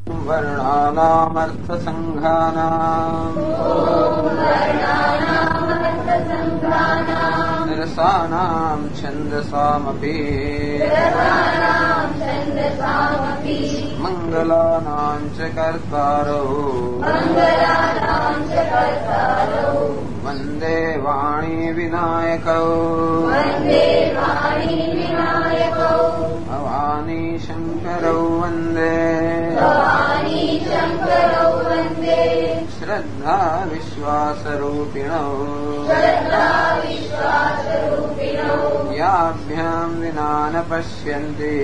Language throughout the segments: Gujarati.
वर्णानामर्थसङ्घानाम् रसानां छन्दसामपि मङ्गलानां च कर्तारौ वन्दे वाणी विनायकौ भवानी शङ्करौ वन्दे श्रद्धा विश्वासरूपिणौ याभ्यां विना न पश्यन्ति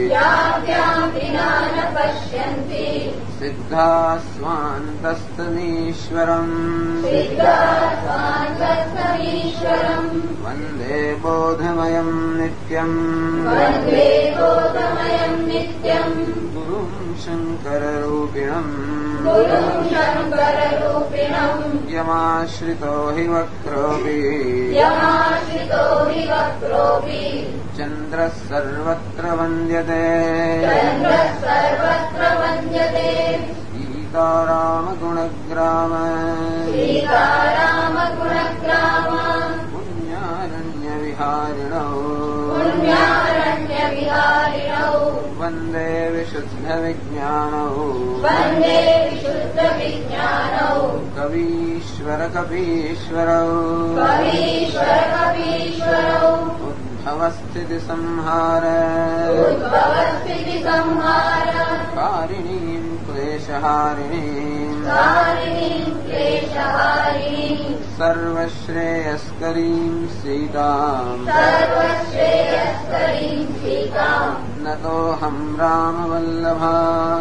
सिद्धा स्वान्तस्तमीश्वरम् वन्दे बोधमयं नित्यम् गुरुं शङ्कररूपिणम् यमाश्रितो हि वक्रोऽपि चन्द्रः सर्वत्र वन्द्यते सीतारामगुणग्राम पुण्यारण्यविहारिणौ वन्दे विशुद्धविज्ञानौ कवीश्वरकपीश्वरौ उद्भवस्थितिसंहार कारिणीं क्लेशहारिणीं सर्वश्रेयस्करीं सीताम् नतोऽहं रामवल्लभा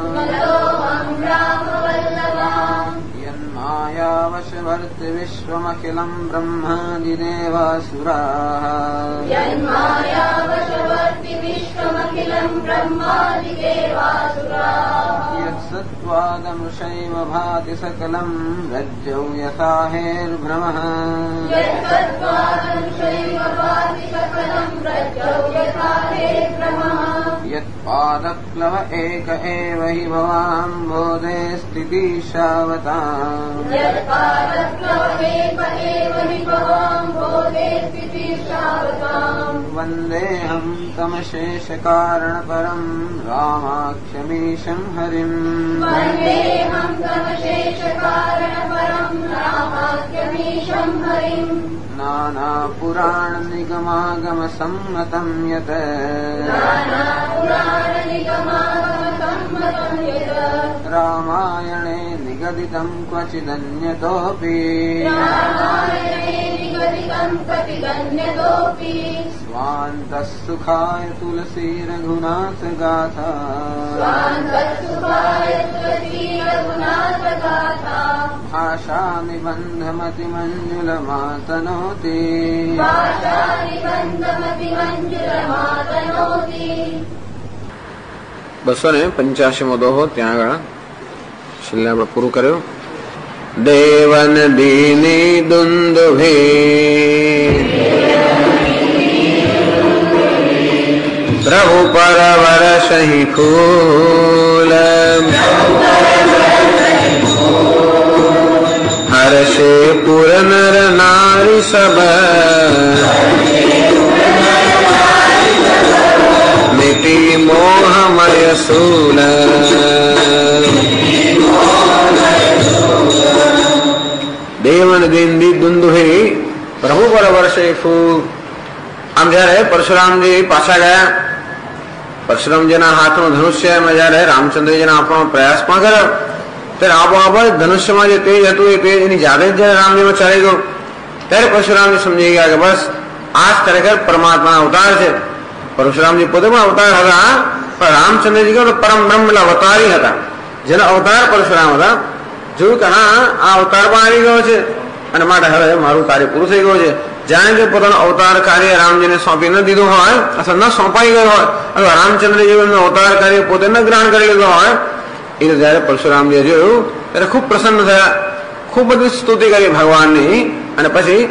यन्मायावशवर्ति विश्वमखिलं ब्रह्मादिदेवासुराः यत्सत्त्वादमृषैव भाति सकलं रज्जौ यथा हेर्भ्रमः यत्पादप्लव एक एव हि भवाम्भोधे स्थितिशावताम् वन्देऽहं तमशेषकारणपरं रामाख्यमीशं हरिम् नानापुराणनिगमागमसम्मतं यत् रामायणे निगदितं क्वचिदन्यतोऽपि स्वान्तः सुखाय तुलसी रघुनाथ गाथा भाषा निबन्धमतिमञ्जुलमातनोति बसो ने 85मो दोहो त्यां આગળ છેલ્લે આપણે પૂરું કર્યું. દેવન દીની દુંદુભે પ્રભુ પર વરસહી ફૂલ હર્ષે પુર નર નારી સબ मिटी मोहमय सूल देवन दिंदी दुंदुहे प्रभु पर वर्षे फूल. આમ જયારે પરશુરામજી પાછા ગયા, પરશુરામજીના હાથમાં ધનુષ્યમાં જયારે રામચંદ્રજીના આપણો પ્રયાસ પણ કર્યો ત્યારે આપોઆપ ધનુષ્યમાં જે તેજ હતું એ તેજ એની જાતે જ જયારે રામજીમાં ચાલી ગયું ત્યારે પરશુરામજી સમજી ગયા કે બસ આ જ ખરેખર પરમાત્માના અવતાર છે. પરશુરામજી પોતે પણ અવતાર હતા, પણ રામચંદ્રજી કહ્યું પરમ બ્રહ્મ એટલે અવતારી હતા, જેનો અવતાર પરશુરામ હતા. જોયું કે હા આ અવતાર પણ આવી ગયો છે અને માટે હવે મારું કાર્ય પૂરું થઈ ગયું છે. જાણે કે પોતાનો અવતાર કાર્ય રામજીને સોંપી ન દીધું હોય અથવા ન સોંપાઈ ગયું હોય અથવા રામચંદ્રજી અવતાર કાર્ય પોતે ન ગ્રહણ કરી લીધું હોય એ તો જયારે પરશુરામજી જોયું ત્યારે ખૂબ પ્રસન્ન થયા, ખૂબ બધી સ્તુતિ કરી ભગવાનની. અને પછી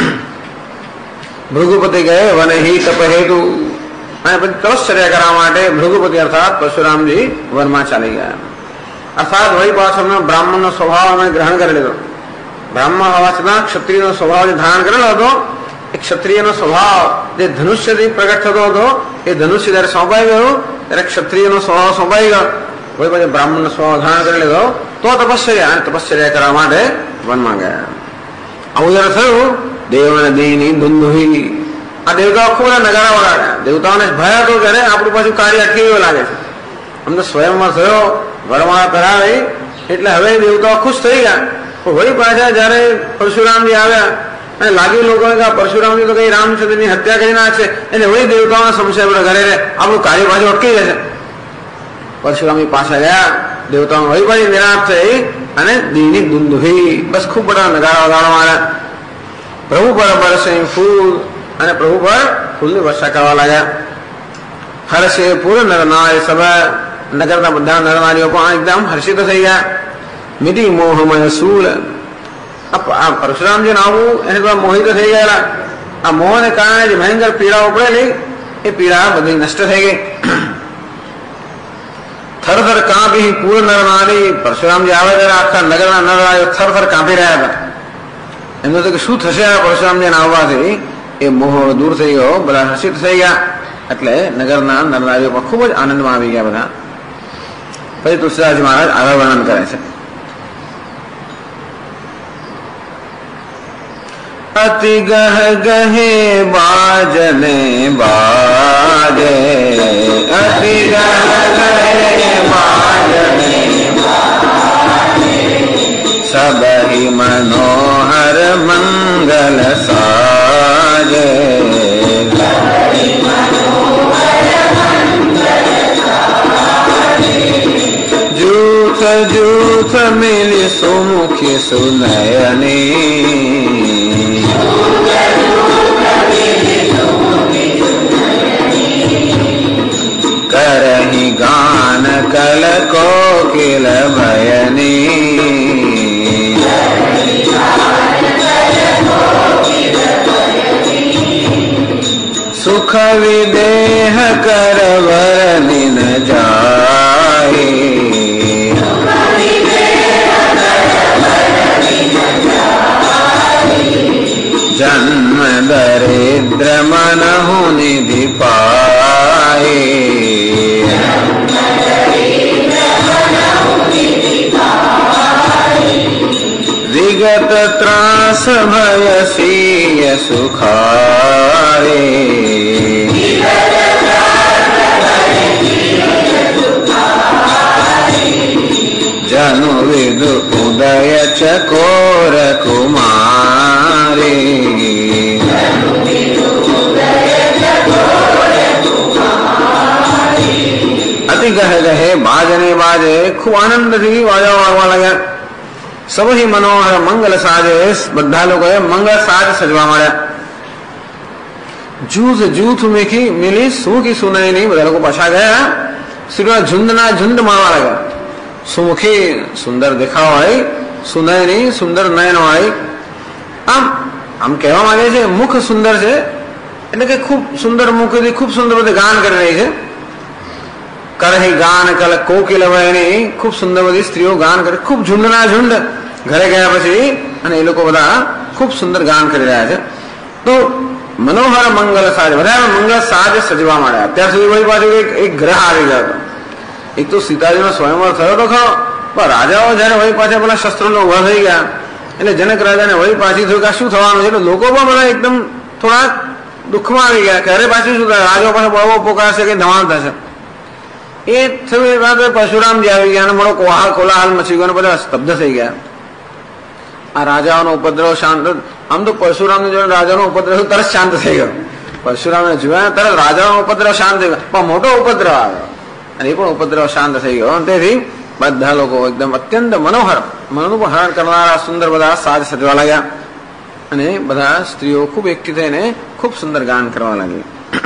ભૃગુપતિ ગયે વને હિ તપ હેતુ અને પછી તપશ્ચર્યા કરવા માટે ભૃગુપતિ અર્થાત પરશુરામજી વનમાં ચાલી ગયા. અર્થાત વળી પાછળ બ્રાહ્મણનો સ્વભાવ અમે ગ્રહણ કરી લીધો. બ્રાહ્મણ હોવા છતાં ક્ષત્રિયનો સ્વભાવ જે ધારણ કરેલો હતો, એ ક્ષત્રિયનો સ્વભાવ જે ધનુષ્યથી પ્રગટ થતો હતો, એ ધનુષ્ય જયારે સોંપાઈ ગયું ત્યારે ક્ષત્રિયનો સ્વભાવ સોંપાઈ ગયો. કોઈ પછી બ્રાહ્મણનો સ્વભાવ ધારણ કરી લીધો તો તપશ્ચર્યા, અને તપશ્ચર્યા કરવા માટે વનમાં ગયા. આવું જયારે થયું, દેવ અને દેવની દુંદુહી, આ દેવતાઓ ખૂબ બધા નગારા વગાડ્યા. દેવતાઓને ભય હતો ત્યારે આપણું પાછું કાર્ય અટકી ગયું લાગે છે. અમને સ્વયંવર થયો, વરમાળા કરાવી એટલે હવે દેવતાઓ ખુશ થઈ ગયા. પણ વળી પાછા જયારે પરશુરામજી આવ્યા અને લાગ્યું લોકોને કે પરશુરામજી તો કઈ રામચંદ્રની હત્યા કરી નાખશે, એટલે વળી દેવતાઓના સંશય આપણે ઘરે આપણું કાર્ય પાછું અટકી જશે. પરશુરામજી પાછા ગયા, દેવતાઓ વળી પાછી નિરાશ થઈ અને દીની દુંદુહી, બસ ખૂબ બધા નગારા વગાડવા માંડ્યા. પ્રભુ પર બરસે ફૂલ, અને પ્રભુ પર ફૂલની વર્ષા કરવા લાગ્યા. હર્ષે પૂર્ણ નરનાય સભા, નગરના બધા નરનારીઓ પણ એકદમ હર્ષિત થઈ ગયા. મિતિ મોહમય શૂળ, આ પરશુરામજી આવું એને બધા મોહિત થઈ ગયેલા. આ મોહને કારણે જે ભયંકર પીડા ઉપડેલી, એ પીડા બધી નષ્ટ થઈ ગઈ. થરથર કાંપી પૂર્ણ નરનારી, પરશુરામજી આવે ત્યારે આખા નગરના નરનારીઓ થરથર કાંપી રહ્યા હતા. એમનું તો કે શું થશે આ પરશુરામજીને આવવાથી, એ મોહ દૂર થઈ ગયો, બધા હર્ષિત થઈ ગયા. એટલે નગરના નરનારીઓ પણ ખૂબ જ આનંદમાં આવી ગયા બધા. પછી તુલસીદાસજી મહારાજ આગળ વર્ણન કરે છે. અતિ ગહ ગહે બાજને બાજે, અતિ ગહ ગહે બાજને બાજે, સબહિ મનોહર મંગલ સાજે, જૂથ જૂથ મિલી સુમુખી સુનયની, કરહી ગાન કલ કોકિલ ભયની, સુખ વિદેહ કર વરનિન જાય, જન્મ દરિદ્ર મનહુ નિધિ પાય, વિગત ત્રાસ ભય સિય સુખારે, જનુ વિદુ ઉદય ચકોર કુમારે, અતિ ગહે ગહે બાજને બાજે, ખૂબ આનંદથી વાજા વાગવા લાગ્યા. સબહી મનોહર મંગલ સાજે, બધા લોકોએ મંગળ સાજ સજવા માંડ્યા. જૂથ જૂથ મેખી મિલી સુખી સુનઈ નહીં, બધા લોકો પાછા ગયા. સ્ત્રીઓના ઝુંડના ઝુંડ મારવા લાગ્યા. સુમુખી સુંદર દેખાવ હોય, સુનયની સુંદર નયન હોય. આમ કહેવા માંગે છે મુખ સુંદર છે, એટલે કે ખૂબ સુંદર મુખથી ખૂબ સુંદર બધે ગાન કરી રહી છે. કરહી ગાન કલ કોકિલ વયની, ખૂબ સુંદર બધી સ્ત્રીઓ ગાન કરે, ખૂબ ઝુંડના ઝુંડ. ઘરે ગયા પછી અને એ લોકો બધા ખૂબ સુંદર ગાન કરી રહ્યા છે. તો મનોહર મંગલ સાજ, બધા મંગળ સાજ સજવા માંડ્યા. અત્યાર સુધી વળી પાછું એક ગ્રહ આવી ગયો હતો. એક તો સીતાજીનો સ્વયંવર થયો તો ખરો, પણ રાજાઓ જયારે વળી પાછા પેલા શસ્ત્રોનો ઉભા થઈ ગયા, એટલે જનક રાજાને વળી પાછી થયું કે શું થવાનું છે. એટલે લોકો પણ બધા એકદમ થોડા દુઃખમાં આવી ગયા કે અરે પાછું શું થાય, રાજાઓ પાસે બળવો પોકાશે કે ધમાલ થશે. એ થયું એ વાત પરશુરામજી આવી ગયા અને મોટો કોલાહલ મચી ગયો, બધા સ્તબ્ધ થઈ ગયા. આ રાજાઓનો ઉપદ્રવ શાંત, આમ તો પરશુરામને જોઈને રાજાનો ઉપદ્રવ તરત શાંત થઈ ગયો. પરશુરામને જોયા તરત રાજાનો ઉપદ્રવ શાંત થઈ ગયો, પણ મોટો ઉપદ્રવ આવ્યો અને એ પણ ઉપદ્રવ શાંત થઈ ગયો. તેથી બધા લોકો એકદમ અત્યંત મનોહર, મનનું હરણ કરનારા સુંદર બધા સાજ સજવા લાગ્યા અને બધા સ્ત્રીઓ ખૂબ એકઠી થઈને ખૂબ સુંદર ગાન કરવા લાગી.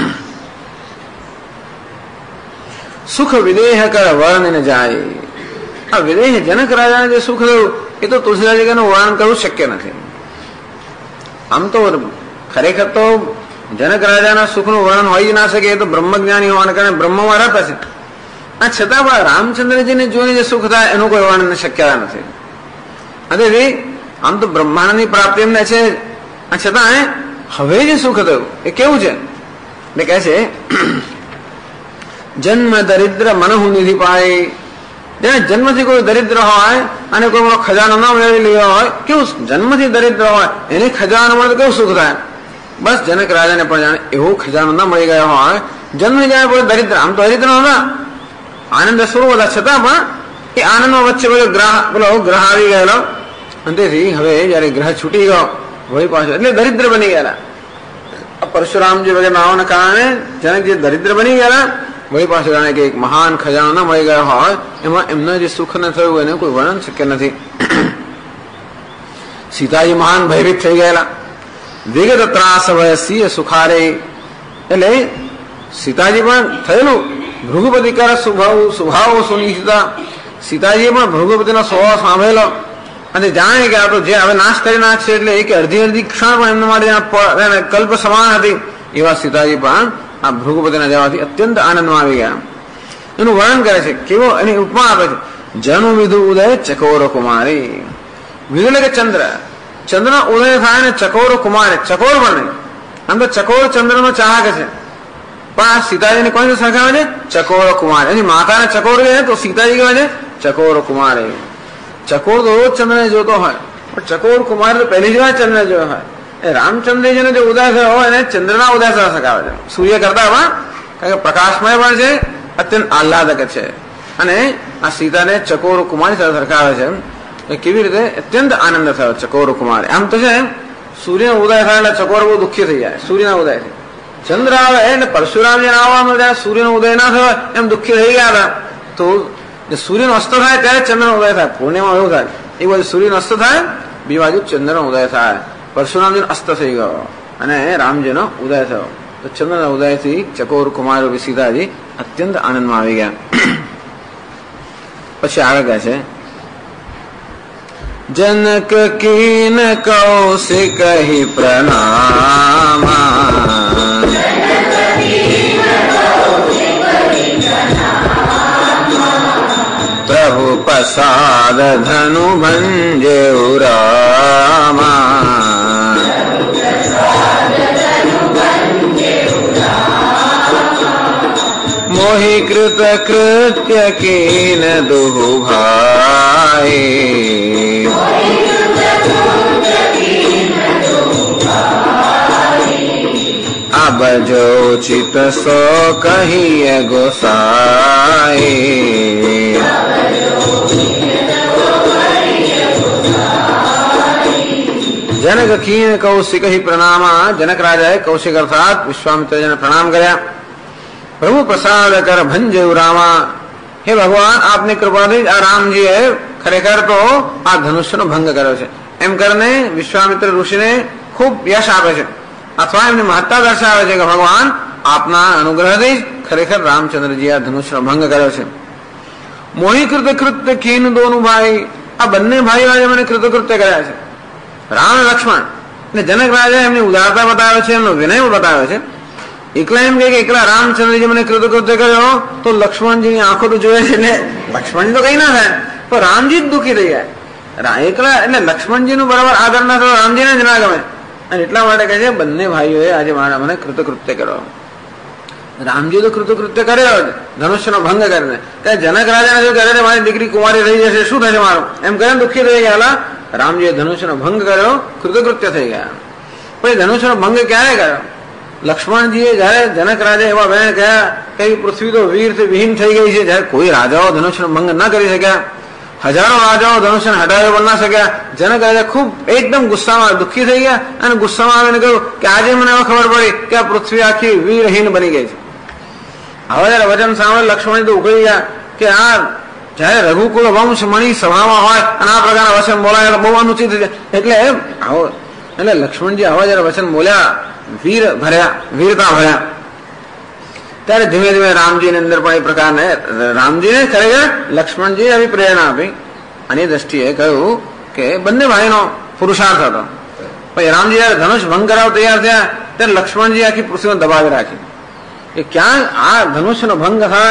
સુખ વિદેહ કર વર્ણન જાય, આ વિદેહ જનક રાજાને જે સુખ થયું એ તો તુલસીદાસજીનું વર્ણન કરવું શક્ય નથી. આમ તો ખરેખર તો જનક રાજાના સુખનું વર્ણન હોઈ જ ના શકે, એ તો બ્રહ્મજ્ઞાની હોવાને કારણે બ્રહ્મમાં રહેતા છે. આ છતાં પણ રામચંદ્રજીને જોઈને જે સુખ થાય એનું કોઈ વર્ણન શક્ય નથી. અને આમ તો બ્રહ્માંડની પ્રાપ્તિ એમને છે, છતાં હવે જે સુખ થયું એ કેવું છે? એટલે કહે છે જન્મ દરિદ્ર મનહુ નિધિ પાય. જેને જન્મથી કોઈ દરિદ્ર હોય અને કોઈ મોટો ખજાનો ના મેળવી લીધો હોય, કેવું જન્મથી દરિદ્ર હોય એને ખજાનો મળે તો કેવું સુખ થાય? બસ જનક રાજાને પણ જાણે એવો ખજાનો ના મળી ગયો હોય. જન્મ જાણે કોઈ દરિદ્ર, આમ તો દરિદ્ર હતા, આનંદ સ્વરૂપ હતા, છતાં પણ એ આનંદમાં વચ્ચે પેલો ગ્રહ આવી ગયેલો. અને તેથી હવે જયારે ગ્રહ છૂટી ગયો વળી પાછો એટલે દરિદ્ર બની ગયેલા. પરશુરામજી વગેરે આવવાના કારણે જનકજી દરિદ્ર બની ગયેલા. વળી પાછું જાણે કે એક મહાન ખજાનો ના મળી ગયો હોય એમાં એમને જે સુખ ન થયું એને કોઈ વર્ણન શક્ય નથી. સીતાજી મહાન ભયભીત થઈ ગયેલા. વિગત ત્રાસ વયસી સુખારે. એટલે સીતાજી પણ થયેલું ભૃગુપતિ કર સ્વભાવ સુનિશ્ચિતા. સીતાજીએ પણ ભૃગુપતિનો સ્વભાવ સાંભળેલો અને જાણે કે આ તો જે હવે નાશ કરી નાખશે, એટલે એક અડધી ક્ષણ પણ એમના માટે કલ્પ સમાન હતી. એવા સીતાજી પણ આ ભૃગુપતિના જવાથી અત્યંત આનંદમાં આવી ગયા. એનું વર્ણન કરે છે, કેવો એની ઉપમા આપે છે. જનુ વિધુ ઉદય ચકોર કુમારી. વિધુ એટલે કે ચંદ્ર, ચંદ્રનો ઉદય થાય ને ચકોર કુમારી. ચકોર પણ નહીં, આમ તો ચકોર ચંદ્રનો ચાહક છે, પણ આ સીતાજીને કોઈ સરખાવે છે ચકોર કુમારી. એની માતાને ચકોર કહે તો સીતાજી કહે છે ચકોર કુમારી. ચકોર તો રોજ ચંદ્રને જોતો હોય, પણ ચકોર કુમારી તો પહેલી જ વાર ચંદ્રને જોયો હોય. એ રામચંદ્રજીનો જે ઉદય થયો હોય એને ચંદ્રના ઉદય સાથે સરખાવે છે, સૂર્ય કરતા પણ, કારણ કે પ્રકાશમય પણ છે, અત્યંત આહલાદક છે. અને આ સીતાને ચકોર કુમારી સાથે સરખાવે છે. કેવી રીતે અત્યંત આનંદ થયો ચકોર કુમારી. આમ તો છે સૂર્યનો ઉદય થાય એટલે ચકોર બહુ દુઃખી થઈ જાય સૂર્યના ઉદયથી. ચંદ્ર આવે એટલે પરશુરામજી આવવાનું ત્યારે સૂર્યનો ઉદય ના થયો એમ દુઃખી થઈ ગયા હતા. તો સૂર્યનો અસ્ત થાય ત્યારે ચંદ્રનો ઉદય થાય. પૂર્ણિમા એવું થાય, એ બાજુ સૂર્યનો અસ્ત થાય, બી બાજુ ચંદ્રનો ઉદય થાય. પરશુરામજીનો અસ્ત થઈ ગયો અને રામજીનો ઉદય થયો. તો ચંદ્રના ઉદયથી ચકોર કુમાર સીતાજી અત્યંત આનંદમાં આવી ગયા. પછી આગળ ગયા છે જનક કીન કૌશિક પ્રણામા. પ્રભુ પ્રસાદ ધનુ ભંજે રામા. મોહી કૃત કૃત્ય કીન દુહુ ભાઈ. અબ જો ચિત સો કહીએ ગોસાઈ. જનક કીન કૌશિક પ્રણામા. જનક રાજાએ કૌશિક અર્થાત વિશ્વામિત્રજીને પ્રણામ કર્યા. પ્રભુ પ્રસાદ કર ભંજેવ રામા. હે ભગવાન, આપની કૃપાથી આ રામજીએ ખરેખર તો આ ધનુષ્યનો ભંગ કર્યો છે એમ કરીને વિશ્વામિત્ર ઋષિને ખૂબ યશ આપે છે, અથવા એમની મહત્તા દર્શાવે છે કે ભગવાન આપના અનુગ્રહથી ખરેખર રામચંદ્રજી આ ધનુષ્યનો ભંગ કર્યો છે. મોહી કૃત કૃત્ય કીન દોનું ભાઈ. આ બંને ભાઈઓ આજે મને કૃતકૃત્ય કર્યા છે. રામ લક્ષ્મણ અને જનક રાજા એમની ઉદારતા બતાવે છે, એમનો વિનય બતાવે છે. એકલા એમ કે એકલા રામચંદ્રજી મને કૃતકૃત્ય કર્યો તો લક્ષ્મણજીની આંખો તો જોયે છે, એટલે લક્ષ્મણજી તો કઈ ના થાય, તો રામજી જ દુઃખી થઈ જાય. એકલા એટલે લક્ષ્મણજીનું બરાબર આદર ના થયો, રામજીને જ ના ગમે. અને એટલા માટે કહે છે બંને ભાઈઓએ આજે મારા મને કૃતકૃત્ય કર્યો. રામજી તો કૃતકૃત્ય કર્યો જ ધનુષ્યનો ભંગ કરીને. જનક રાજાને શું કરે, મારી દીકરી કુંવારી રહી જશે, શું થશે મારું, એમ કરીને દુઃખી થઈ ગયા. રામજીએ ધનુષ્યનો ભંગ કર્યો, કૃતકૃત્ય થઈ ગયા. પછી ધનુષ્યનો ભંગ ક્યારે કર્યો? લક્ષ્મણજીએ જયારે જનક રાજા એવા બહેન કહ્યા કે પૃથ્વી તો વીરથી વિહીન થઈ ગઈ છે, જયારે કોઈ રાજાઓ ધનુષ્યનો ભંગ ના કરી શક્યા, હજારો રાજાઓ ધનુષ્યને હટાવ્યો પણ ના શક્યા. જનક રાજા ખૂબ એકદમ ગુસ્સામાં દુઃખી થઈ ગયા અને ગુસ્સામાં આવીને કહ્યું કે આજે મને હવે ખબર પડી કે આ પૃથ્વી આખી વીરહીન બની ગઈ છે. હવે જયારે વચન સાંભળે લક્ષ્મણજી તો ઉકળી ગયા કે આ જયારે રઘુકુળ વંશ મણી સભામાં હોય અને આ પ્રકારના વચન બોલાય તો બહુ અનુચિત છે. એટલે લક્ષ્મણજી આવા જયારે વચન બોલ્યા, વીરતા ભર્યા, ત્યારે ધીમે ધીમે રામજીની અંદર પણ એ પ્રકારને રામજીને ખરેખર લક્ષ્મણજીએ આવી પ્રેરણા આપી. અને એ દ્રષ્ટિએ કહ્યું કે બંને ભાઈનો પુરુષાર્થ હતો. પછી રામજી જયારે ધનુષ ભંગ કરાવવા તૈયાર થયા ત્યારે લક્ષ્મણજી આખી પૃથ્વીને દબાવી રાખી કે ક્યાં આ ધનુષ્યનો ભંગ થાય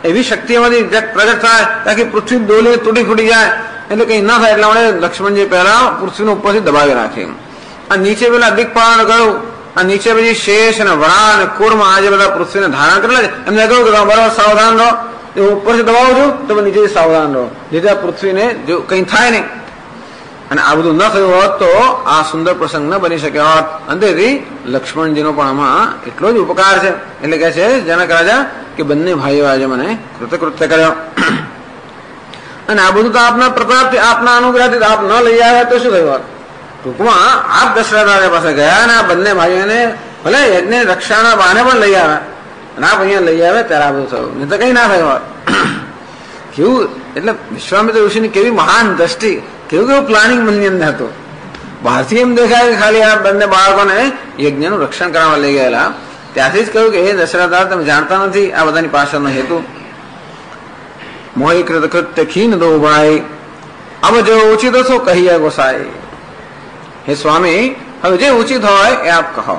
એવી શક્તિ એમાંથી પ્રગટ થાય તાકી પૃથ્વી ડોલી તૂટી ફૂટી જાય, એટલે કઈ ના થાય એટલા માટે લક્ષ્મણજી પહેલા પૃથ્વીને ઉપરથી દબાવી રાખી. આ નીચે પેલા દિક્પાલન ગયું, આ નીચે પછી શેષ અને વરા અને કુર્મ આજે બધા પૃથ્વીને ધારણ કરેલા છે. એમને કહ્યું કે તમે બરાબર સાવધાન રહો, ઉપરથી દબાવો છો તમે નીચેથી સાવધાન રહો, જેથી આ પૃથ્વીને જો કઈ થાય નહીં. અને આ બધું ન થયું હોત તો આ સુંદર પ્રસંગ ન બની શક્યો હોત. અંતેથી લક્ષ્મણજીનો પણ આમાં એટલો જ ઉપકાર છે. એટલે કે છે જનક રાજા કે બંને ભાઈઓ આજે મને કૃતકૃત્ય કર્યો. અને આ બધું તો આપના પ્રતાપથી આપના અનુગ્રહથી આપ ન લઈ આવ્યા તો શું થયું હોત? ટૂંકમાં આપ દશરથ રાજા પાસે ગયા અને આ બંને ભાઈઓને ભલે યજ્ઞ રક્ષાના બહાને પણ લઈ આવ્યા અને આપ અહીંયા લઈ આવ્યા ત્યારે આ બધું થયું, નહીં તો કઈ ના થયું હોત. કેવું એટલે વિશ્વામિત્ર ઋષિની કેવી મહાન દ્રષ્ટિ, કેવું કેવું પ્લાનિંગ મનની અંદર હતું. બહારથી એમ દેખાય કે ખાલી આ બંને બાળકોને યજ્ઞનું રક્ષણ કરવા લઈ ગયેલા, ત્યાંથી જ કહ્યું કે હે દશરથ તમે જાણતા નથી આ બધાની પાછળનો હેતુ. મોહી કૃત કૃત્ય ખીન દો ભાઈ, હવે જો ઉચિત હશો કહીએ ગોસાઈ. હે સ્વામી હવે જે ઉચિત હોય એ આપ કહો.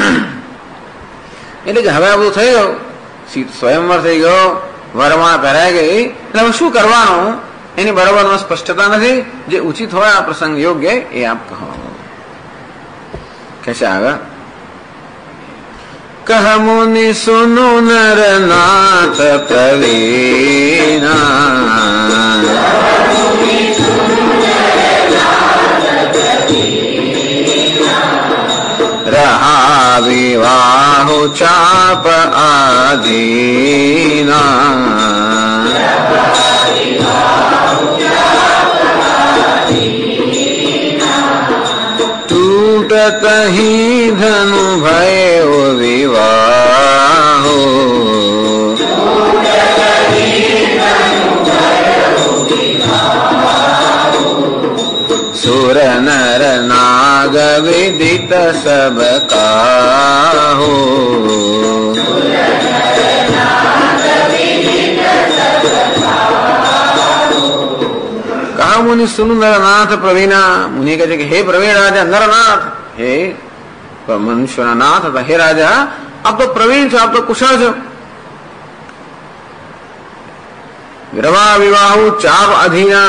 એટલે કે હવે આ બધું થઈ ગયું, સ્વયંવર થઈ ગયો, વરમાં પહેરાઈ ગઈ, એટલે હવે શું કરવાનું એની બરાબર સ્પષ્ટતા નથી. જે ઉચિત હોય આ પ્રસંગ યોગ્ય એ આપ કહો. कैसे आगा? कह मुनि सुनु नर नाथ प्रवीणा, रहा विवाहु चाप आधीना, टूटत ही धनु भयो विवाहो, सुर नर नाग विदित सब काहो, कहा मुनि सुनु नरनाथ प्रवीणा. मुनि કહે છે કે હે પ્રવીણ રાજા નરનાથ, હે મનુષ્યના નાથ હતા, હે રાજા આપ તો પ્રવીણ છો, આપ તો કુશળ છો. વિરવા વિવાહુ ચાપ અધીના,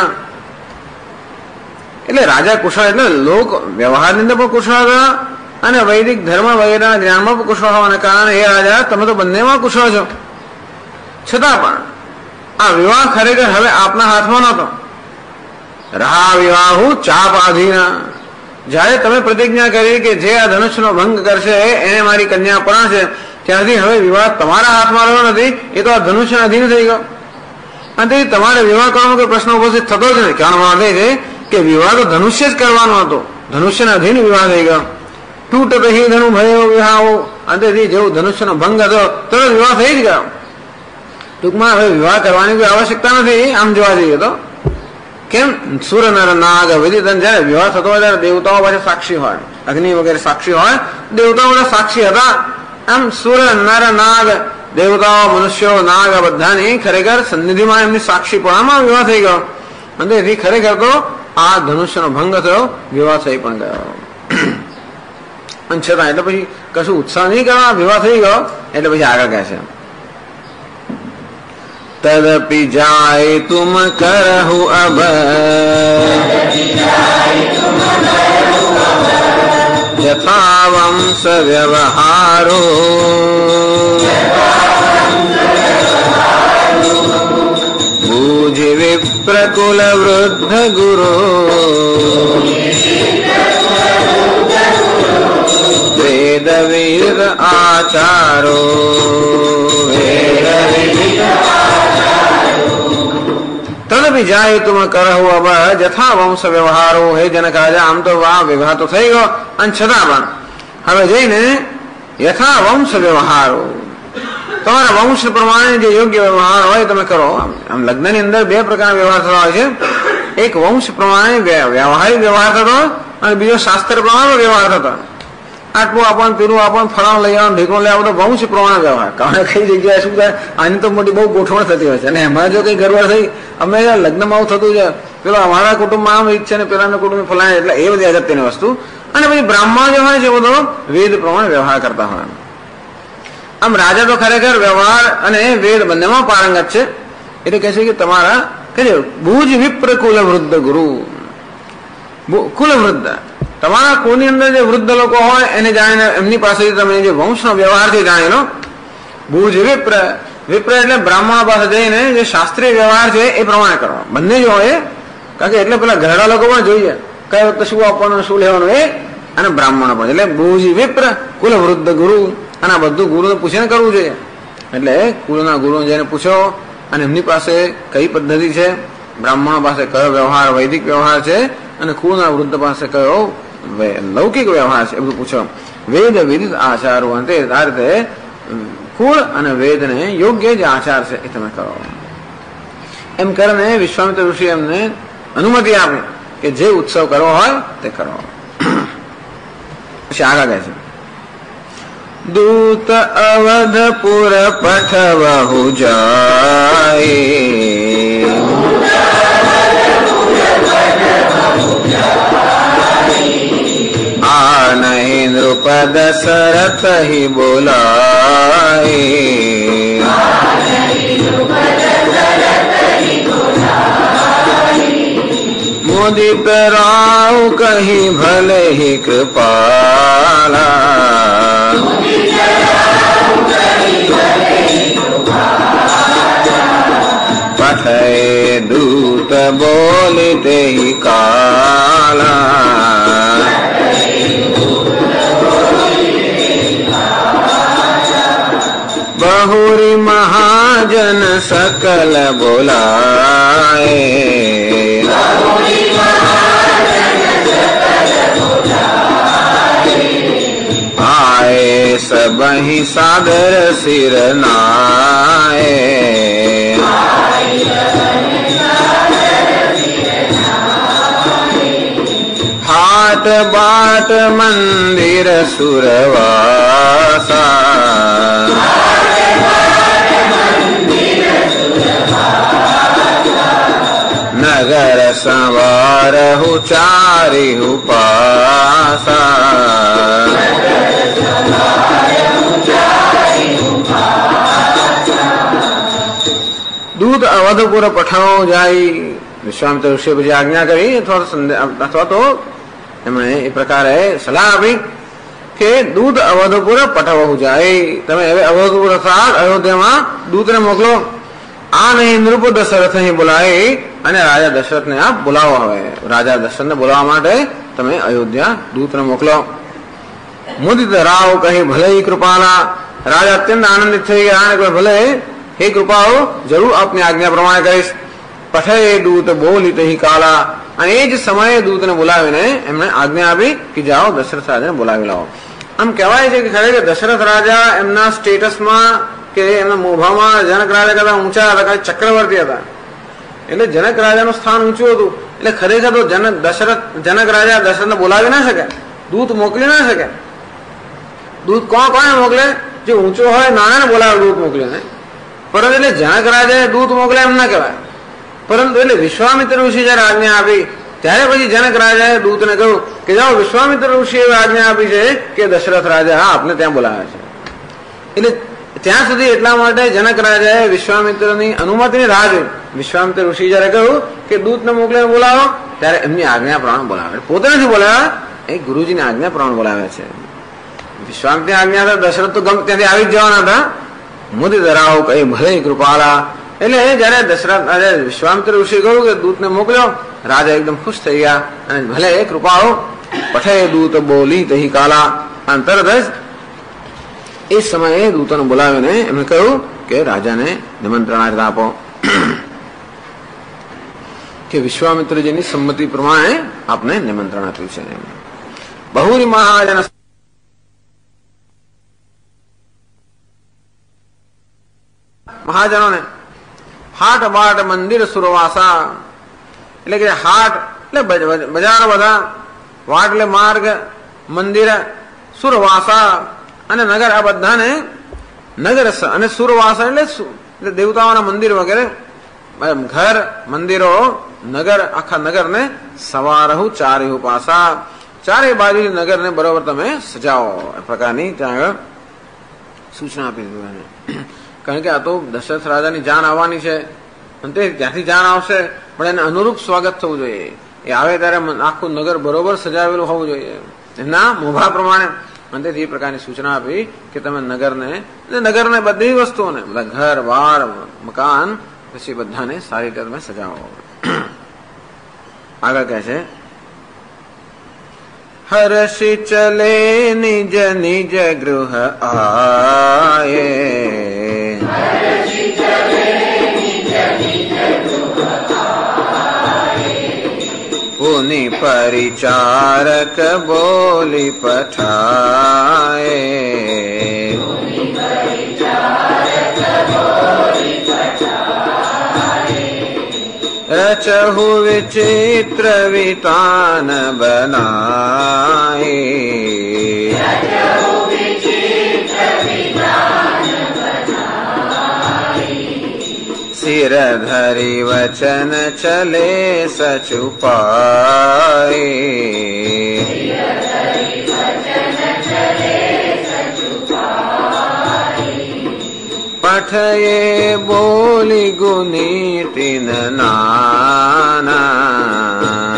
એટલે રાજા કુશળ એટલે લોક વ્યવહારની અંદર પણ કુશળ હતા અને વૈદિક ધર્મ વગેરેના જ્ઞાનમાં પણ કુશળ હોવાને કારણે હે રાજા તમે તો બંનેમાં કુશળ છો. છતાં પણ આ વિવાહ ખરેખર હવે આપના હાથમાં નહોતો. રહા વિવાહુ ચાપ આધીના, જયારે તમે પ્રતિજ્ઞા કરી કે જે આ ધનુષનો ભંગ કરશે એને મારી કન્યા પરણશે, ત્યારથી હવે વિવાહ તમારા હાથમાં રહ્યો નથી, એ તો આ ધનુષ્ય અધીન થઈ ગયો. અને તેથી તમારે વિવાહ કરવાનો કોઈ પ્રશ્ન ઉપસ્થિત થતો જ નથી. કારણ માટે છે કે વિવાહ તો ધનુષ્ય જ કરવાનો હતો, ધનુષ્યના અધીન વિવાહ થઈ ગયો. તૂટ પછી ધનુ ભયો વિવાહો, અંતેથી જેવું ધનુષ્યનો ભંગ હતો તરત વિવાહ થઈ જ ગયો. ટૂંકમાં હવે વિવાહ કરવાની કોઈ આવશ્યકતા નથી આમ જોવા જઈએ તો. કેમ? સુર નર નાગ વિદિત, જયારે વિવાહ થતો હોય ત્યારે દેવતાઓ પાસે સાક્ષી હોય, અગ્નિ વગેરે સાક્ષી હોય, દેવતાઓ બધા સાક્ષી હતા. આમ સુર નર નાગ દેવતાઓ મનુષ્યો નાગ બધાની ખરેખર સન્નિધિમાં એમની સાક્ષી પણ વિવાહ થઈ ગયો. અને તેથી ખરેખર તો આ ધનુષ્યનો ભંગ થયો, વિવાહ થઈ પણ ગયો. અને છતાં એટલે પછી કશું ઉત્સાહ નહીં કરવા, વિવાહ થઈ ગયો એટલે પછી આગળ કહે છે तदपि जाय तुम करहु अब, यथा वंश व्यवहारो, बूझ विप्रकुल वृद्ध गुरो, वेद विद आचारो, वेद विद તદપી જાય તુમ કરહુ અબ જથા વંશ વ્યવહારો. હે જનક રાજા આમ તો વિવાહ તો થઈ ગયો અને છતાં પણ હવે જઈને યથા વંશ વ્યવહારો, તમારા વંશ પ્રમાણે જે યોગ્ય વ્યવહાર હોય તમે કરો. આમ લગ્નની અંદર બે પ્રકારના વ્યવહાર થતા હોય છે. એક વંશ પ્રમાણે વ્યવહારિક વ્યવહાર થતો અને બીજો શાસ્ત્ર પ્રમાણે વ્યવહાર થતો. આટલું આપણને પેલું આપણને ફળાણ લઈ આવવાનું ઢીકણું લઈ આવવાનું વંશ પ્રમાણે વ્યવહાર. કારણ કઈ જગ્યાએ શું થાય આની તો મોટી બહુ ગોઠવણ થતી હોય છે. અને એમાં જો કઈ ગરબડ થઈ અમે લગ્નમાં આવું થતું છે, પેલો અમારા કુટુંબમાં આમ ઈચ્છે ને પેલાના કુટુંબ ફલાય, એટલે એ બધી અગત્યની વસ્તુ. અને પછી બ્રાહ્મણ જે હોય છે બધો વેદ પ્રમાણે વ્યવહાર કરતા હોય. આમ રાજા તો ખરેખર વ્યવહાર અને વેદ બંનેમાં પારંગત છે. એટલે કહે છે કે તમારા કે ભુજ વિપ્ર કુલ વૃદ્ધ ગુરુ, કુલ વૃદ્ધ તમારા કુળની અંદર જે વૃદ્ધ લોકો હોય એને જાણીને એમની પાસેથી તમે જે વંશનો વ્યવહારથી જાણી લો. ભુજ વિપ્ર, વિપ્ર એટલે બ્રાહ્મણ પાસે જઈને જે શાસ્ત્રીય વ્યવહાર છે એ પ્રમાણે કરવા. બંને જો હોય, કારણ કે એટલે પેલા ઘરડા લોકો પણ જોઈએ કઈ વખતે શું આપવાનું શું લેવાનું એ, અને બ્રાહ્મણ પણ. એટલે ભુજ વિપ્ર કુલ વૃદ્ધ ગુરુ, અને આ બધું ગુરુને પૂછીને કરવું જોઈએ. એટલે કુળના ગુરુને જઈને પૂછો, અને એમની પાસે કઈ પદ્ધતિ છે, બ્રાહ્મણો પાસે કયો વ્યવહાર વૈદિક વ્યવહાર છે, અને કુળના વૃદ્ધ પાસે કયો લૌકિક વ્યવહાર છે, એ બધું પૂછો. વેદ વિદિત આચારો અંતે આ રીતે કુળ અને વેદને યોગ્ય જે આચાર છે એ તમે કરો. એમ કરીને વિશ્વામિત્ર ઋષિ એમને અનુમતિ આપી કે જે ઉત્સવ કરવો હોય તે કરો. પછી આગળ કહે છે, દૂત અવધપુર પઠવહુ જાય, આ નહીં નૃપ દશરથ હિ બોલાય, મુદિત રાવ કહી ભલે હિ કૃપાલા, પઠે દૂત બોલી તે કાલા, બહુરી મહાજન સકલ બોલાય, આય સબહી સાદર સિર નાય, હાટ બાટ મંદિર સુરવાસા, નગર સંવારહુ ચારિહુ પાસા, દૂત અવધપુર પઠાવો જાય. વિશ્વામિત્ર ઋષિએ પછી આજ્ઞા કરી અથવા તો એમણે એ પ્રકારે સલાહ આપી કે દૂત અવધપુર પઠાવવું જાય. તમે હવે અવધપુર અર્થાત અયોધ્યામાં દૂતને મોકલો. આ નહીં નૃપ દશરથ અહીં બોલાય, અને રાજા દશરથને આપ બોલાવો. હવે રાજા દશરથને બોલાવવા માટે તમે અયોધ્યા દૂતને મોકલો. મુદિત રાવ કહી ભલે કૃપાલા, રાજા અત્યંત આનંદિત થઈ ગયા અને ભલે હે કૃપાઓ, જરૂર આપની આજ્ઞા પ્રમાણે કરીશ. પઠે દૂત બોલી તે કાલા, અને એ જ સમયે દૂતને બોલાવીને એમણે આજ્ઞા આપી કે જાઓ દશરથ રાજાને બોલાવી લાવો. આમ કહેવાય છે કે ખરેખર દશરથ રાજા એમના સ્ટેટસમાં કે એમના મોભામાં જનક રાજા કરતા ઊંચા હતા, ચક્રવર્તી હતા. એટલે જનક રાજાનું સ્થાન ઊંચું હતું. એટલે ખરેખર તો જનક રાજા દશરથને બોલાવી ના શકે, દૂત મોકલી ના શકે. દૂત કોને મોકલે? જે ઊંચો હોય નાનાને બોલાવે દૂત મોકલીને. પરંતુ એટલે જનક રાજાએ દૂત મોકલે એમ ના કહેવાય. પરંતુ એટલે વિશ્વામિત્ર ઋષિ જયારે આજ્ઞા આપી ત્યારે પછી જનક રાજાએ દૂતને કહ્યું કે જાઓ વિશ્વામિત્ર ઋષિએ આજ્ઞા આપી છે કે દશરથ રાજા આપને ત્યાં બોલાવે છે. એટલે ત્યાં સુધી એટલા માટે જનક રાજાએ વિશ્વામિત્રની અનુમતિની રાહ જોઈ. વિશ્વામિત્ર ઋષિ જયારે કહ્યું કે દૂતને મોકલીને બોલાવો ત્યારે એમની આજ્ઞા પ્રમાણે બોલાવે. પોતે નથી બોલાવ્યા, એ ગુરુજીની આજ્ઞા પ્રમાણે બોલાવે છે. વિશ્વામિત્રની આજ્ઞા દશરથ તો ત્યાંથી આવી જ જવાના હતા. મુદિત રાવ કહી ભલે કૃપાલા, એટલે જયારે દશરથ રાજા વિશ્વામિત્ર ઋષિ કહ્યું કે દૂતને મોકલ્યો, રાજા એકદમ ખુશ થઈ ગયા અને ભલે કૃપાઓ. પઠે દૂત બોલી તહી કાલા, અને તરત જ એ સમયે દૂતોને બોલાવીને એમને કહ્યું કે રાજાને નિમંત્રણ આપો કે વિશ્વામિત્રજીની સંમતિ પ્રમાણે આપને નિમંત્રણ આપ્યું છે. બહુરી મહાજન મહાજનોને હાટ બાટ મંદિર સુરવાસા, એટલે કે હાટ એટલે બજારો બધા, વાટ એટલે માર્ગ, મંદિર, સુરવાસા અને નગર, આ બધાને નગર અને સુરવાસા એટલે દેવતાઓના મંદિર વગેરે, ઘર, મંદિરો, નગર, આખા નગરને સવારહુ ચારેહુ પાસા, ચારે બાજુ નગરને બરોબર તમે સજાવો. એ પ્રકારની ત્યાં આગળ સૂચના આપી દીધું એને, કારણ કે આ તો દશરથ રાજાની જાન આવવાની છે અને તે જ્યાંથી જાન આવશે પણ એને અનુરૂપ સ્વાગત થવું જોઈએ. એ આવે ત્યારે આખું નગર બરોબર સજાવેલું હોવું જોઈએ એના મોભા પ્રમાણે. અને તેથી એ પ્રકારની સૂચના આપી કે તમે નગરને બધી વસ્તુઓને, બધા ઘર બાર મકાન પછી બધાને સારી રીતે તમે સજાવો. આગળ કહે છે, હર્ષિ ચલે નિજ નિજ ગૃહ આયે, પુનિ પરિચારક બોલી પઠાયે, રચહુ વિચિત્ર વિતાન બનાયે, સિર ધરી વચન ચલે સચુપાયે, પઠયે બોલી ગુની તીન નાના,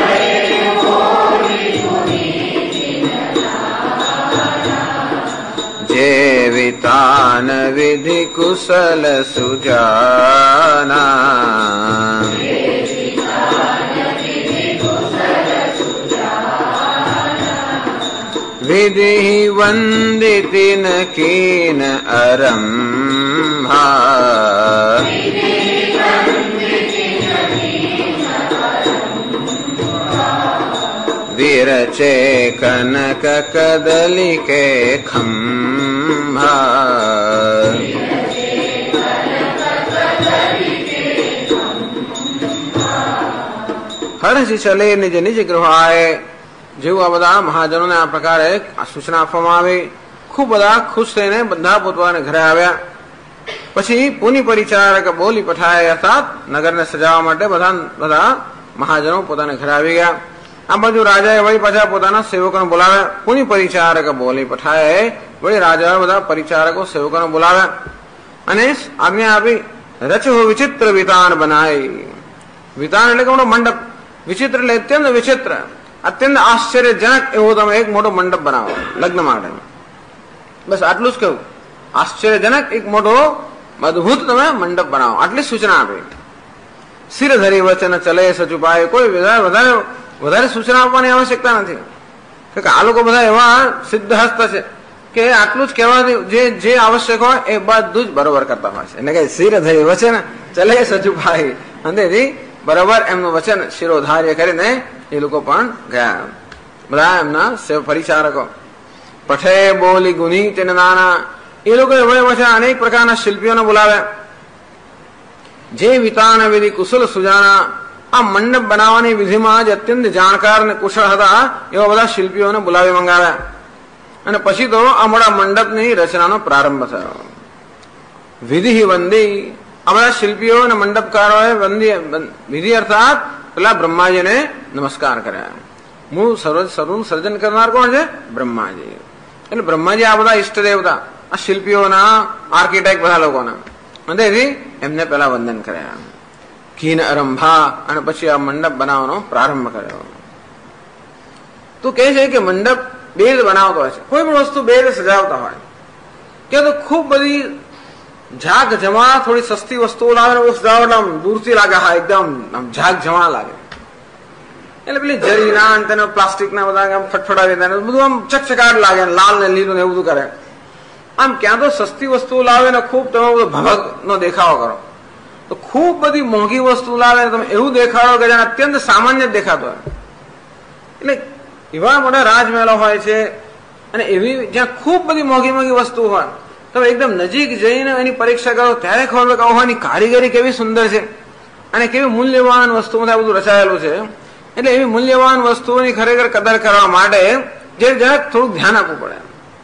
જે વિતાન વિધિ કુશલ સુજાના, વિધિ વંદિતિ ન કીન અરંભા, વિરચે કનક કદલી કે ખંભા, હર્ષિ ચલે નિજ નિજ ગૃહાય. જેવું આ બધા મહાજનોને આ પ્રકારે સૂચના આપવામાં આવી, ખૂબ બધા ખુશ થઈને બધા પોતાના ઘરે આવ્યા. પછી પુનિ પરિચારક બોલી પઠાય, અર્થાત નગરને સજાવવા માટે બધા મહાજનો પોતાના ઘરે આવી ગયા. આ બાજુ રાજાએ વળી પાછા પોતાના સેવકોને બોલાવ્યા. પુનિ પરિચારક બોલી પઠાય, વળી રાજાએ બધા પરિચારકો સેવકોને બોલાવ્યા અને આજ્ઞા આપી, રચહુ વિચિત્ર વિતાન બનાય. વિતાન એટલે કે મોટો મંડપ, વિચિત્ર એટલે અત્યંત વિચિત્ર, અત્યંત આશ્ચર્યજનક એવો તમે એક મોટો મંડપ બનાવો લગ્ન માટે. બસ આટલું જ કહ્યું, આશ્ચર્યજનક એક મોટો અદભુત તમે મંડપ બનાવો, આટલી સૂચના આપી. સિર ધરી વચન ચલે સચુપાય, કોઈ વધારે સૂચના આપવાની આવશ્યકતા નથી, કે આ લોકો બધા એવા સિદ્ધહસ્ત છે કે આટલું જ કહેવાથી જે આવશ્યક હોય એ બધું જ બરોબર કરતા હોય છે. એટલે કે સિર ધરી વચન ચલે સચુપાય, અંતેથી બરોબર એમનું વચન શિરોધાર્ય કરીને એ લોકો પણ ગયા, બધા એમના સેવ પરિચારકો. પઠે બોલી ગુની તેને નાના, એ લોકો વળે પાછા અનેક પ્રકારના શિલ્પીઓને બોલાવ્યા. જે વિતાન વિધિ કુશલ સુજાના, આ મંડપ બનાવવાની વિધિમાં જ અત્યંત જાણકાર અને કુશળ હતા એવા બધા શિલ્પીઓને બોલાવી મંગાવ્યા. અને પછી તો આ મોટા મંડપની રચનાનો પ્રારંભ થયો. વિધિ વંદી, આ બધા શિલ્પીઓ અને મંડપકારોએ વિધિ અર્થાત પેલા બ્રહ્માજીને નમસ્કાર કર્યા. મૂળ સર્જન કરનાર કોણ છે? બ્રહ્માજી. એટલે બ્રહ્માજી આ બધા ઈષ્ટ દેવતા, આ શિલ્પીઓના, આર્કિટેક્ટ બધા લોકોના, અને તેથી એમને પેલા વંદન કર્યા. કીન અરંભા, અને પછી આ મંડપ બનાવવાનો પ્રારંભ કર્યો. તો કહે છે કે મંડપ બે રીતે બનાવતો હોય છે. કોઈ પણ વસ્તુ બે રીતે સજાવતા હોય કે તો ખૂબ બધી ઝાક જમા થોડી સસ્તી વસ્તુઓ લાવે, સજાવટ આમ દૂરથી લાગે, હા એકદમ ઝાક જમા લાગે. એટલે પેલી જરીના તેને પ્લાસ્ટિકના બધા ફટફટાવી દે, બધું આમ ચકચકાટ લાગે, લાલ ને લીલું ને એવું બધું કરે. આમ ક્યાં તો સસ્તી વસ્તુઓ લાવે ને ખૂબ તમે ભભગ નો દેખાવો કરો, તો ખૂબ બધી મોંઘી વસ્તુ લાવે તમે એવું દેખાડો કે જેને અત્યંત સામાન્ય દેખાતો હોય. એટલે એવા મોટા રાજમહેલો હોય છે અને એવી જ્યાં ખૂબ બધી મોંઘી વસ્તુ હોય, તમે એકદમ નજીક જઈને એની પરીક્ષા કરો ત્યારે ખબર કે ઓની કારીગરી કેવી સુંદર છે અને કેવી મૂલ્યવાન વસ્તુમાં આ બધું રચાયેલું છે. એટલે એવી મૂલ્યવાન વસ્તુઓની ખરેખર કદર કરવા માટે જે જરાક થોડુંક ધ્યાન આપવું પડે.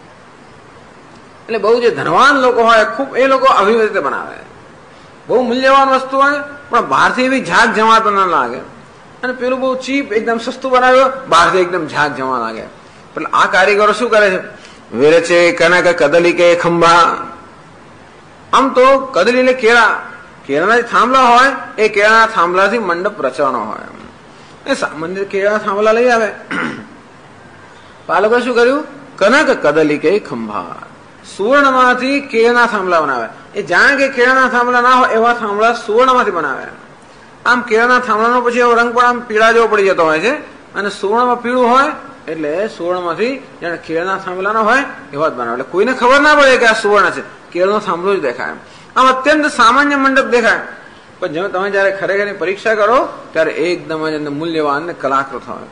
એટલે બહુ જે ધનવાન લોકો હોય ખૂબ એ લોકો આવી રીતે બનાવે. બહુ મૂલ્યવાન વસ્તુ હોય પણ બહારથી એવી ઝાક જમાતો ના લાગે, અને પેલું બહુ ચીપ એકદમ સસ્તું બનાવ્યું, બહારથી એકદમ ઝાક જમા લાગે. એટલે આ કારીગરો શું કરે છે વિરચે કનક કદલી કે ખંભા. આમ તો કદલી એટલે કેળા, કેળાના જે થાંભલા હોય એ કેળાના થાંભલાથી મંડપ રચવાનો હોય. એ સામાન્ય કેળા થાંભલા લઈ આવે. પાલકો શું કર્યું? કનક કદલી કે ખંભા, સુવર્ણમાંથી કેળાના થાંભલા બનાવે. એ જાણે કે કેળાના થાંભલા ના હોય એવા થાંભલા સુવર્ણમાંથી બનાવે. આમ કેળાના થાંભલાનો પછી એવો રંગ પણ આમ પીળા જેવો પડી જતો હોય છે, અને સુવર્ણમાં પીળું હોય એટલે સુવર્ણમાંથી જાણે કેળાના થાંભલા ના હોય એવા જ બનાવે. એટલે કોઈને ખબર ના પડે કે આ સુવર્ણ છે, કેળનો થાંભલો જ દેખાય. આમ અત્યંત સામાન્ય મંડપ દેખાય, પણ જેમ તમે જયારે ખરેખરની પરીક્ષા કરો ત્યારે એકદમ જ મૂલ્યવાન ને કલાકૃત હોય.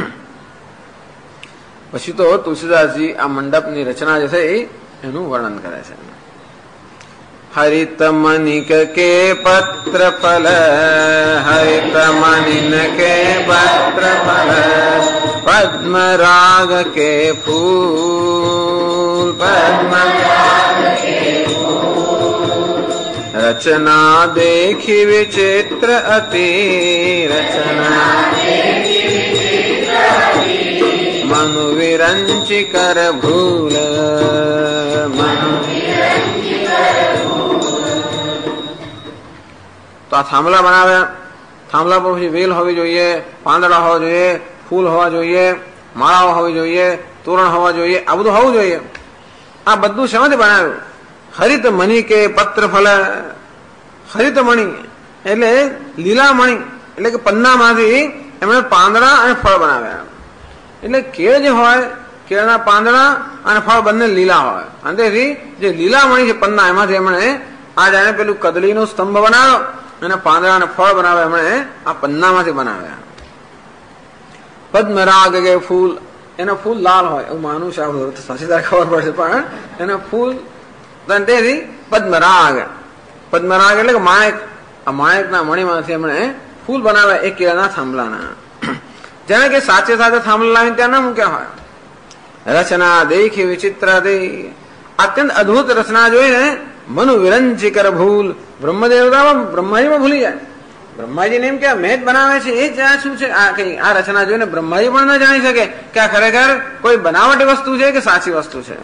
પછી તો તુલસીદાસજી આ મંડપની રચના જે છે એનું વર્ણન કરે છે. હરિત મનિક કે પત્ર ફલ, હરિત મનિન કે પત્ર ફલ, પદ્મ રાગ કે ફૂલ, પદ્મ રચના દેખી વિચિત્ર અતિ, રચના મનુ વિરંચી કર ભૂલ, મનુ. તો આ થાંભલા બનાવ્યા. થાંભલા પર પછી વેલ હોવી જોઈએ, પાંદડા હોવા જોઈએ, ફૂલ હોવા જોઈએ, માળાઓ હોવી જોઈએ, તોરણ હોવા જોઈએ, આ બધું હોવું જોઈએ. આ બધું શેમાંથી બનાવ્યું? હરિત મણી કે પત્ર ફલ. હરિત મણી એટલે લીલા મણી, એટલે કે પન્નામાંથી એમણે પાંદડા અને ફળ બનાવ્યા. એટલે કેળ જે હોય, કેળના પાંદડા અને ફળ બંને લીલા હોય, અને તેથી જે લીલા મણી છે પન્ના, એમાંથી એમણે આ જાણે પેલું કદલીનો સ્તંભ બનાવ્યો અને પાંદડા અને ફળ બનાવ્યા એમણે આ પન્નામાંથી બનાવ્યા. પદ્મરાગ કે ફૂલ, એના ફૂલ લાલ હોય એવું માનું છે, સાચી તારે ખબર પડશે, પણ એના ફૂલ તેથી પદ્મરાગ. પદ્મરાગ એટલે કે માણેક. આ માણેકના મણીમાંથી એમણે ફૂલ બનાવ્યા એ કેળના થાંભલાના. જેને કે સાચે સાચે થાંભલા લાવીને ત્યાં ના મૂક્યા હોય. રચના દેખી વિચિત્ર દે, અત્યંત અદભુત રચના જોઈને મનુ વિરંચી કર ભૂલ. બ્રહ્મદેવતા બ્રહ્માજીમાં ભૂલી જાય. બ્રહ્માજીને એમ કે મેં જ બનાવે છે એ જ આ શું છે, આ રચના જોઈને બ્રહ્માજી પણ ન જાણી શકે કે આ ખરેખર કોઈ બનાવટી વસ્તુ છે કે સાચી વસ્તુ છે.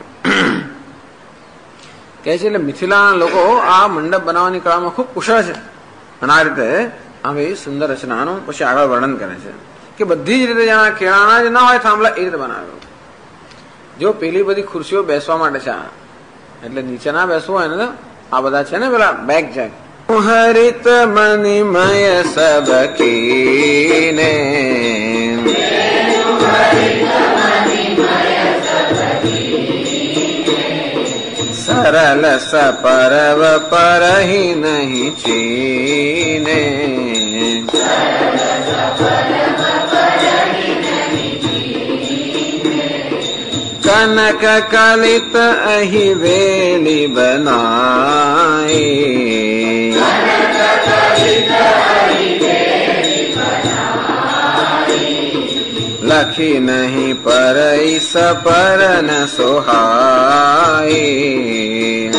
કહે છે એટલે મિથિલાના લોકો આ મંડપ બનાવવાની કળામાં ખૂબ કુશળ છે. અને આ રીતે આવી સુંદર રચનાનું પછી આગળ વર્ણન કરે છે કે બધી જ રીતે જ્યાં કેળાના જ ના હોય થાંભલા એ રીતે બનાવ્યો. જો પેલી બધી ખુરશીઓ બેસવા માટે છે, એટલે નીચે ના બેસવું હોય ને, આ બધા છે ને પેલા બેક જેક. હરિત મનિમય સબકીને, સરલ સપરવ પરહી નહીં ચીને, કનક કલિત અહી વેલી બનાઈ, લખી નહીં પરઈ સપર ન સોહાઈ,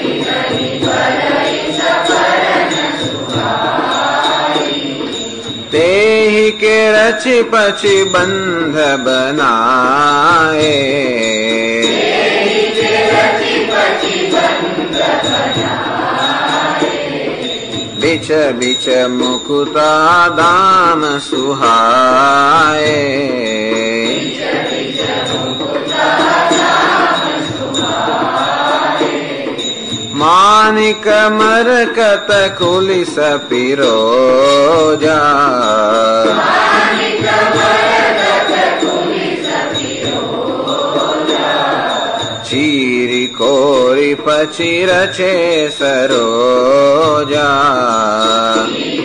તેહી કે રચી પછી બંધ બનાએ, બીચ બીચ મુકુતા દામ સુહાય, માનિક મરકત કુલિસ પિરોજા, ચીરી કોરી પછી રચે સરોજા,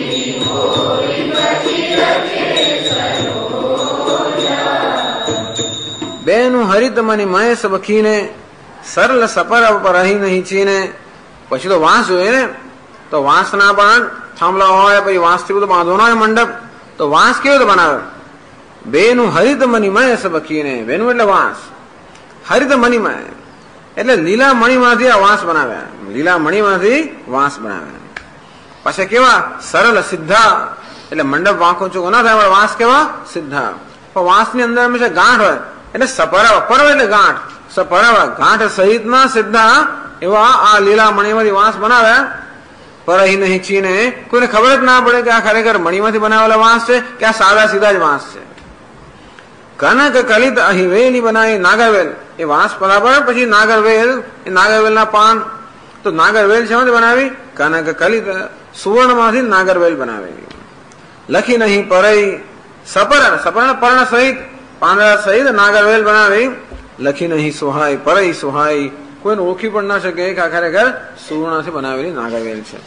બેનું હરિત મની મહેશ બખીને, સરળ સપર પર રહી નહીં ચીને. પછી તો વાંસ જોઈએ ને, તો વાંસના પણ થાંભલા હોય, પછી વાંસથી બધું બાંધવાનો હોય મંડપ, તો વાંસ કેવી રીતે બનાવે? બેનું હરિત મની મહેશ બખીને, બેનું એટલે વાંસ, હરિત મણીમય એટલે લીલા મણીમાંથી આ વાંસ બનાવ્યા, લીલા મણીમાંથી વાંસ બનાવ્યા. પછી કેવા? સરળ સિદ્ધા, એટલે મંડપ વાંકો ચોખ્ખો ના થાય, વાંસ કેવા? સિદ્ધા. પણ વાંસની અંદર હંમેશા ગાંઠ હોય, એટલે સપરવ, પરવ એટલે ગાંઠ, ગાંઠ સહિતના સીધા એવા આ લીલા મણીમાંથી વાંસ બનાવ્યા. પરહી નહીં ચીને, કોઈને ખબર જ ના પડે કે આ ખરેખર મણીમાંથી બનાવેલા વાંસ છે કે આ સાદા સીધા જ વાંસ છે. કનક કલિત અહીં વેલી બનાવી નાગરવેલ, એ વાંસ બરાબર. પછી નાગરવેલ, એ નાગરવેલના પાન. તો નાગરવેલ શેમાંથી બનાવી? કનક કલિત, સુવર્ણમાંથી નાગરવેલ બનાવેલી. લખી નહીં પરઈ સપરણ, સપરણ પર્ણ સહિત પાંદડા સહિત નાગરવેલ બનાવી. લખી નહીં સુહાય પરઈ સુહાય, કોઈને ઓળખી પણ ના શકે કે આ ખરેખર સુવર્ણથી બનાવેલી નાગરવેલ છે.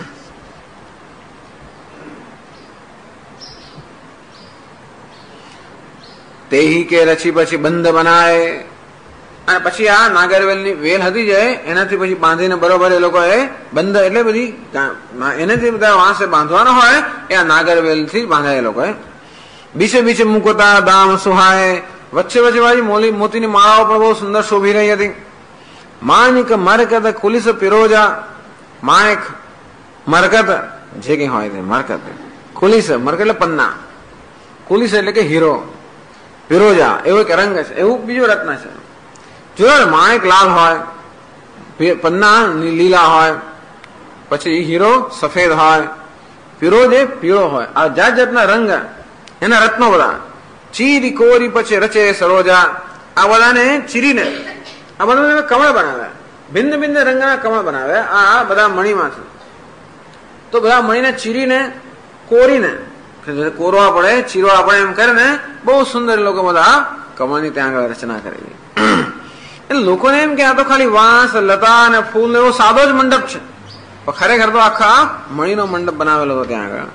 તેહી કે રચી પછી બંધ બનાય. અને પછી આ નાગરવેલની વેલ હતી જાય એનાથી પછી બાંધીને બરોબર એ લોકોએ બંધ, એટલે બધી એનાથી બધા વાંસે બાંધવાનો હોય એ આ નાગરવેલથી બાંધાય એ લોકોએ. બીચે બીચે મુકતા દામ સુહાય, વચ્ચે વચ્ચે વાળી મોતીની માળાઓ પણ બહુ સુંદર શોભી રહી હતી. માણિક મરકત ખુલીસ પિરોજા, માણિક મરકત જે કઈ હોય તે મરકત, ખુલીસ મરકત એટલે પન્ના, ખુલીસ એટલે કે હીરો, પિરોજા એવો એક રંગ છે, એવું બીજો રત્ન છે. જો માણિક લાલ હોય, પન્ના લીલા હોય, પછી હીરો સફેદ હોય, પિરોજ એ પીળો હોય. આ જાત જાતના રંગ એના રત્નો બધા. ચીરી કોરી પછી રચે સરોજા, આ બધાને ચીરીને આ બધા કમળ બનાવ્યા, ભિન્ન ભિન્ન રંગના કમળ બનાવ્યા આ બધા મણીમાંથી. તો બધા મણીને ચીરીને કોરીને કોરવા પડે, ચીરવા પડે એમ કરીને બહુ સુંદર લોકો બધા કમળની ત્યાં આગળ રચના કરેલી. એટલે લોકોને એમ કે આ તો ખાલી વાંસ લતા અને ફૂલ એવો સાદો જ મંડપ છે, પણ ખરેખર તો આખા મણીનો મંડપ બનાવેલો હતો ત્યાં આગળ.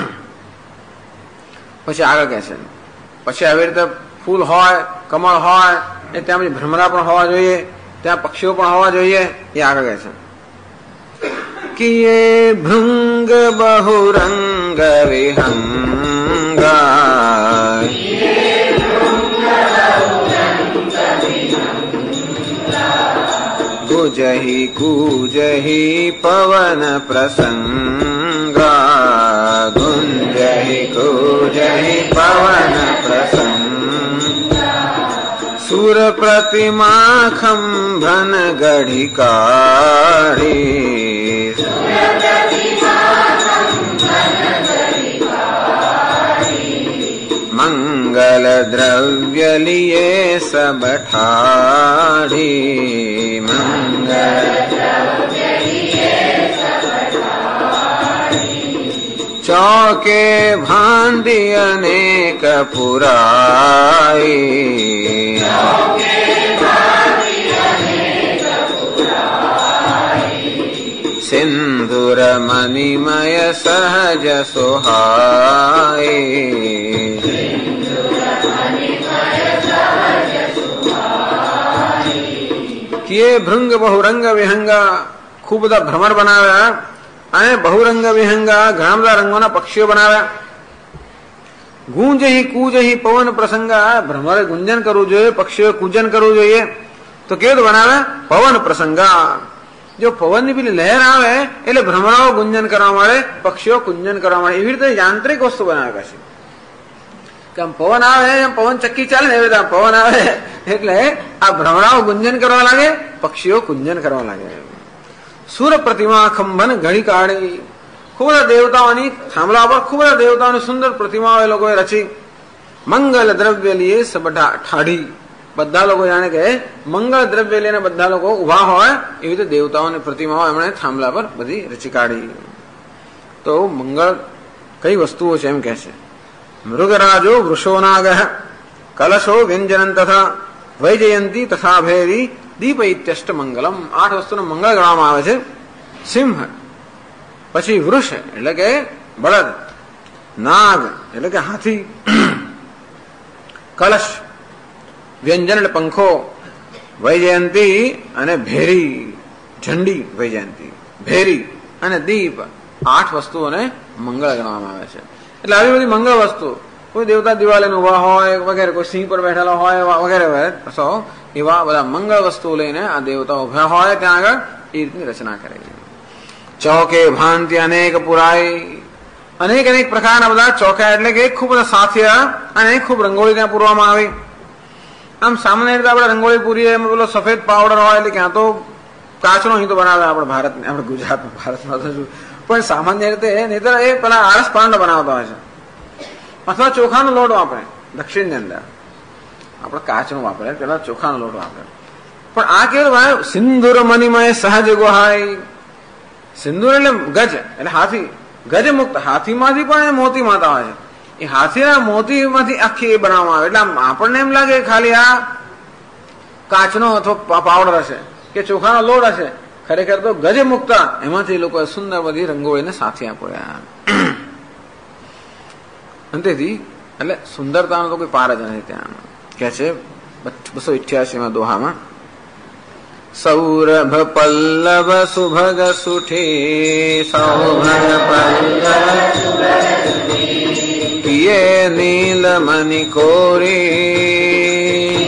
પછી આગળ કે છે, પછી આવી રીતે ફૂલ હોય, કમળ હોય, એ ત્યાં પછી ભ્રમરા પણ હોવા જોઈએ, ત્યાં પક્ષીઓ પણ હોવા જોઈએ. એ આગળ કહે છે કે એ ભૃંગ બહુરંગ વિહંગા, ગુજહી કુજહી પવન પ્રસંગા, ગુંજહી કુજહી પવન પ્રસંગ, સુર પ્રતિમા ખંભન ગઢી કાઢી, મંગલ દ્રવ્ય લીએ સબ ઠાડી, મંગલ ચોકે ભાંડી અનેક પુરાઈ, સિંધુર મણિમય સહજ સોહાઈ, કે ભૃંગ બહુરંગ વિહંગા, ખૂબ બધા ભ્રમર બનાવ્યા અને બહુરંગ વિહંગા ઘણા બધા રંગોના પક્ષીઓ બનાવ્યા. ગુંજહી કુજહી પવન પ્રસંગા, ભ્રમરે ગુંજન કરવું જોઈએ, પક્ષીઓએ કૂજન કરવું જોઈએ. તો કેવું બનાવ્યા? પવન પ્રસંગા. જો પવનની પેલી લહેર આવે એટલે ભ્રમરાઓ ગુંજન કરવા મળે, પક્ષીઓ કુંજન કરવા મળે. એવી રીતે યાંત્રિક વસ્તુ બનાવ્યા છે કે આમ પવન આવે એમ પવન ચક્કી ચાલે ને એવી રીતે પવન આવે એટલે આ ભ્રમરાઓ ગુંજન કરવા લાગે, પક્ષીઓ કુંજન કરવા લાગે. સુર પ્રતિમા ખંભન ઘડી કાઢી, ખૂબ બધા દેવતાઓની થાંભલા પર ખૂબ બધા દેવતાઓની સુંદર પ્રતિમાઓ એ લોકોએ રચી. મંગલ દ્રવ્ય લીએ સબઠા ઠાડી, બધા લોકો જાણે કે મંગળ દ્રવ્ય લઈને બધા લોકો ઉભા હોય એવી રીતે દેવતાઓની પ્રતિમાઓ એમણે થાંભલા પર બધી રચી કાઢી. તો મંગળ કઈ વસ્તુઓ છે એમ કે છે, મૃગરાજો વૃષો નાગ, કલશો વ્યંજન તથા વૈજયંતી તથા ભેરી દીપ ઇત્યષ્ટ મંગલમ. 8 વસ્તુનો મંગળ ગણવામાં આવે છે. સિંહ, પછી વૃષ એટલે કે બળદ, નાગ એટલે કે હાથી, કલશ વ્યંજન એટલે પંખો, વૈજયંતી અને ભેરી ઝંડી, વૈજયંતી ભેરી અને દીપ, 8 વસ્તુઓને મંગળ ગણવામાં આવે છે. એટલે આવી બધી મંગળ વસ્તુ, કોઈ દેવતા દિવાળીને ઉભા હોય વગેરે, કોઈ સિંહ પર બેઠેલા હોય વગેરે વગેરે, એવા બધા મંગળ વસ્તુઓ લઈને આ દેવતા ઉભા હોય ત્યાં આગળ એ રીતની રચના કરેલી. ચોકે ભાંતિ અનેક પુરાઈ, અનેક અનેક પ્રકારના બધા ચોકા એટલે કે ખૂબ બધા સાથિયા અને ખૂબ રંગોળી ત્યાં પૂરવામાં આવી. આમ સામાન્ય રીતે આપણે રંગોળી પૂરી એમાં પેલો સફેદ પાવડર હોય એટલે ક્યાં તો કાચનો અહીં તો બનાવે આપણે ભારતને, આપણે ગુજરાતમાં, ભારતમાં તો શું પણ સામાન્ય રીતે નહીં તો એ પેલા આરસ પાંડો બનાવતા હોય છે, અથવા ચોખાનો લોટ વાપરે. દક્ષિણની અંદર આપણે કાચનો વાપરે, પેલા ચોખાનો લોટ વાપરે. પણ આ કેવું ભાઈ સિંદુર મનીમય સહજ ગોહાય. સિંદુર એટલે ગજ એટલે હાથી, ગજ મુક્ત હાથીમાંથી પણ એ મોતી માતા હોય છે. એ હાથીના મોતીમાંથી આખી એ બનાવવામાં આવે. એટલે આપણને એમ લાગે ખાલી આ કાચનો અથવા પાવડર હશે કે ચોખાનો લોટ હશે, ખરેખર તો ગજ મુક્ત એમાંથી લોકોએ સુંદર બધી રંગોળીને સાથે આપ્યા. અંતેથી એટલે સુંદરતાનો તો કોઈ પાર જ નથી. ત્યાં કે છે 288 દોહામાં, સૌરભ પલ્લવ સુભગ સુઠી સૌભગ પલ્લવ પિયે નીલ મણિ કોરી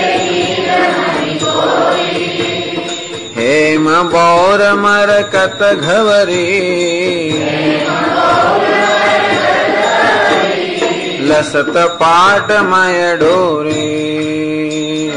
હેમ બૌર મરકત ઘવરી લસત પાટમય ડોરી.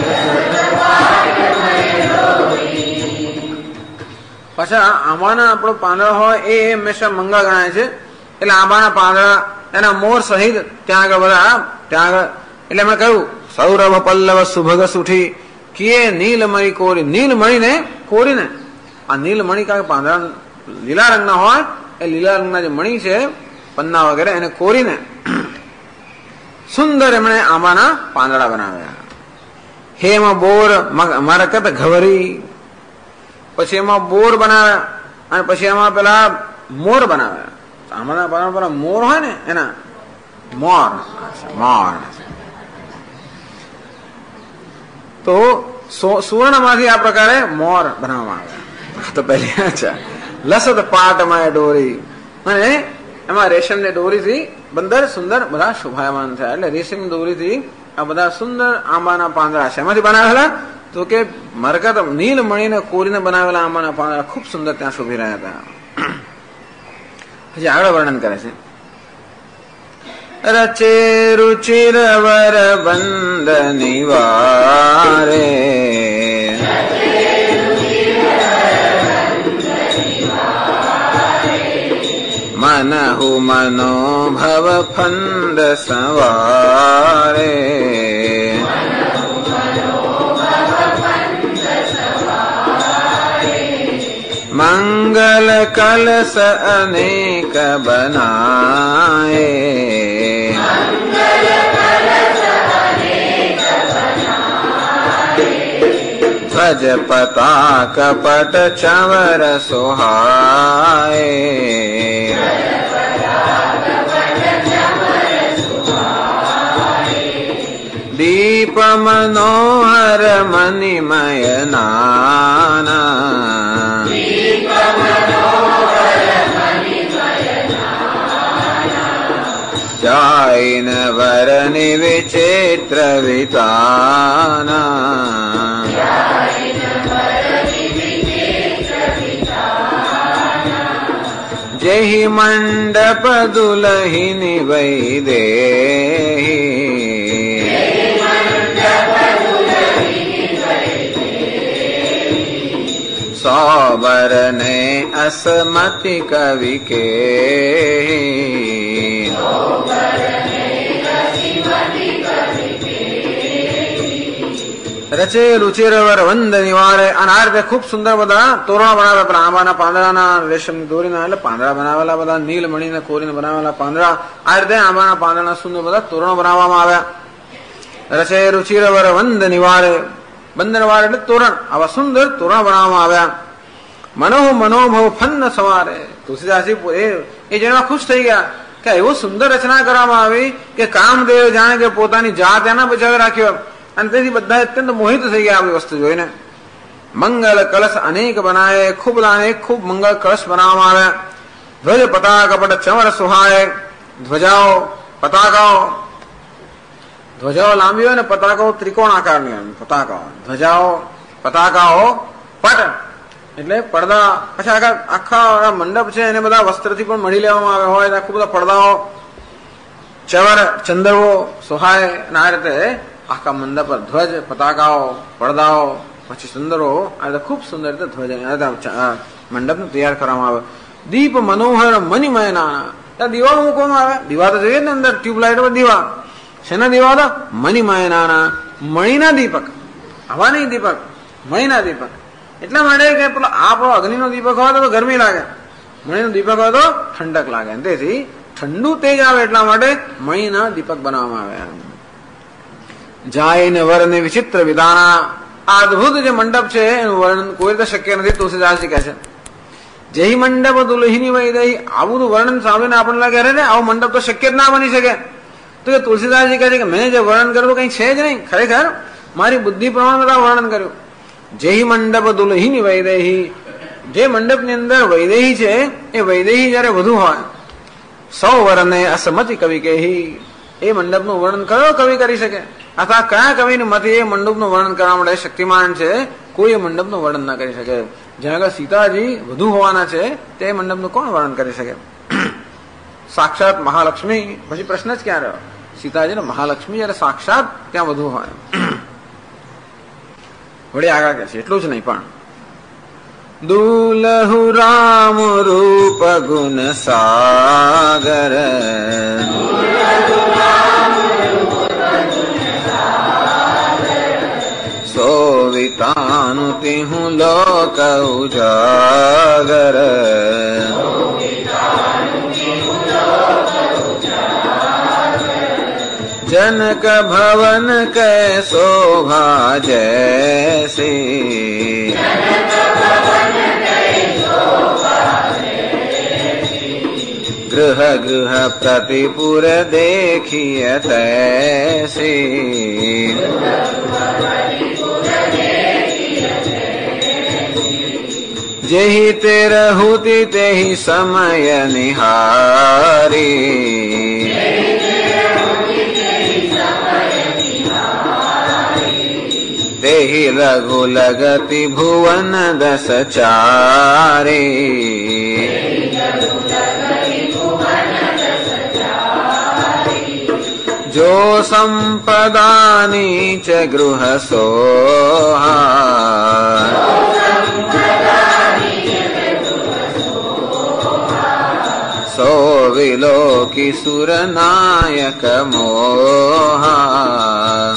પાછા આંબાના આપણો પાંદડા હોય એ હંમેશા મંગળ ગણાય છે. એટલે આંબાના પાંદડા એના મોર સહિત ત્યાં આગળ બધા ત્યાં આગળ એટલે એમણે કહ્યું સૌરભ પલ્લવ સુભગ સુઠી કિયે નીલમણી કોરી. નીલમણીને કોરીને આ નીલમણી કારણ કે પાંદડા લીલા રંગના હોય એ લીલા રંગના જે મણી છે પન્ના વગેરે એને કોરીને સુંદર એમણે આંબાના પાંદડા બનાવ્યા. હેમ બોર મરકત ઘવરી, પછી એમાં બોર બનાવ્યા અને પછી એમાં પેલા મોર બનાવ્યા. આંબાના પાંદડા પેલા મોર હોય ને એના મોર મોર તો સુવર્ણમાંથી આ પ્રકારે મોર બનાવવામાં આવ્યા. તો પહેલી અચ્છા લસત પાટમાં ડોરી અને એમાં રેશમની દોરીથી બંદર સુંદર બધા શોભાયમાન થયા. એટલે રેશમ દોરીથી આ બધા સુંદર આંબાના પાંદડા છે. એમાંથી બનાવેલા તો કે મરકત નીલમણીને કોરીને બનાવેલા આંબાના પાંદડા ખૂબ સુંદર ત્યાં શોભી રહ્યા હતા. પછી આગળ વર્ણન કરે છે, રચે રુચિર વર બંદ નિવારે મનહુ મનોભવ ફંદ સવારે મંગલ કલશ અનેક બનાએ ધ્વજ પતાક પટ ચંવર સોહાય દીપ મનોહર મણિમય નાના જાયન વરનિ વિચિત્ર વિતાના જેહી મંડપ દુલહિની વૈદેહી સૌબર ને અસમતિ કવિ કે રચે રુચિરવર વંદ નિવારે. અને આ રીતે ખૂબ સુંદર બધા તોરણો બનાવેલા પેલા આંબાના પાંદડાના રેશમ દોરીના એટલે પાંદડા બનાવેલા બધા નીલમણીને કોરીને બનાવેલા પાંદડા આ રીતે આંબાના પાંદડાના સુંદર બધા તોરણો બનાવવામાં આવ્યા. રચે રુચિરવર વંદ નિવારે, બંધ નિવારે એટલે તોરણ, આવા સુંદર તોરણ બનાવવામાં આવ્યા. મનોહ મનોભવ ફન્ન સવારે, તુલસીદાસજી એ જેમાં ખુશ થઈ ગયા કે એવું સુંદર રચના કરવામાં આવી કે કામદેવ જાણે કે પોતાની જાત એના બચાવી રાખ્યો અને તેથી બધા અત્યંત મોહિત થઈ ગયા આવી વસ્તુ જોઈને. મંગલ કલશ અનેક બનાવે, ખૂબ અનેક ખૂબ મંગળ કલશ બનાવવામાં આવ્યા. ધ્વજ પતાકા પટ ચંવર સુહાય, ધ્વજાઓ પતાકાઓ, ધ્વજાઓ લાંબી હોય ને પતાકાઓ ત્રિકોણ આકારની હોય પતાકાઓ, ધ્વજાઓ પતાકાઓ પટ એટલે પડદા. પછી આખા મંડપ છે એને બધા વસ્ત્રથી પણ મળી લેવામાં આવ્યા હોય, આખું બધા પડદાઓ, ચવર ચંદરવો સોહાય અને આ રીતે આખા મંડપ પર ધ્વજ, પતાકાઓ, પડદાઓ, પછી સુંદરો, આ ખૂબ સુંદર રીતે ધ્વજ મંડપને તૈયાર કરવામાં આવે. દીપ મનોહર મણિમય નાના, ત્યાં દીવા મૂકવામાં આવે. દીવા તો જોઈએ ને અંદર ટ્યુબલાઇટ પર દીવા. શેના દીવા હતા? મણિમય નાના, મણીના દીપક. હવા નહીં દીપક, મણીના દીપક. એટલા માટે કે પેલો આપણો અગ્નિનો દીપક હોય તો ગરમી લાગે, મણીનો દીપક હોય તો ઠંડક લાગે. તેથી ઠંડુ તેજ આવે એટલા માટે મણીના દીપક બનાવવામાં આવે. જાય ને વરને વિચિત્ર વિધાના, આ અદભુત જે મંડપ છે એનું વર્ણન કોઈ રીતે શક્ય નથી. તુલસીદાસજી કહે છે જય મંડપ દુલ્હીની વૈદહી. આવું બધું વર્ણન સાંભળીને આપણને લાગે અરે ને આવું મંડપ તો શક્ય જ ના બની શકે. તો કે તુલસીદાસજી કહે છે કે મેં જે વર્ણન કર્યું કઈ છે જ નહીં, ખરેખર મારી બુદ્ધિ પ્રમાણે બધા વર્ણન કર્યું. જય મંડપ દુલ્હીની વૈદેહી, જે મંડપની અંદર વૈદેહી છે એ વૈદેહી જયારે વધુ હોય. સૌ વરને અસમતિ કવિ કેહી, એ મંડપનું વર્ણન કયો કવિ કરી શકે? અથવા કયા કવિને મતે એ મંડપનું વર્ણન કરવા માટે શક્તિમાન છે? કોઈ એ મંડપનું વર્ણન ના કરી શકે. જ્યાં આગળ સીતાજી વધુ હોવાના છે તે મંડપનું કોણ વર્ણન કરી શકે? સાક્ષાત મહાલક્ષ્મી, પછી પ્રશ્ન જ ક્યાં રહ્યો? સીતાજી ને મહાલક્ષ્મી જયારે સાક્ષાત ત્યાં વધુ હોય. વળી આગળ કે છે એટલું જ નહીં પણ દુલહુ રામ રૂપ ગુણ સાગર, સોવિતાનું તિહું લોક ઉજાગર. जनक भवन कै शोभा जैसी, गृह गृह प्रतिपुर देखिए तैसी, जेहि ते रहुति तेहि समय निहारी, तेहि लघु लगति भुवन दस चारी, जो संपदा नीच गृह सोहा, सो विलोकी सुर नायक मोहा,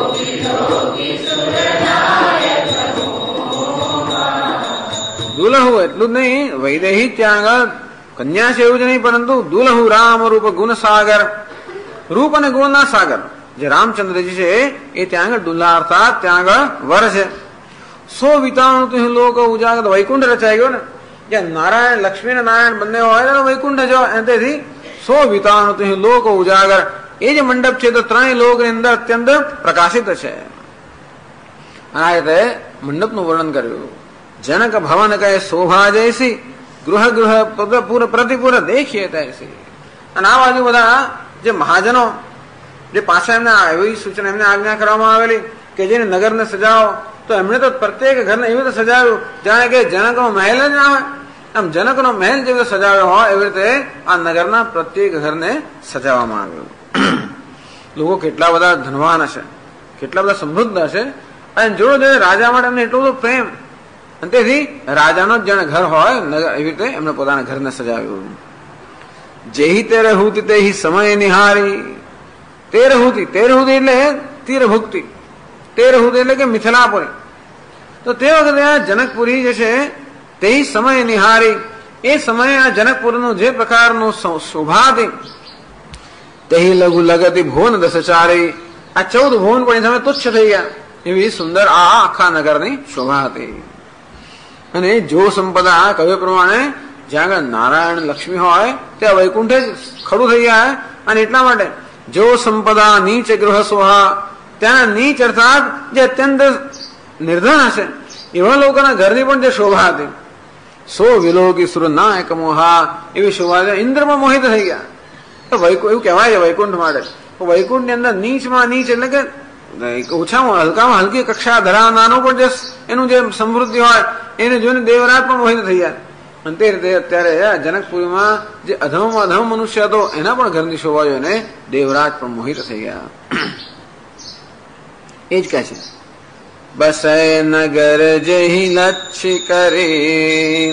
દુલહુ એટલું જ નહીં, વૈદેહી ત્યાં આગળ કન્યા છે એવું જ નહીં, પરંતુ દુલહુ રામ રૂપ ગુણ સાગર, રૂપ અને ગુણના સાગર જે રામચંદ્રજી છે એ ત્યાં આગળ દુલ્હા અર્થાત ત્યાં આગળ વર છે. સો વિતાણું લોક ઉજાગર, વૈકુંઠ રચાઈ ગયો ને, જ્યાં નારાયણ લક્ષ્મી અને નારાયણ બંને હોય વૈકુંઠ જો. તેથી સો વિતાણું લોક ઉજાગર, એ જે મંડપ છે તો ત્રણેય લોક ની અંદર અત્યંત પ્રકાશિત છે. આ રીતે મંડપનું વર્ણન કર્યું. જનક ભવન કહે શોભા જૈસી, ગૃહ ગૃહ પ્રતિપુર દેખીએ તૈસી. અને આ બાજુ બધા જે મહાજનો જે પાછા એમને એવી સૂચના એમને આજ્ઞા કરવામાં આવેલી કે જેને નગરને સજાવો, તો એમણે તો પ્રત્યેક ઘરને એવી રીતે સજાવ્યું જાણે કે જનકનો મહેલ જ ના હોય. આમ જનકનો મહેલ જેવી રીતે સજાવ્યો હોય એવી રીતે આ નગરના પ્રત્યેક ઘરને સજાવવામાં આવ્યું. લોકો કેટલા બધા ધનવાન હશે, કેટલા બધા સમૃદ્ધ હશે, અને જોડે જોડે રાજા માટે એમને એટલો બધો પ્રેમ, અને તેથી રાજાનો જ જાણે ઘર હોય એવી રીતે એમણે પોતાના ઘરને સજાવ્યું. જેહી તે રહુતી તેહી સમય નિહારી, તે રહુતી એટલે તીર ભુક્તિ, તે રહુતી એટલે કે મિથિલાપુરી. તો તે વખતે આ જનકપુરી જે છે તે સમય નિહારી, એ સમયે આ જનકપુરનું જે પ્રકારનું શોભા હતી તે લઘુ લગતી ભુવન દસચારી, આ 14 ભુવન પણ સામે તુચ્છ થઈ ગયા એવી સુંદર આ આખા નગરની શોભા હતી. અને જો સંપદા કહ્યું પ્રમાણે જ્યાં આગળ નારાયણ લક્ષ્મી હોય ત્યાં વૈકુંઠે જ ખડું થઈ ગયા. અને એટલા માટે જો સંપદા નીચ ગૃહ સોહા, ત્યાં નીચ અર્થાત જે અત્યંત નિર્ધન હશે એવા લોકોના ઘરની પણ જે શોભા હતી, સો વિલોકી સુર નાયક મોહા, એવી શોભા ઇન્દ્રમાં મોહિત થઈ ગયા. તો એવું કહેવાય છે વૈકુંઠ માટે. વૈકુંઠ ની અંદર નીચમાં નીચ એટલે કે ઓછામાં હલકામાં હલકી કક્ષા ધરાવનાનું પણ જે એનું જે સમૃદ્ધિ હોય એને જોઈને દેવરાજ પણ મોહિત થઈ જાય. અને તે રીતે અત્યારે જનકપુરીમાં જે અધમમાં અધમ મનુષ્ય હતો એના પણ ઘરની શોભા જોઈને દેવરાજ પણ મોહિત થઈ ગયા. એ જ કહે છે બસય નગર જહી લક્ષ્ય કરી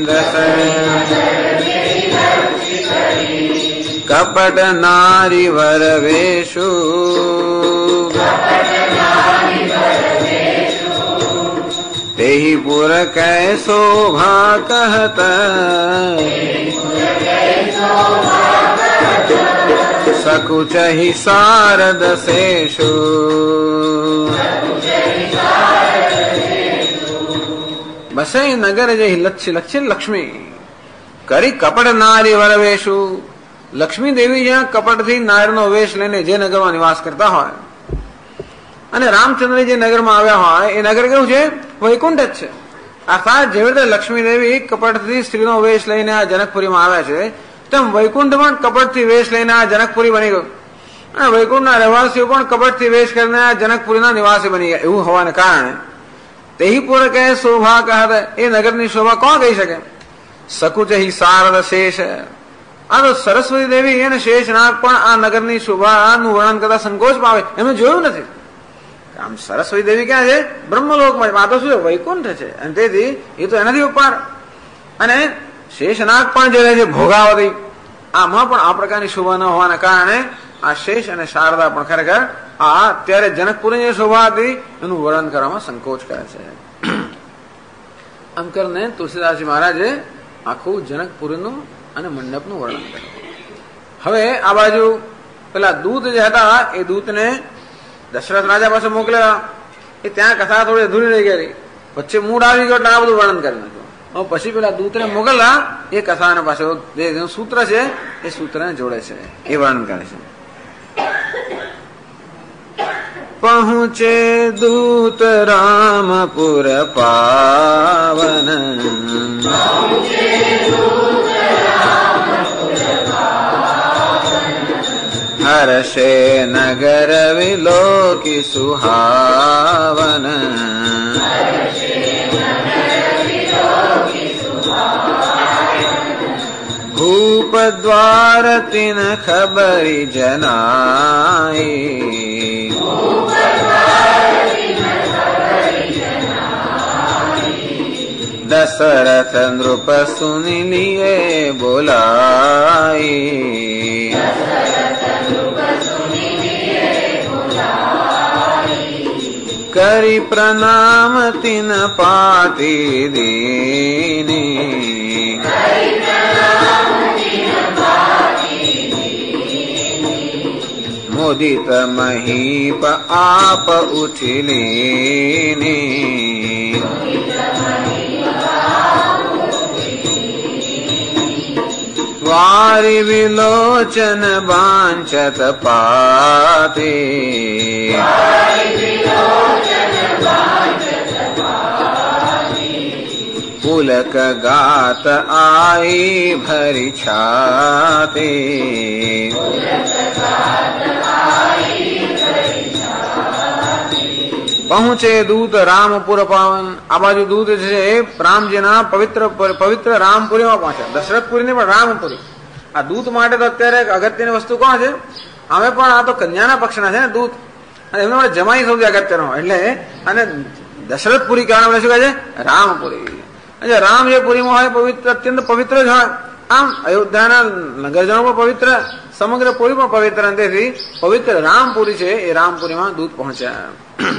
કપટ નારી વર વેશુ તેહી પુર कै શોભા કહત સકુચહી શારદ શેષુ બસય નગર જહી લક્ષ્ય લક્ષ્ય લક્ષ્મી કરી કપટ નારી વર વેશુ લક્ષ્મી દેવી જ્યાં કપટથી નારીનો વેશ લઈને જે નગરમાં નિવાસ કરતા હોય અને રામચંદ્ર જે નગરમાં આવ્યા હોય એ નગર કેવું છે? વૈકુંઠ જ છે. અર્થાત જેવી રીતે લક્ષ્મી દેવી કપટથી સ્ત્રીનો વેશ લઈને આ જનકપુરીમાં આવ્યા છે તેમ વૈકુંઠ પણ કપટથી વેશ લઈને આ જનકપુરી બની ગયું અને વૈકુંઠના રહેવાસીઓ પણ કપટથી વેશ કરીને આ જનકપુરીના નિવાસી બની ગયા. એવું હોવાને કારણે તેહી પુર કહે શોભા કહત એ નગરની શોભા કોણ કહી શકે? સકુચહી શારદ શેષ આ તો સરસ્વતી દેવી અને શેષનાગ પણ આ નગરની શોભાનું વર્ણન કરતા સંકોચ પામે. એમને જોયું નથી. આમ સરસ્વતી દેવી ક્યાં છે? બ્રહ્મલોકમાં. આ તો શું છે? વૈકુંઠ છે. અને તેથી એ તો એનાથી ઉપર. અને શેષનાગ પણ જે રહે છે ભોગાવતી, આમાં પણ આ પ્રકારની શોભા ન હોવાના કારણે આ શેષ અને શારદા પણ ખરેખર આ અત્યારે જનકપુરીની શોભા હતી એનું વર્ણન કરવામાં સંકોચ કરે છે. આમ કરીને તુલસીદાસજી મહારાજે આખું જનકપુરીનું અને મંડપનું વર્ણન કર્યું. હવે આ બાજુ પેલા દૂત જે હતા એ દૂતને દશરથ રાજા પાસે મોકલેલા. એ ત્યાં કથા થોડી અધૂરી રહી ગયેલી, વચ્ચે મૂડ આવી ગયો એટલે આ બધું વર્ણન કરી નાખ્યું. હવે પછી પેલા દૂતને મોકલલા એ કથાના પાસે જે સૂત્ર છે એ સૂત્રને જોડે છે, એ વર્ણન કરે છે. પહોંચે દૂત રામપુર પાવન હર્ષે નગર વિલોકી સુહાવન ભૂપ દ્વાર તિન ખબરી જનાઈ દશરથ નૃપ સુની લીએ બોલાઈ કરી પ્રણામ તિન પાતી દીની મુદિત મહીપ આપ ઉઠીલીની વારી વિલોચન વાંચત પાતી પુલક ગાત આઈ ભરી છાતી પહોંચે દૂત રામપુર પાવન. આ બાજુ દૂત છે રામજીના પવિત્ર રામપુરીમાં પહોંચ્યા. દશરથપુરી ને પણ રામપુરી. આ દૂત માટે તો અત્યારે અગત્યની વસ્તુ કોણ છે? અમે પણ આ તો કન્યાના પક્ષના છે ને દૂત, અને એમનો જમાઈ સૌથી અગત્યનો. એટલે અને દશરથપુરી કહેવાના શું કહે છે? રામપુરી. રામ જે પુરીમાં હોય પવિત્ર, અત્યંત પવિત્ર જ હોય. આમ અયોધ્યાના નગરજનો પણ પવિત્ર, સમગ્ર પુરી પણ પવિત્ર. તેથી પવિત્ર રામપુરી છે એ રામપુરીમાં દૂત પહોંચ્યા.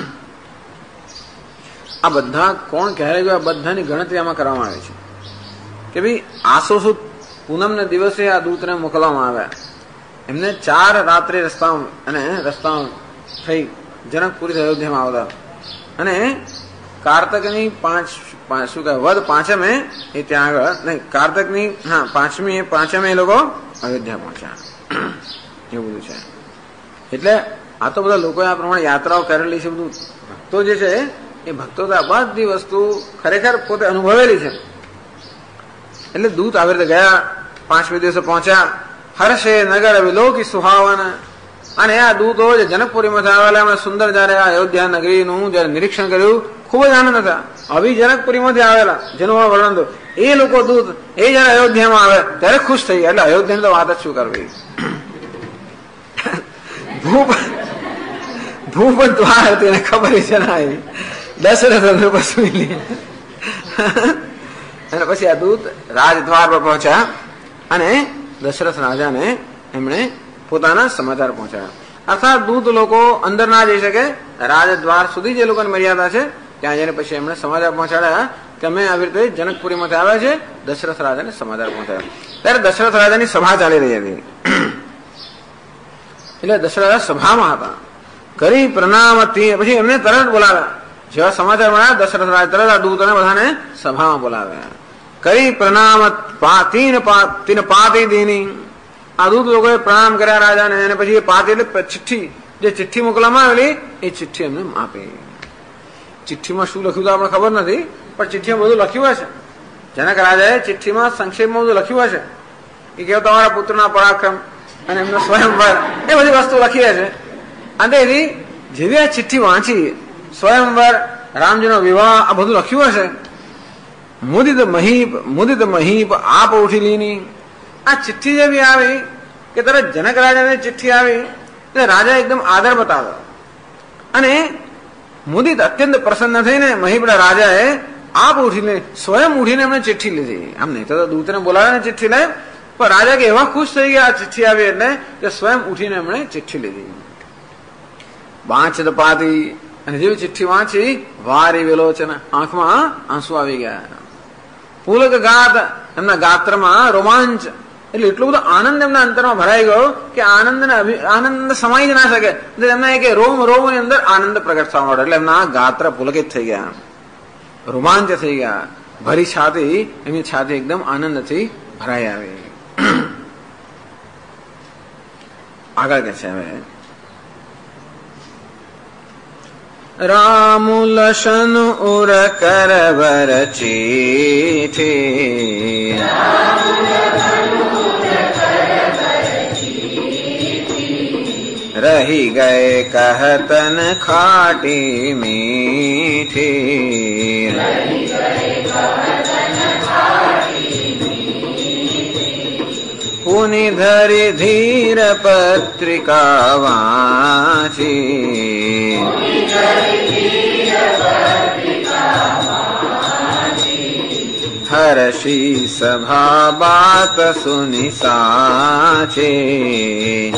આ બધા કોણ ક્યારે ગયો? બધાની ગણતરી આમાં કરવામાં આવે છે કે ભાઈ આસો સુદ પૂનમને દિવસે આ દૂતને મોકલવામાં આવ્યા. એમને 4 રાત્રે રસ્તા થઈ જનકપુરી અયોધ્યામાં આવતા. અને કારતકની શું કહે વધ 5મે એ ત્યાં આગળ નહીં, કારતકની 5મે એ લોકો અયોધ્યા પહોંચ્યા. એવું બધું છે. એટલે આ તો બધા લોકોએ આ પ્રમાણે યાત્રાઓ કરેલી છે. બધું ભક્તો જે છે એ ભક્તો તો આ બધી વસ્તુ ખરેખર પોતે અનુભવેલી છે. એટલે દૂત આવી રીતે ગયા, 5મે દિવસે પહોંચ્યા. હર્ષે નગર વિલોકી સુહાવન. અને આ દૂતો જે જનકપુરીમાંથી આવેલા એમણે સુંદર જયારે આ અયોધ્યા નગરીનું જયારે નિરીક્ષણ કર્યું, ખૂબ જ આનંદ હતા. આવી જનકપુરીમાંથી આવેલા જેનું વર્ણન તો એ લોકો દૂત એ જયારે અયોધ્યામાં આવે ત્યારે ખુશ થઈ ગયા. એટલે અયોધ્યાની તો વાત જ શું કરવી. ભૂપત દ્વાર હતું એને ખબર છે ના આવી. દશરથ પછી લે અને પછી આ દૂત રાજદ્વાર પર પહોંચ્યા અને દશરથ રાજાને એમણે પોતાના સમાચાર પહોંચાડ્યા. અર્થાત દૂત લોકો અંદર ના જઈ શકે, રાજદ્વાર સુધી જે લોકોની મર્યાદા છે ત્યાં જઈને પછી એમણે સમાચાર પહોંચાડ્યા કે અમે આવી રીતે જનકપુરીમાંથી આવ્યા છે. દશરથ રાજાને સમાચાર પહોંચાડ્યા. ત્યારે દશરથ રાજાની સભા ચાલી રહી હતી. એટલે દશરથ રાજા સભામાં હતા. કરી પ્રણામતી પછી એમને તરત બોલાવ્યા. જેવા સમાચાર મળ્યા દશરથ રાજા તરત આ દૂતોને બધાને સભામાં બોલાવ્યા. કરી પ્રણામ તીન પાતી દીની. આ દૂત લોકોએ પ્રણામ કર્યા રાજાને અને પછી પાતી એટલે ચિઠ્ઠી, જે ચિઠ્ઠી મોકલવામાં આવેલી એ ચિઠ્ઠી એમને આપી. ચિઠ્ઠીમાં શું લખ્યું તો આપણે ખબર નથી, પણ ચિઠ્ઠીમાં બધું લખ્યું હશે. જનક રાજાએ ચિઠ્ઠીમાં સંક્ષેપમાં બધું લખ્યું હશે. એ કેવું તમારા પુત્રના પરાક્રમ અને એમનો સ્વયંવર એ બધી વસ્તુ લખી હશે. અને એની જેવી આ ચિઠ્ઠી વાંચી, સ્વયંવર, રામજીનો વિવાહ આ બધું લખ્યું હશે. મુદિત મહીપ આપ ઉઠી લીની. આ ચિઠ્ઠી જેવી આવી કે તરત જનક રાજાને ચિઠ્ઠી આવી એટલે રાજા એકદમ આદર બતાવ્યો અને મુદિત અત્યંત પ્રસન્ન થઈને મહીપડા રાજાએ આપ ઉઠીને સ્વયં ઉઠીને એમણે ચિઠ્ઠી લીધી. આમ નહીં તો દૂતને બોલાવીને ચિઠ્ઠી લે, પણ રાજા કે એવા ખુશ થઈ ગયા ચિઠ્ઠી આવી એટલે કે સ્વયં ઉઠીને એમણે ચિઠ્ઠી લીધી. વાંચત પાતી અને જેવી ચિઠ્ઠી વાંચી વારી વેલોચન, આંખમાં આંસુ આવી ગયા. પુલક ગાત, એમના ગાત્રમાં રોમાંચ એટલે એટલો બધો આનંદ એમના અંતરમાં ભરાઈ ગયો કે આનંદ સમાઈ જ ના શકે. એમના એક રોમ ની અંદર આનંદ પ્રગટ થવા માંડ્યો. એટલે એમના ગાત્ર પુલકિત થઈ ગયા, રોમાંચ થઈ ગયા. ભરી છાતી, એમની છાતી એકદમ આનંદથી ભરાઈ આવી. આગળ કે છે હવે રામુ લશન ઉર કરવર ચીઠી, રહી ગયે કહતન ખાટી મીઠી. પુનિ ધરી ધીર પત્રિકા વાંચી, હર્ષી સભા બાત સુની સાચી.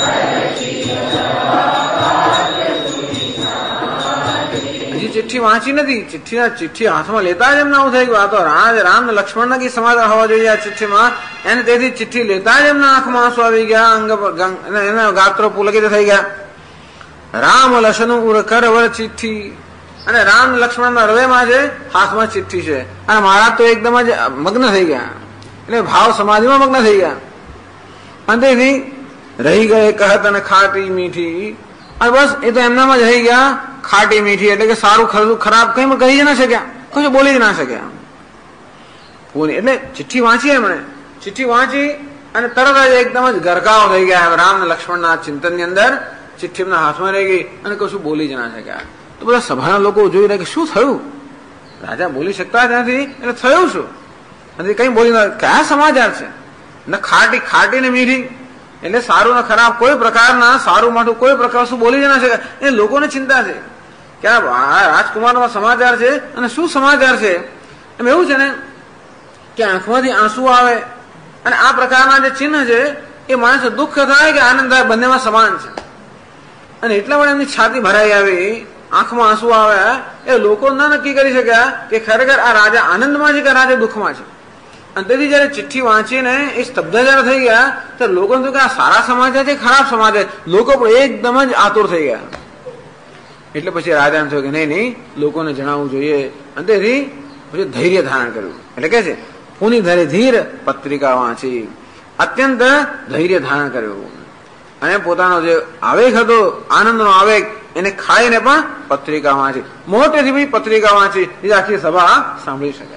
હજી ચિઠ્ઠી વાંચી નથી. ચિઠ્ઠી હાથમાં લેતા જ એમને આવું થઈ ગયું. આ તો રામ ને લક્ષ્મણ ના કઈ સમાચાર હોવા જોઈએ આ ચિઠ્ઠીમાં. એને તેથી ચિઠ્ઠી લેતા જ એમના આંખમાં આંસુ આવી ગયા, એના ગાત્રો પુલકિત થઈ ગયા. રામ લસનું ઉર કરવર ચિઠ્ઠી, અને રામ લક્ષ્મણ ના હૃદયમાં છે, હાથમાં ચિઠ્ઠી છે. અને મહારાજ તો એકદમ જ મગ્ન થઈ ગયા, એટલે ભાવ સમાધિમાં મગ્ન થઈ ગયા. અંતેથી રહી ગયે કહત અને ખાટી મીઠી, અને બસ એ તો એમનામાં જ રહી ગયા. ખાટી મીઠી એટલે કે સારું ખરાબ કઈ કહી જ ના શક્યા, કશું બોલી જ ના શક્યા. એટલે ચિઠ્ઠી વાંચી એમણે, ચિઠ્ઠી વાંચી અને તરત જ એકદમ જ ગરકાવ થઈ ગયા રામ ને લક્ષ્મણના ચિંતન ની અંદર. ચિઠ્ઠી એમના હાથમાં રહી ગઈ અને કશું બોલી જ ના શક્યા. તો બધા સભાના લોકો જોઈ રહ્યા કે શું થયું, રાજા બોલી શકતા નથી એટલે થયું શું? કઈ બોલી ના, કયા સમાચાર છે? ખાટી ને મીઠી એટલે સારું ને ખરાબ કોઈ પ્રકારના, સારું માઠું કોઈ પ્રકાર શું બોલી જ ના શકાય. એ લોકોને ચિંતા છે કે આ રાજકુમારના સમાચાર છે અને શું સમાચાર છે. એમ એવું છે ને કે આંખમાંથી આંસુ આવે અને આ પ્રકારના જે ચિહ્ન છે એ માણસ દુઃખ થાય કે આનંદ થાય બંનેમાં સમાન છે. અને એટલા માટે એમની છાતી ભરાઈ આવી, આંખમાં આંસુ આવ્યા. એ લોકો ના નક્કી કરી શક્યા કે ખરેખર આ રાજા આનંદમાં છે કે રાજા દુઃખમાં છે. અને તેથી જયારે ચિઠ્ઠી વાંચીને એ સ્તબ્ધ જયારે થઈ ગયા તો લોકોને તો કે આ સારા સમાચાર છે ખરાબ સમાચાર, લોકો પણ એકદમ જ આતુર થઈ ગયા. એટલે પછી રાજાને થયું કે નહીં લોકોને જણાવવું જોઈએ. અને તેથી પછી ધૈર્ય ધારણ કર્યું. એટલે કે છે પુની ધરે ધીર પત્રિકા વાંચી, અત્યંત ધૈર્ય ધારણ કર્યું અને પોતાનો જે આવેગ હતો, આનંદનો આવેગ, એને ખાઈને પણ પત્રિકા વાંચી. મોટેથી બી પત્રિકા વાંચી, એ આખી સભા સાંભળી શકે.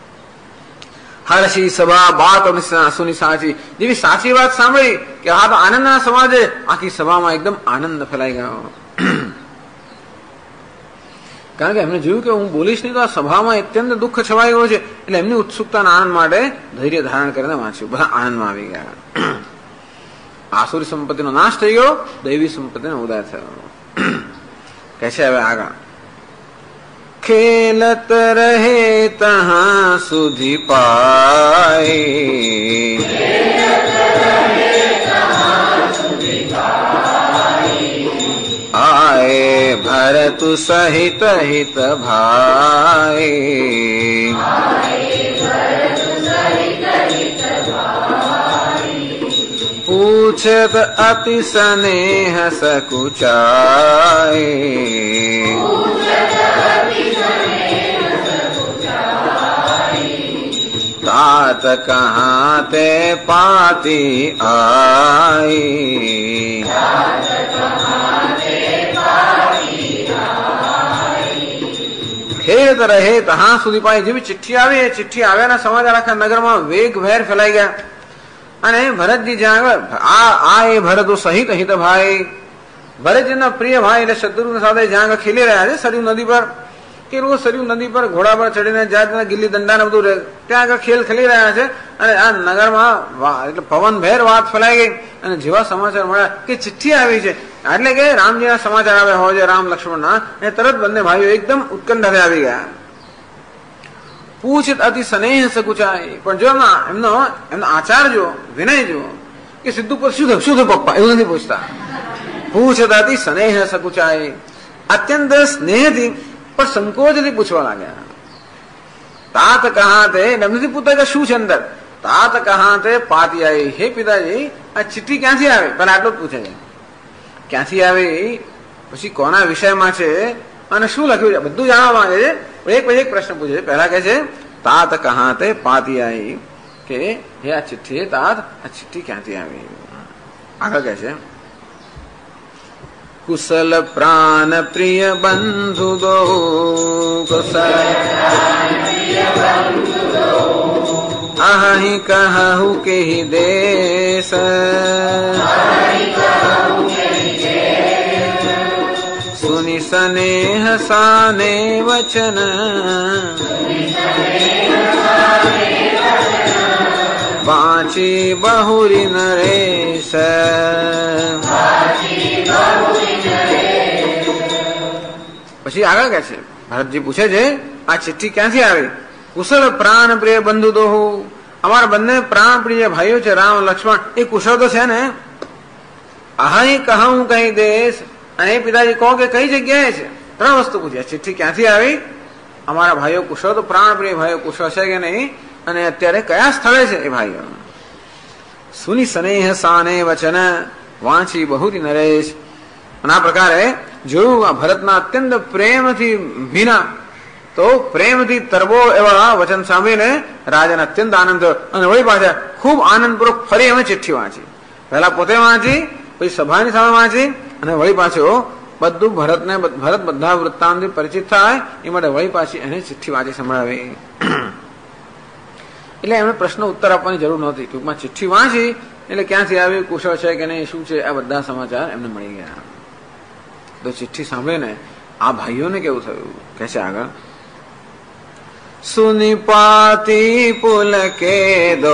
હર્ષી સભા બાત સુની સાચી, જેવી સાચી વાત સાંભળી કે આ તો આનંદના સમાજે આખી સભામાં એકદમ આનંદ ફેલાઈ ગયો. કારણ કે એમને જોયું કે હું બોલીશ નહીં તો આ સભામાં અત્યંત દુઃખ છવાઈ ગયું છે. એટલે એમની ઉત્સુકતાના આનંદ માટે ધૈર્ય ધારણ કરીને વાંચ્યું. બધા આનંદમાં આવી ગયા. આસુરી સંપત્તિનો નાશ થઈ ગયો, દૈવી સંપત્તિનો ઉદય થયો. કહે છે હવે આગળ, ખેલત રહે તહાં સુધી પાય, आए भरत सहित हित भाई, पूछत अति स्नेह सकुचाए, तात कहाँ ते पाती आई, ખેત રહે તહાં સુધી પાય. જેવી ચિઠ્ઠી આવી, ચિઠ્ઠી આવ્યાના સમાચાર આખા નગરમાં વેગભેર ફેલાઈ ગયા. અને ભરતજી જ્યાં આ એ ભરતો સહિત હિત ભાઈ, ભરતજીના પ્રિય ભાઈ એટલે શત્રુઘ્ન સાથે જ્યાં આગળ ખેલી રહ્યા છે સરયુ નદી પર, કે રોજ સરયુ નદી પર ઘોડા પર ચડીને જાતના ગિલ્લી દંડા ને બધું ત્યાં આગળ ખેલ ખેલી રહ્યા છે. અને આ નગરમાં એટલે પવનભેર વાત ફેલાઈ ગઈ. અને જેવા સમાચાર મળ્યા કે ચિઠ્ઠી આવી છે, એટલે કે રામજીના સમાચાર આવ્યા હોય છે રામ લક્ષ્મણના, એ તરત બંને ભાઈઓ એકદમ ઉત્કંઠાથી આવી ગયા. પૂછ અતિ સ્નેહ સકુચાય, પણ જો એમનો આચાર જો, વિનય જો, કે સીધું પર શું થયું પપ્પા એવું નથી પૂછતા. પૂછ અતિ સ્નેહ સકુચાય, અત્યંત સ્નેહથી પણ સંકોચથી પૂછવા લાગ્યા. તાત કહા તે નથી પૂછતા કે શું છે અંદર, તાત કહા તે પાતી આવી, હે પિતાજી આ ચિઠ્ઠી ક્યાંથી આવી, પણ આટલું જ પૂછે છે. ક્યાંથી આવી, પછી કોના વિષયમાં છે અને શું લખ્યું છે બધું જાણવા માંગે છે. એક પછી એક પ્રશ્ન પૂછે છે. પહેલા કહે છે તાત કહા તે પાતી આવી, કે હે આ ચિઠ્ઠી તાત આ ચિઠ્ઠી ક્યાંથી આવી. આગળ કહે છે, કુશલ પ્રાણ પ્રિય બંધુ દો, કુશલ અહી કહુ કે દેશ, સુનિ સ્નેહ સાને વચન, વાંચી બહુરી નરેશ. પછી આગળ કે છે, ભરતજી પૂછે છે આ ચિઠ્ઠી ક્યાંથી આવી. કુશળ પ્રાણ પ્રિય બંધુ દોહુ, અમારા બંને પ્રાણ પ્રિય ભાઈઓ છે રામ લક્ષ્મણ, એ કુશળ તો છે ને. અહી કહું કઈ દેશ, અને પિતાજી કહો કે કઈ જગ્યાએ છે. ત્રણ વસ્તુ પૂછ્યા, ચિઠ્ઠી ક્યાંથી આવી, અમારા ભાઈઓ કુશળ તો પ્રાણ પ્રિય ભાઈઓ કુશળ છે કે નહીં, અને અત્યારે કયા સ્થળે છે એ ભાઈઓ. સુનિ સ્નેહ સાને વચન, વાંચી બહુરી નરેશ. અને આ પ્રકારે જોયું આ ભરતના અત્યંત પ્રેમથી ભીના, તો પ્રેમથી તરબો એવા વચન સાંભળીને રાજાને અત્યંત આનંદ થયો. અને વળી પાછા ખૂબ આનંદપૂર્વક ફરી અમે ચિઠ્ઠી વાંચી. પહેલા પોતે વાંચી, પછી સભાની સામે વાંચી, અને વળી પાછો બધું ભરત બધા વૃત્તાંતથી પરિચિત થાય એ માટે વળી પાછી એને ચિઠ્ઠી વાંચી સંભળાવી. એટલે એમને પ્રશ્ન ઉત્તર આપવાની જરૂર નહોતી. ટૂંકમાં ચિઠ્ઠી વાંચી એટલે ક્યાંથી આવી, કુશળ છે કે નહીં, શું છે, આ બધા સમાચાર એમને મળી ગયા. તો ચિઠ્ઠી સાંભળીને આ ભાઈઓને કેવું થયું, કહે છે આગળ, સુનિપાતી પુલકે દો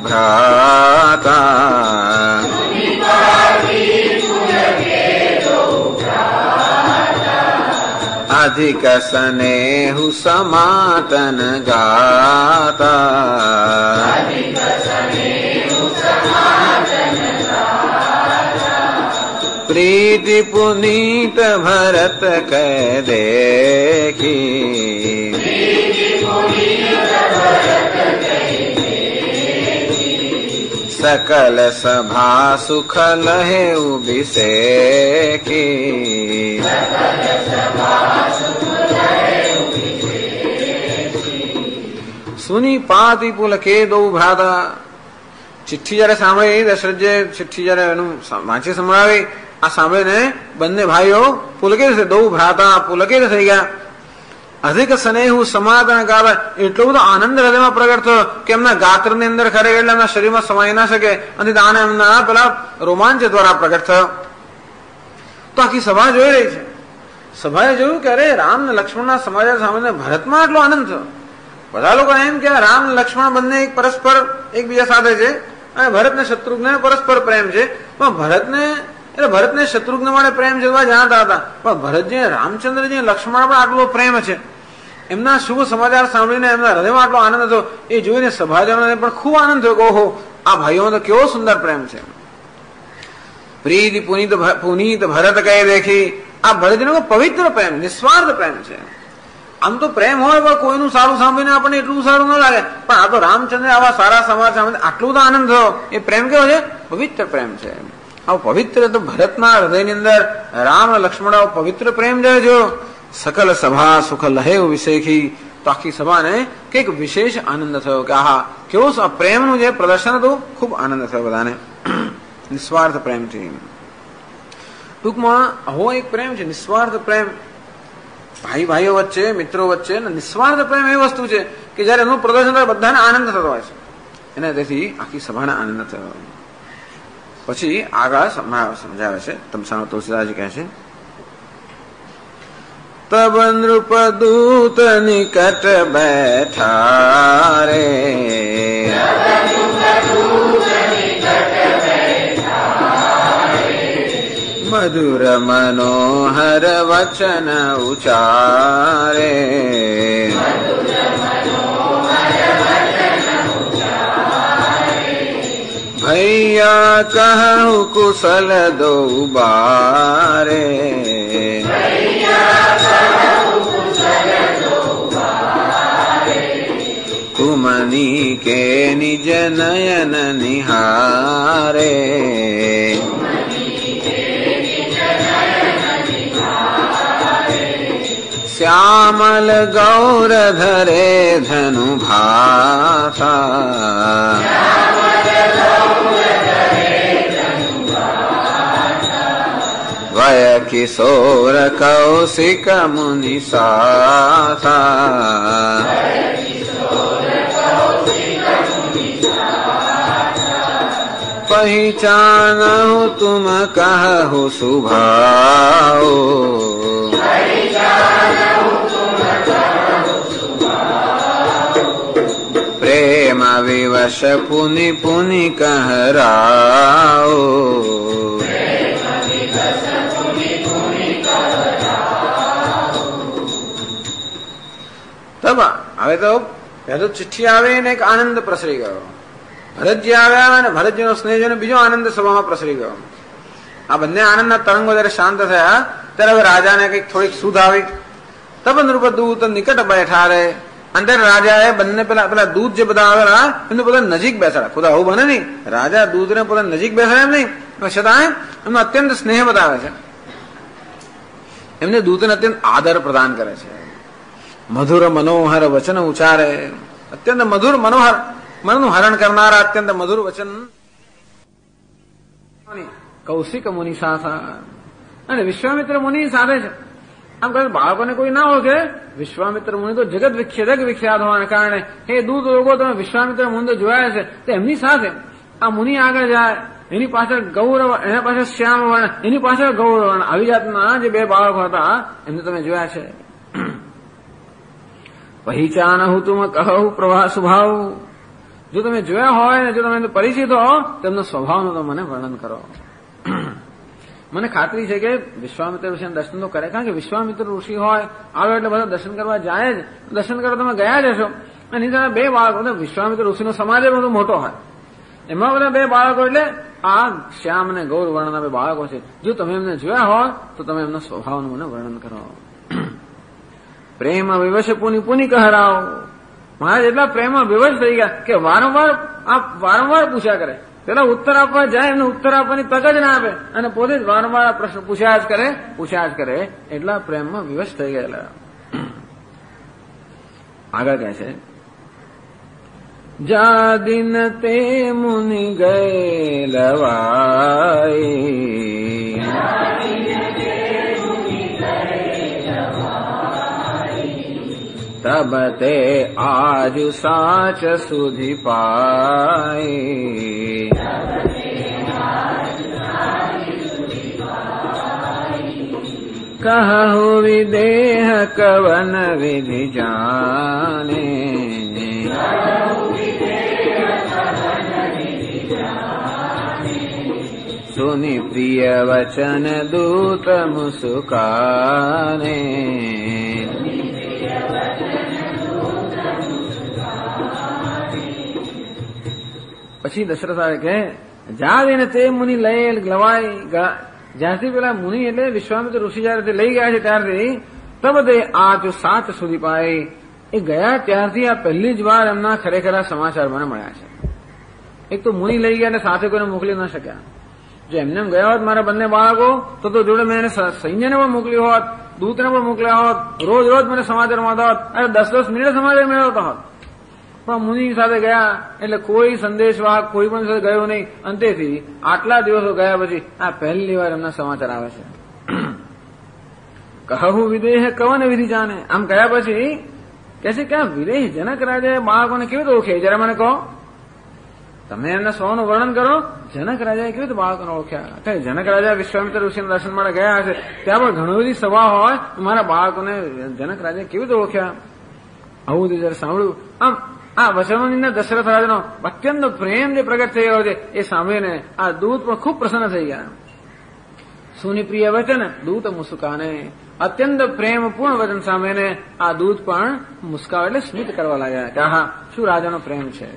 ભ્રાતા, અધિક સ્નેહુ સમાતન ગાતા, પ્રીતિ પુનીત ભરત કહે દેખી, सकल सभा सुख लहे अभिषेकी। સુની પાતી પુલકે દો ભ્રાતા. ચિઠ્ઠી જયારે સાંભળી દશરથે ચિઠ્ઠી જયારે એનું વાંચી સંભળાવી, આ સાંભળીને બંને ભાઈઓ પુલકે દો ભ્રાતા પુલકે થઈ ગયા. અધિક સ્નેહુ સમાધાન ગાવે, એટલો બધો આનંદ હૃદયમાં પ્રગટ થયો કે એમના ગાત્રની અંદર ખરેખર એટલે એમના શરીરમાં સમાઈ ના શકે, અને આને એમના પેલા રોમાંચ દ્વારા પ્રગટ થયો. તો આખી સભા જોઈ રહી છે. સભાએ જોયું કે અરે રામ ને લક્ષ્મણના સમાચાર સાંભળીને ભરતમાં આટલો આનંદ થયો. બધા લોકો એમ કે રામ લક્ષ્મણ બંને પરસ્પર એકબીજા સાથે છે, અને ભરત ને શત્રુઘ્ન પરસ્પર પ્રેમ છે, પણ ભરતને એટલે ભરતને શત્રુઘ્ન માટે પ્રેમ જવા જાણતા હતા, પણ ભરતજી રામચંદ્રજી લક્ષ્મણ પણ આટલો પ્રેમ છે. એમના શુભ સમાચાર સાંભળીને એમના હૃદયમાં આટલો આનંદ હતો. એ જોઈને સભાજનોને પણ ખૂબ આનંદ થયો કે ઓહો, આ ભાઈઓનો તો કેવો સુંદર પ્રેમ છે. પ્રીતિ પુનીત ભરત કહે દેખી, આ ભરતજીનો પવિત્ર પ્રેમ, નિસ્વાર્થ પ્રેમ છે. આમ તો પ્રેમ હોય પણ કોઈનું સારું સાંભળીને આપણને એટલું સારું ન લાગે, પણ આ તો રામચંદ્ર આવા સારા સમાચાર સાંભળીને આટલું તો આનંદ થયો. એ પ્રેમ કેવો છે? પવિત્ર પ્રેમ છે. આવો પવિત્ર તો ભરતના હૃદયની અંદર રામ અને લક્ષ્મણ આવો પવિત્ર પ્રેમ જાય જો સકલ સભા સુખ લહે વિશેખી, તો આખી સભાને કંઈક વિશેષ આનંદ થયો કે આહા કેવો પ્રેમનું જે પ્રદર્શન હતું, ખૂબ આનંદ થયો બધાને નિસ્વાર્થ પ્રેમથી. ટૂંકમાં આવો એક પ્રેમ છે, નિસ્વાર્થ પ્રેમ. ભાઈ ભાઈઓ વચ્ચે, મિત્રો વચ્ચે નિસ્વાર્થ પ્રેમ એ વસ્તુ છે કે જયારે એનું પ્રદર્શન થાય બધાને આનંદ થતો હોય છે. એને તેથી આખી સભાને આનંદ થયો. પછી આગળ સમજાવે છે. તમસાનો તુલસીદાસજી કહે છે, તબ નૃપ દૂત નિકટ બેઠા રે, મધુર મનોહર વચન ઉચારે, ભૈયા કહું કુશલ દો બારે, કુમની કે નિજ નયન નિહારે, શ્યામલ ગૌર ધરે ધનુ ભાષા, વય કિશોર કૌશિક મુનિ સાસા, पहिचानहु तुम कहु सुभाओ, प्रेम विवश पुनि पुनि कहराओ, तब હવે તો પહેલો ચિઠ્ઠી આવે ને એક આનંદ પ્રસરી ગયો. ભરતજી આવ્યા અને ભરતજીનો સ્નેહ જોઈને બીજો આનંદ સભામાં પ્રસરી ગયો. આ બંને આનંદના તરંગો જયારે શાંત થયા ત્યારે હવે રાજાને કઈક થોડીક સુધ આવી. તબ નૃપ દૂત નિકટ બેઠા રે, અંદર રાજાએ બંને પેલા દૂત જે બધા આવેલા એમને બધા નજીક બેસાડ્યા. ખુદા આવું બને નહીં, રાજા દૂતને પોતા નજીક બેસાડે એમ નહીં, છતાં એમનો અત્યંત સ્નેહ બતાવે છે. એમને દૂતને અત્યંત આદર પ્રદાન કરે છે. મધુર મનોહર વચન ઉચ્ચારે, અત્યંત મધુર મનોહર મનનું હરણ કરનારા અત્યંત મધુર વચન. કૌશિક મુનિ સાસા, અને વિશ્વામિત્ર મુનિ સાથે છે. આમ કહે બાળકોને કોઈ ના ઓળખે, વિશ્વામિત્ર મુનિ તો જગત વિખ્યાત હોવાના કારણે હે દૂત લોકો તમે વિશ્વામિત્ર મુનિ તો જોયા છે, તો એમની સાથે આ મુનિ આગળ જાય. એની પાછળ ગૌરવ, એના પાછળ શ્યામ વર્ણ, એની પાછળ ગૌરવ વર્ણ, આવી જાતના જે બે બાળકો હતા એમને તમે જોયા છે. પહેચાનહુ તુમ કહું પ્રવાહ સ્વભાવ, જો તમે જોયા હોય ને જો તમે પરિચિત હો તેમનો સ્વભાવનું તો મને વર્ણન કરો. મને ખાતરી છે કે વિશ્વામિત્ર ઋષિ દર્શન તો કરે, કારણ કે વિશ્વામિત્ર ઋષિ હોય આવે એટલે બધા દર્શન કરવા જાય જ. દર્શન કરવા તમે ગયા જ હશો. અને એની બે બાળકો, વિશ્વામિત્ર ઋષિનો સમાજ બધો મોટો હોય, એમાં બધા બે બાળકો એટલે આ શ્યામ અને ગૌર વર્ણના બે બાળકો છે. જો તમે એમને જોયા હોય તો તમે એમના સ્વભાવનું મને વર્ણન કરો. પ્રેમ વિવશ પુનિ પુનિ કહરાવો, મહારાજ એટલા પ્રેમમાં વિવશ થઈ ગયા કે વારંવાર પૂછ્યા કરે. પેલા ઉત્તર આપવા જાય એમને ઉત્તર આપવાની તક જ ના આપે, અને પોતે જ વારંવાર પ્રશ્ન પૂછ્યા જ કરે. એટલા પ્રેમમાં વિવશ થઈ ગયેલા. આગળ કહે છે, જા દિન તે મુનિ ગયે લવાઈ, તબ તે આજુ સાચ સુધિ પાઈ, કહુ વિદેહ કવન વિધિ જાને, सुनि प्रिय वचन दूत मुस्काने। પછી દશરથ કહે જાવીને તે મુનિ લઈ લવાઈ જ્યારથી પેલા મુનિ એટલે વિશ્વામિત્ર ઋષિ જયારે લઈ ગયા છે ત્યારથી તબ તે આજ 7 સુધી પાય એ ગયા ત્યારથી આ પહેલી જ વાર એમના ખરેખર સમાચાર મને મળ્યા છે. એક તો મુનિ લઈ ગયા અને સાથે કોઈને મોકલી ન શક્યા. જો એમને ગયા હોત મારા બંને બાળકો તો જોડે મેં એને સૈન્યને પણ મોકલ્યું હોત, દૂતને પણ મોકલ્યા હોત, રોજ રોજ મને સમાચાર મળતા હોત અને 10-10 મિનિટ સમાચાર મેળવતા હોત. પણ મુનિ સાથે ગયા એટલે કોઈ સંદેશવાહક કોઈ પણ સાથે ગયો નહીં. અંતેથી આટલા દિવસો ગયા પછી આ પહેલી વાર એમના સમાચાર આવે છે. કહું વિદેહ કવન વિધિ જાને. આમ ગયા પછી કે છે કે વિદેહ જનક રાજાએ બાળકોને કેવી રીતે ઓળખે જરા મને કહો. તમે એમના સ્વનું વર્ણન કરો. જનક રાજાએ કેવી રીતે બાળકોને ઓળખ્યા? જનક રાજા વિશ્વામિત્ર ઋષિના દર્શન માટે ગયા હશે, ત્યાં પણ ઘણી બધી સભા હોય, મારા બાળકોને જનક રાજાએ કેવી રીતે ઓળખ્યા? આવું જયારે સાંભળ્યું આમ આ વચનોની દશરથ રાજાનો અત્યંત પ્રેમ જે પ્રગટ થઈ રહ્યો છે એ સાંભળીને આ દૂત પણ ખૂબ પ્રસન્ન થઈ ગયા. સુનિપ્રિય વચન દૂત મુસ્કાને. અત્યંત પ્રેમપૂર્ણ વચન સાંભળીને આ દૂત પણ મુસ્કાવ એટલે સ્મિત કરવા લાગ્યા કે હા શું રાજાનો પ્રેમ છે.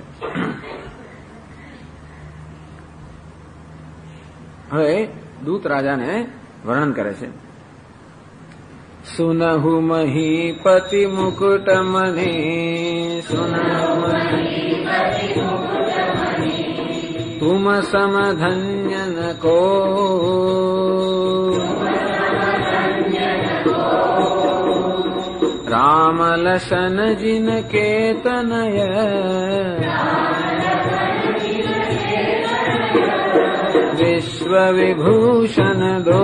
હવે દૂત રાજાને વર્ણન કરે છે. સુનહુ મહીપતિ મુકુટ મની, તુમ સમ ધન્ય ન કો, રામ લશન જીન કેતનય, વિશ્વ વિભૂષણ દો.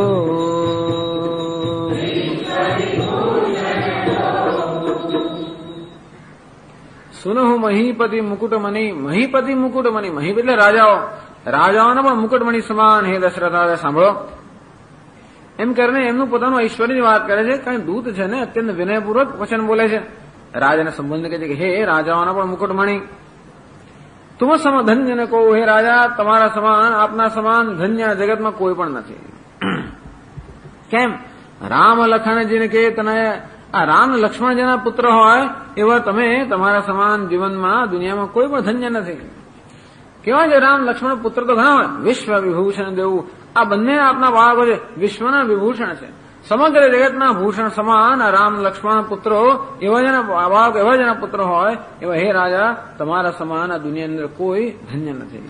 સુનહુ મહીપતિ મુકુટમણી. મહીપતિ મુકુટમણી. મહીપતિ એટલે રાજાઓ. રાજાઓનો પણ મુકુટમણી સમાન હે દશરથ રાજા સાંભળો. એમ કરીને એમનું પોતાનું ઐશ્વર્યની વાત કરે છે. કારણ દૂત છે ને અત્યંત વિનયપૂર્વક વચન બોલે છે. રાજાને સંબંધ કહે છે કે હે રાજાઓના પણ મુકુટમણી, તુમ સમ ધન્ય ને કહો. હે રાજા તમારા સમાન આપના સમાન ધન્ય જગતમાં કોઈ પણ નથી. કેમ? રામ લખણજીને કે તને આ રામ લક્ષ્મણ જેના પુત્ર હોય એવા તમે તમારા સમાન જીવનમાં દુનિયામાં કોઈ પણ ધન્ય નથી. કેવા છે રામ લક્ષ્મણ પુત્ર તો ઘણા હોય. વિશ્વ વિભૂષણ દેવું આ બંને આપના બાળકો છે, વિશ્વના વિભૂષણ છે. સમગ્ર જગતના ભૂષણ સમાન આ રામ લક્ષ્મણ પુત્રો એવા જેના બાળકો એવા જેના પુત્ર હોય એવા હે રાજા તમારા સમાન આ દુનિયાની અંદર કોઈ ધન્ય નથી.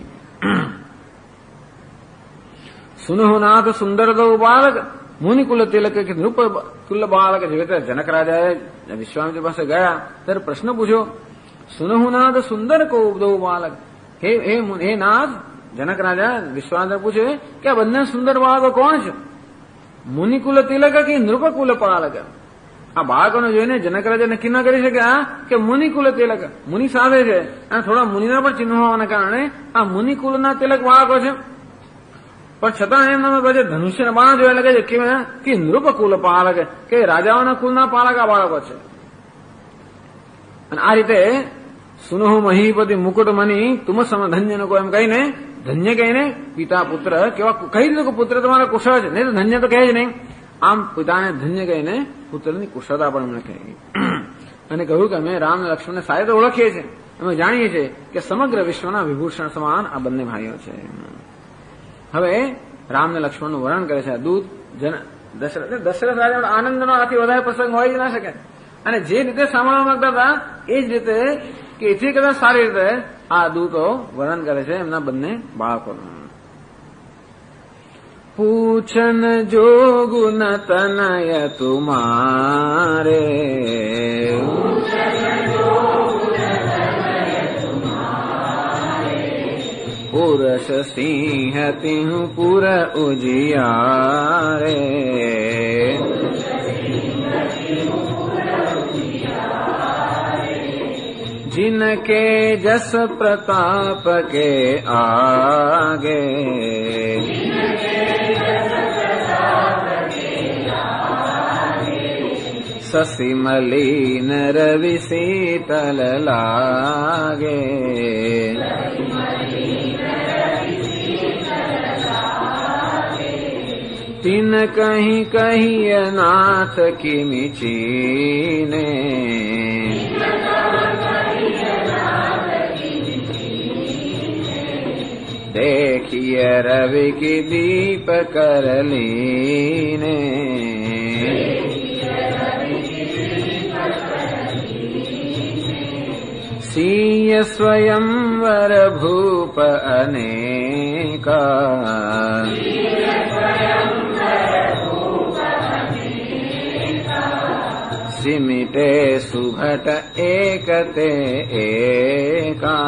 સુનહુ નાથ સુંદર દો બાળક, મુનિકુલ તિલક કે નૃપ કુલ બાળક. જેવી જનક રાજાએ વિશ્વામિત્ર પાસે ગયા ત્યારે પ્રશ્ન પૂછ્યો, સુનહુ નાથ સુંદર કો દો બાળક. હે નાથ, જનક રાજા વિશ્વામિત્ર પૂછે કે આ બંને સુંદર બાળકો કોણ છે? મુનિકુલ તિલક કે નૃપકુલ પાલક. આ બાળકોને જોઈને જનક રાજા નક્કી ન કરી શક્યા કે મુનિકુલ તિલક મુનિ સાથે છે અને થોડા મુનિના પણ ચિહ્નો હોવાના કારણે આ મુનિકુલના તિલક બાળકો છે. પણ છતાં એમના પછી ધનુષ્યના બાણ જોયા લાગે છે કે નૃપકુલ પાલક કે રાજાઓના કુલના પાલક આ બાળકો છે. અને આ રીતે સુનહુ મહીપતિ મુકુટ મની તુમ સમ ધન્ય કો એમ કહીને ધન્ય કહીને પિતા પુત્ર કેવા કહી દીધું કે પુત્ર તમારા કુશળ છે, નહીં તો ધન્ય તો કહે જ નહીં. આમ પિતાને ધન્ય કહીને પુત્રની કુશળતા પણ એમણે કહી અને કહ્યું કે અમે રામ લક્ષ્મણને સારી રીતે ઓળખીએ છીએ. અમે જાણીએ છીએ કે સમગ્ર વિશ્વના વિભૂષણ સમાન આ બંને ભાઈઓ છે. હવે રામ ને લક્ષ્મણનું વર્ણન કરે છે આ દૂત. દશરથ રાજા આનંદનો આથી વધારે પ્રસંગ હોય જ ના શકે. અને જે રીતે સાંભળવા માંગતા હતા એ જ રીતે કે એથી કદાચ સારી રીતે આ દૂતો વર્ણન કરે છે એમના બંને બાળકોનું. પૂછન જોગુ ન તનય તુમારે, પુરષ સિંહ તિહુ પુર ઉજિયારે, जिनके जस प्रताप के आगे, शशि मलिन रवि शीतल लागे, तीन कहीं कहिए नाथ की मिचीने, देखिए रवि की दीप करलीने। सिंह स्वयंवर भूप अनेका, सिमिटे सुभट एकते एका।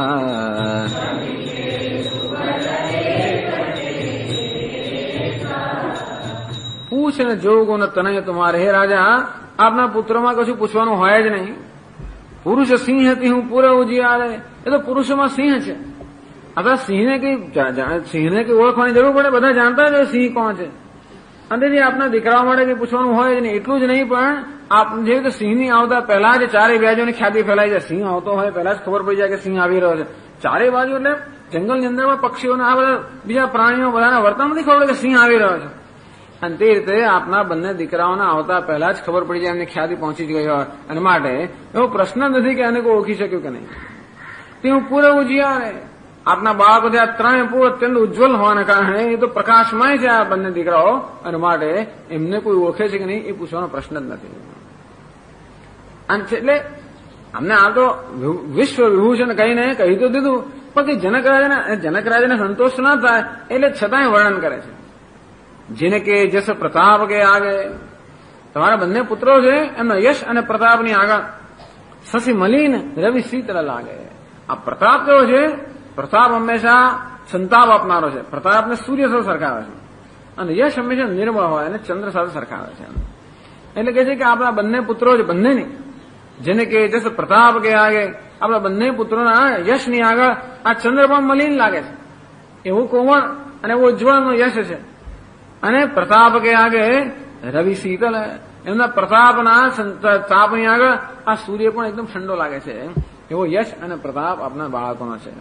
પૂછ ને જો ગુણ તનય તમારે, હે રાજા આપના પુત્રોમાં કશું પૂછવાનું હોય જ નહીં. પુરુષ સિંહ હતી હું પૂરે ઉજિયારે, એ તો પુરુષોમાં સિંહ છે. અથવા સિંહને કઈ ઓળખવાની જરૂર પડે, બધા જાણતા જ સિંહ કોણ છે. અંતેથી આપના દીકરાઓ માટે કઈ પૂછવાનું હોય જ નહીં. એટલું જ નહીં, પણ આપ જે રીતે સિંહની આવતા પહેલા જ ચારે બાજુની ખ્યાતિ ફેલાઈ જાય. સિંહ આવતો હોય પહેલા જ ખબર પડી જાય કે સિંહ આવી રહ્યો છે. ચારે બાજુ એટલે જંગલની અંદરમાં પક્ષીઓને આ બધા બીજા પ્રાણીઓ બધાના વર્તનમાંથી ખબર પડે કે સિંહ આવી રહ્યો છે. અને તે રીતે આપના બંને દીકરાઓના આવતા પહેલા જ ખબર પડી જાય, એમની ખ્યાતિ પહોંચી જ ગઈ હોય. અને માટે એવો પ્રશ્ન નથી કે એને કોઈ ઓળખી શક્યું કે નહીં. તે હું પૂરે ઉજિયારે, આપના બાળકો જે આ ત્રણેય પૂર અત્યંત ઉજ્જવલ હોવાને કારણે એ તો પ્રકાશમય છે આ બંને દીકરાઓ. અને માટે એમને કોઈ ઓળખે છે કે નહીં એ પૂછવાનો પ્રશ્ન જ નથી. અને એટલે અમને આ તો વિશ્વ વિભૂષણ કહીને કહી તો દીધું, પણ જનક રાજાને સંતોષ ના થાય એટલે છતાંય વર્ણન કરે છે. જેને કે જસ પ્રતાપ કે આગે, તમારા બંને પુત્રો છે એમના યશ અને પ્રતાપની આગળ શશી મલિન રવિ શીતળ લાગે. આ પ્રતાપ કેવો છે? પ્રતાપ હંમેશા સંતાપ આપનારો છે. પ્રતાપને સૂર્ય સાથે સરખાવે છે. અને યશ હંમેશા નિર્મળ હોય અને ચંદ્ર સાથે સરખાવે છે. એટલે કે છે કે આપણા બંને પુત્રો છે, બંનેની જેને કે જસ પ્રતાપ કે આગે, આપણા બંને પુત્રોના યશની આગળ આ ચંદ્ર પણ મલિન લાગે છે. એવું કોમળ અને એવું ઉજ્જવળનો યશ છે. અને પ્રતાપ કે આગે રવિ શીતલ, એમના પ્રતાપના તાપની આગળ આ સૂર્ય પણ એકદમ ઠંડો લાગે છે. એવો યશ અને પ્રતાપ આપના બાળકોનો છે.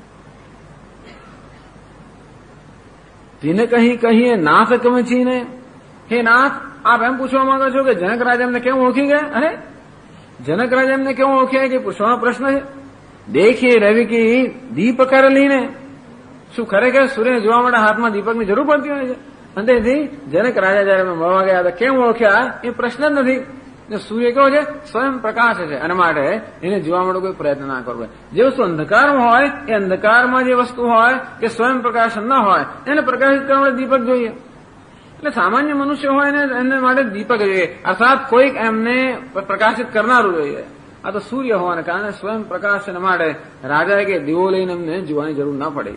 તેને કહીએ નાથ કમચીને, હે નાથ આપ એમ પૂછવા માંગો છો કે જનક રાજા એમને કેમ ઓળખી ગયા? અરે જનક રાજા એમને કેમ ઓળખ્યા કે પૂછવાનો પ્રશ્ન છે. દેખીએ રવિ કી દીપ કરલીને, શું ખરેખર સૂર્યને જોવા માટે હાથમાં દીપકની જરૂર પડતી હોય છે? અંતેથી જનક રાજા જયારે મળવા ગયા હતા કેમ ઓળખ્યા એ પ્રશ્ન જ નથી. સૂર્ય કેવો છે? સ્વયં પ્રકાશ છે. અને માટે એને જોવા માટે કોઈ પ્રયત્ન ના કરવો. જે વસ્તુ અંધકારમાં હોય એ અંધકારમાં જે વસ્તુ હોય કે સ્વયં પ્રકાશ ન હોય એને પ્રકાશિત કરવા માટે દીપક જોઈએ. એટલે સામાન્ય મનુષ્ય હોય ને એને માટે દીપક જોઈએ, અર્થાત કોઈક એમને પ્રકાશિત કરનારું જોઈએ. આ તો સૂર્ય હોવાને કારણે સ્વયં પ્રકાશ માટે રાજાએ કે દીવો લઈને એમને જોવાની જરૂર ના પડે.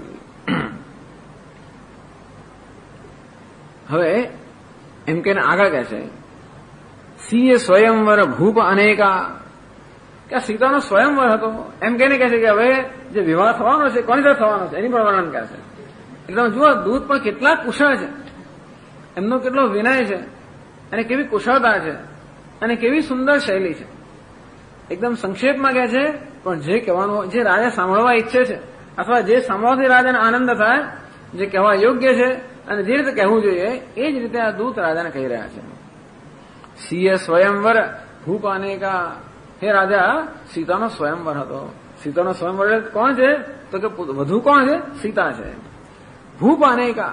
હવે એમ કે આગળ કહે છે સિંહ સ્વયંવર ભૂપ અનેકા, કે સીતાનો સ્વયંવર હતો. એમ કહીને કહે છે કે હવે જે વિવાહ થવાનો છે કોની સાથે થવાનો છે એની પણ વર્ણન કરે છે. એટલે જુઓ દૂત પણ કેટલા કુશળ છે, એમનો કેટલો વિનય છે અને કેવી કુશળતા છે અને કેવી સુંદર શૈલી છે. એકદમ સંક્ષેપમાં કહે છે, પણ જે કહેવાનું જે રાજા સાંભળવા ઈચ્છે છે અથવા જે સાંભળવાથી રાજાને આનંદ થાય, જે કહેવા યોગ્ય છે અને જે રીતે કહેવું જોઈએ એ જ રીતે આ દૂત રાજાને કહી રહ્યા છે. સિંહ સ્વયંવર ભૂપ અનેકા, હે રાજા સીતાનો સ્વયંવર હતો. સીતાનો સ્વયંવર કોણ છે? તો કે વધુ કોણ છે? સીતા છે. ભૂપ અનેકા,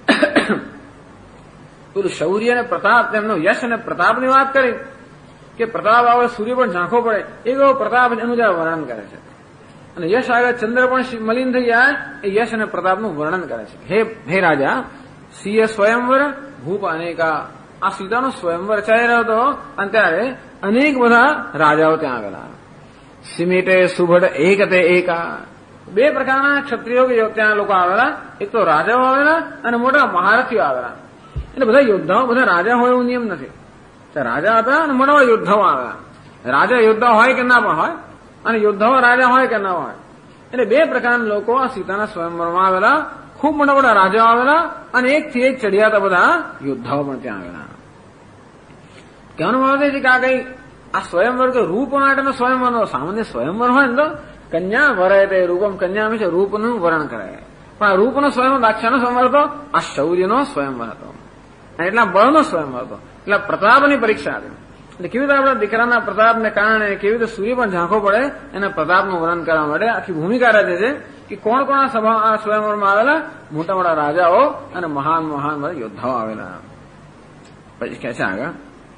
પેલું શૌર્ય અને પ્રતાપ, તેમનો યશ અને પ્રતાપની વાત કરી કે પ્રતાપ આવે સૂર્ય પણ ઝાંખો પડે એવો પ્રતાપ એનું જરા વર્ણન કરે છે. અને યશ આગળ ચંદ્ર પણ મલિન થઈ જાય એ યશ અને પ્રતાપનું વર્ણન કરે છે. હે રાજા સિંહ સ્વયંવર ભૂપ અનેકા, આ સીતાનો સ્વયંવર ચાલી રહ્યો હતો અને ત્યારે અનેક બધા રાજાઓ ત્યાં આવેલા. સિમેટે સુભડ એક તે એકા, બે પ્રકારના ક્ષત્રિયો ત્યાં લોકો આવેલા. એક તો રાજાઓ આવેલા અને મોટા મહારથીઓ આવેલા. એટલે બધા યોદ્ધાઓ, બધા રાજા હોય એવું નિયમ નથી. રાજા હતા અને મોટા યોદ્ધાઓ આવેલા. રાજા યોદ્ધા હોય કે ના પણ હોય અને યોદ્ધાઓ રાજા હોય કે ના હોય. એટલે બે પ્રકારના લોકો આ સીતાના સ્વયંવરમાં આવેલા. ખૂબ મોટા મોટા રાજાઓ આવેલા અને એકથી એક ચડિયાતા બધા યોદ્ધાઓ પણ ત્યાં આવેલા. કહેવાનો મતલબ છે કે આ કઈ આ સ્વયંવર કે રૂપ માટેનો સ્વયંવર, સામાન્ય સ્વયંવર હોય ને તો કન્યા વરે તે રૂપમ, કન્યા હંમેશા રૂપનું વર્ણન કરે. પણ આ રૂપનો સ્વયંવર, દાક્ષાનો સ્વયંવર હતો, આ શૌર્યનો સ્વયંવર હતો. એટલા બળનો સ્વયંવર હતો, એટલે પ્રતાપની પરીક્ષા હતી. એટલે કેવી રીતે આપણા દીકરાના પ્રતાપને કારણે કેવી રીતે સૂર્ય પણ ઝાંખો પડે એના પ્રતાપનું વર્ણન કરવા માટે આખી ભૂમિકા રચે છે કે કોણ કોણ આ સ્વયંવરમાં આવેલા, મોટા મોટા રાજાઓ અને મહાન મહાન યોદ્ધાઓ આવેલા. પછી કહે છે આગળ,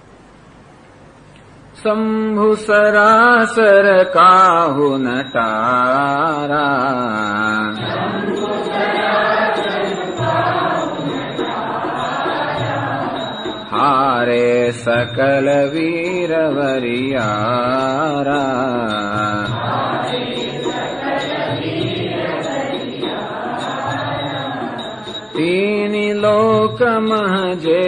શંભુ સરાસર કાહુ નટારા, હારે સકલ વીર વરિયારા, તીની લોક મહજે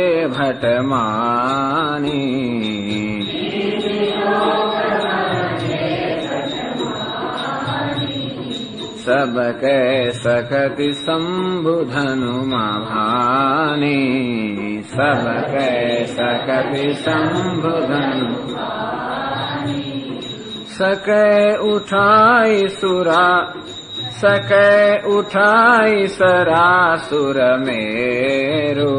ભટમાની, सब कै सकति शंभु धनु भानी, सब कै सकति शंभु धनु सकै उठाई सुरा, सकै उठाई सरासुर मेरु,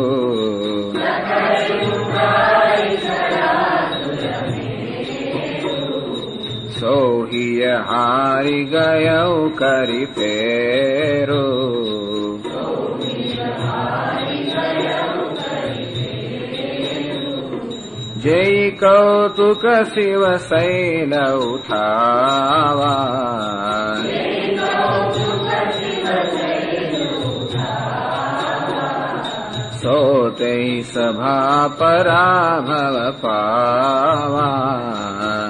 सोहिय हारि गयौ करि पेरो, जय कौतुक शिव शैल उठावा, सोते सभा पराभव पावा,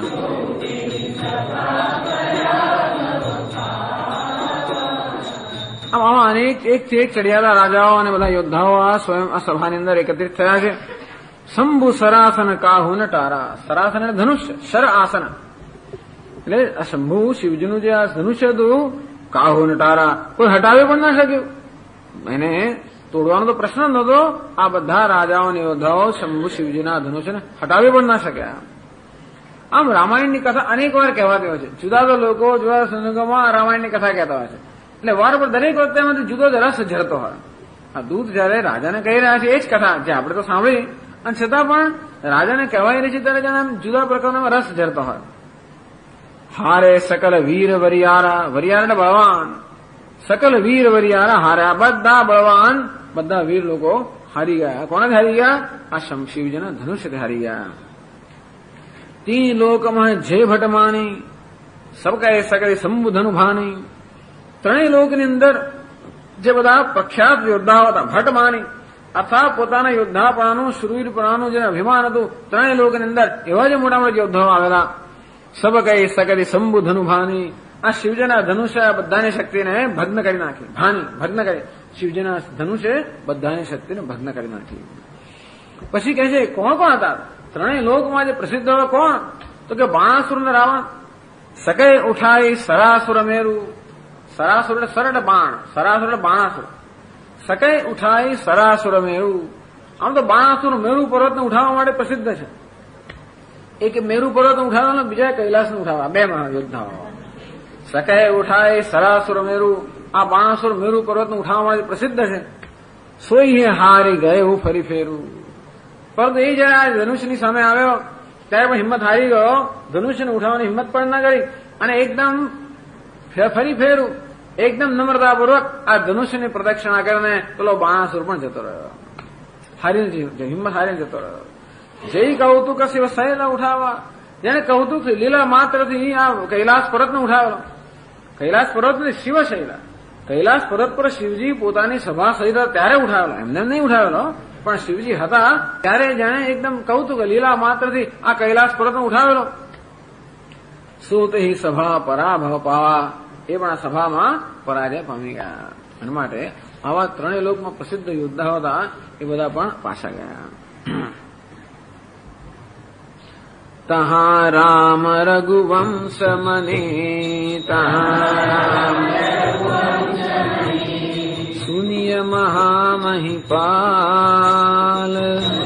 આમાં અનેક એકથી એક ચડિયાતા રાજાઓ અને બધા યોદ્ધાઓ આ સ્વયં આ સભાની અંદર એકત્રિત થયા છે. શંભુ સરાસન કાહુ નટારા, સરાસન એટલે ધનુષ્ય, શર આસન એટલે આ શંભુ શિવજીનું જે આ ધનુષ્ય હતું, કાહુ નટારા કોઈ હટાવી પણ ના શક્યું, એને તોડવાનો તો પ્રશ્ન નહોતો. આ બધા રાજાઓ અને યોદ્ધાઓ શંભુ શિવજીના ધનુષ્યને હટાવી પણ ના શક્યા. આમ રામાયણની કથા અનેક વાર કહેવાતી હોય છે. જુદા જુદા લોકો જુદા સંજોગોમાં રામાયણની કથા કહેતા હોય છે. એટલે વાર પર દરેક વખતે એમાંથી જુદો જ રસ ઝરતો હોય. આ દૂત જયારે રાજાને કહી રહ્યા છે એ જ કથા જે આપણે તો સાંભળી, અને છતાં પણ રાજાને કહેવાય રહી છે ત્યારે જાણે જુદા પ્રકારનો રસ ઝરતો હોય. હારે સકલ વીર વરિયારા, વરિયાર એટલે બળવાન, સકલ વીર વરિયારા હારે, આ બધા બળવાન બધા વીર લોકો હારી ગયા. કોનાથી હારી ગયા? આ શિવજીના ધનુષ્યથી હારી ગયા. તી લોકમાં જે ભટમાની, સબ કહે સકલ શંભુ ધનુ ભાની, ત્રણેય લોકની અંદર જે બધા પ્રખ્યાત યોદ્ધાઓ હતા, ભટમાની અથવા પોતાના યોદ્ધાપણાનું શૂરવીરપણાનું જે અભિમાન હતું, ત્રણેય લોકની અંદર એવા જે મોટા મોટા યોદ્ધાઓ આવેલા. સબ કહી સકલી શંભુ ધનુ ભાની, આ શિવજીના ધનુષ્ય બધાની શક્તિને ભગ્ન કરી નાખી. ભાની ભગ્ન કરી, શિવજીના ધનુષ્ય બધાની શક્તિને ભગ્ન કરી નાખી. પછી કહે છે કોણ કોણ હતા ત્રણેય લોકમાં જે પ્રસિદ્ધ હોય? કોણ? તો કે બાણાસુર ને રાવણ. સકય ઉઠાઈ સરાસુર મેરુ, સરાસુર એટલે સર એટલે બાણ, સરાસુર એટલે બાણાસુર. સકય ઉઠાઈ સરાસુર મેરુ. આમ તો બાણાસુર મેરુ પર્વતને ઉઠાવવા માટે પ્રસિદ્ધ છે. એક મેરુ પર્વત ઉઠાવવાનો, બીજા કૈલાસને ઉઠાવવા, બે મહાયોદ્ધાઓ. સકય ઉઠાઈ સરાસુર મેરુ, આ બાણાસુર મેરુ પર્વતને ઉઠાવવા માટે પ્રસિદ્ધ છે. સોઈ હારી ગયો ફરી ફેરું. પરંતુ એ જયારે આ ધનુષ્યની સામે આવ્યો ત્યારે પણ હિંમત હારી ગયો, ધનુષ્યને ઉઠાવવાની હિંમત પણ ના કરી, અને એકદમ ફરી ફેરું એકદમ નમ્રતાપૂર્વક આ ધનુષ્યની પ્રદક્ષિણા કરીને પેલો બાણાસુર પણ જતો રહ્યો, હારીને હિંમત હારીને જતો રહ્યો. જય કૌતુક શિવ શૈલ ઉઠાવવા, જેને કૌતુક લીલા માત્રથી આ કૈલાસ પર્વતને ઉઠાવેલો. કૈલાસ પર્વત શિવશૈલા, કૈલાસ પર્વત પર શિવજી પોતાની સભા સહિત ત્યારે ઉઠાવેલો, એમને નહીં ઉઠાવેલો, પણ શિવજી હતા ત્યારે જાણે એકદમ કૌતુક લીલા માત્રથી આ કૈલાસ પર્વતને ઉઠાવેલો. સુત હિ સભા પરાભવ પાવા, એ પણ આ સભામાં પરાજય પામી ગયા. એના માટે આવા ત્રણેય લોકમાં પ્રસિદ્ધ યોદ્ધાઓ હતા એ બધા પણ પાછા ગયા. તહા રામ રઘુવંશ મને, તહા સુનિય મહામહિપાલ,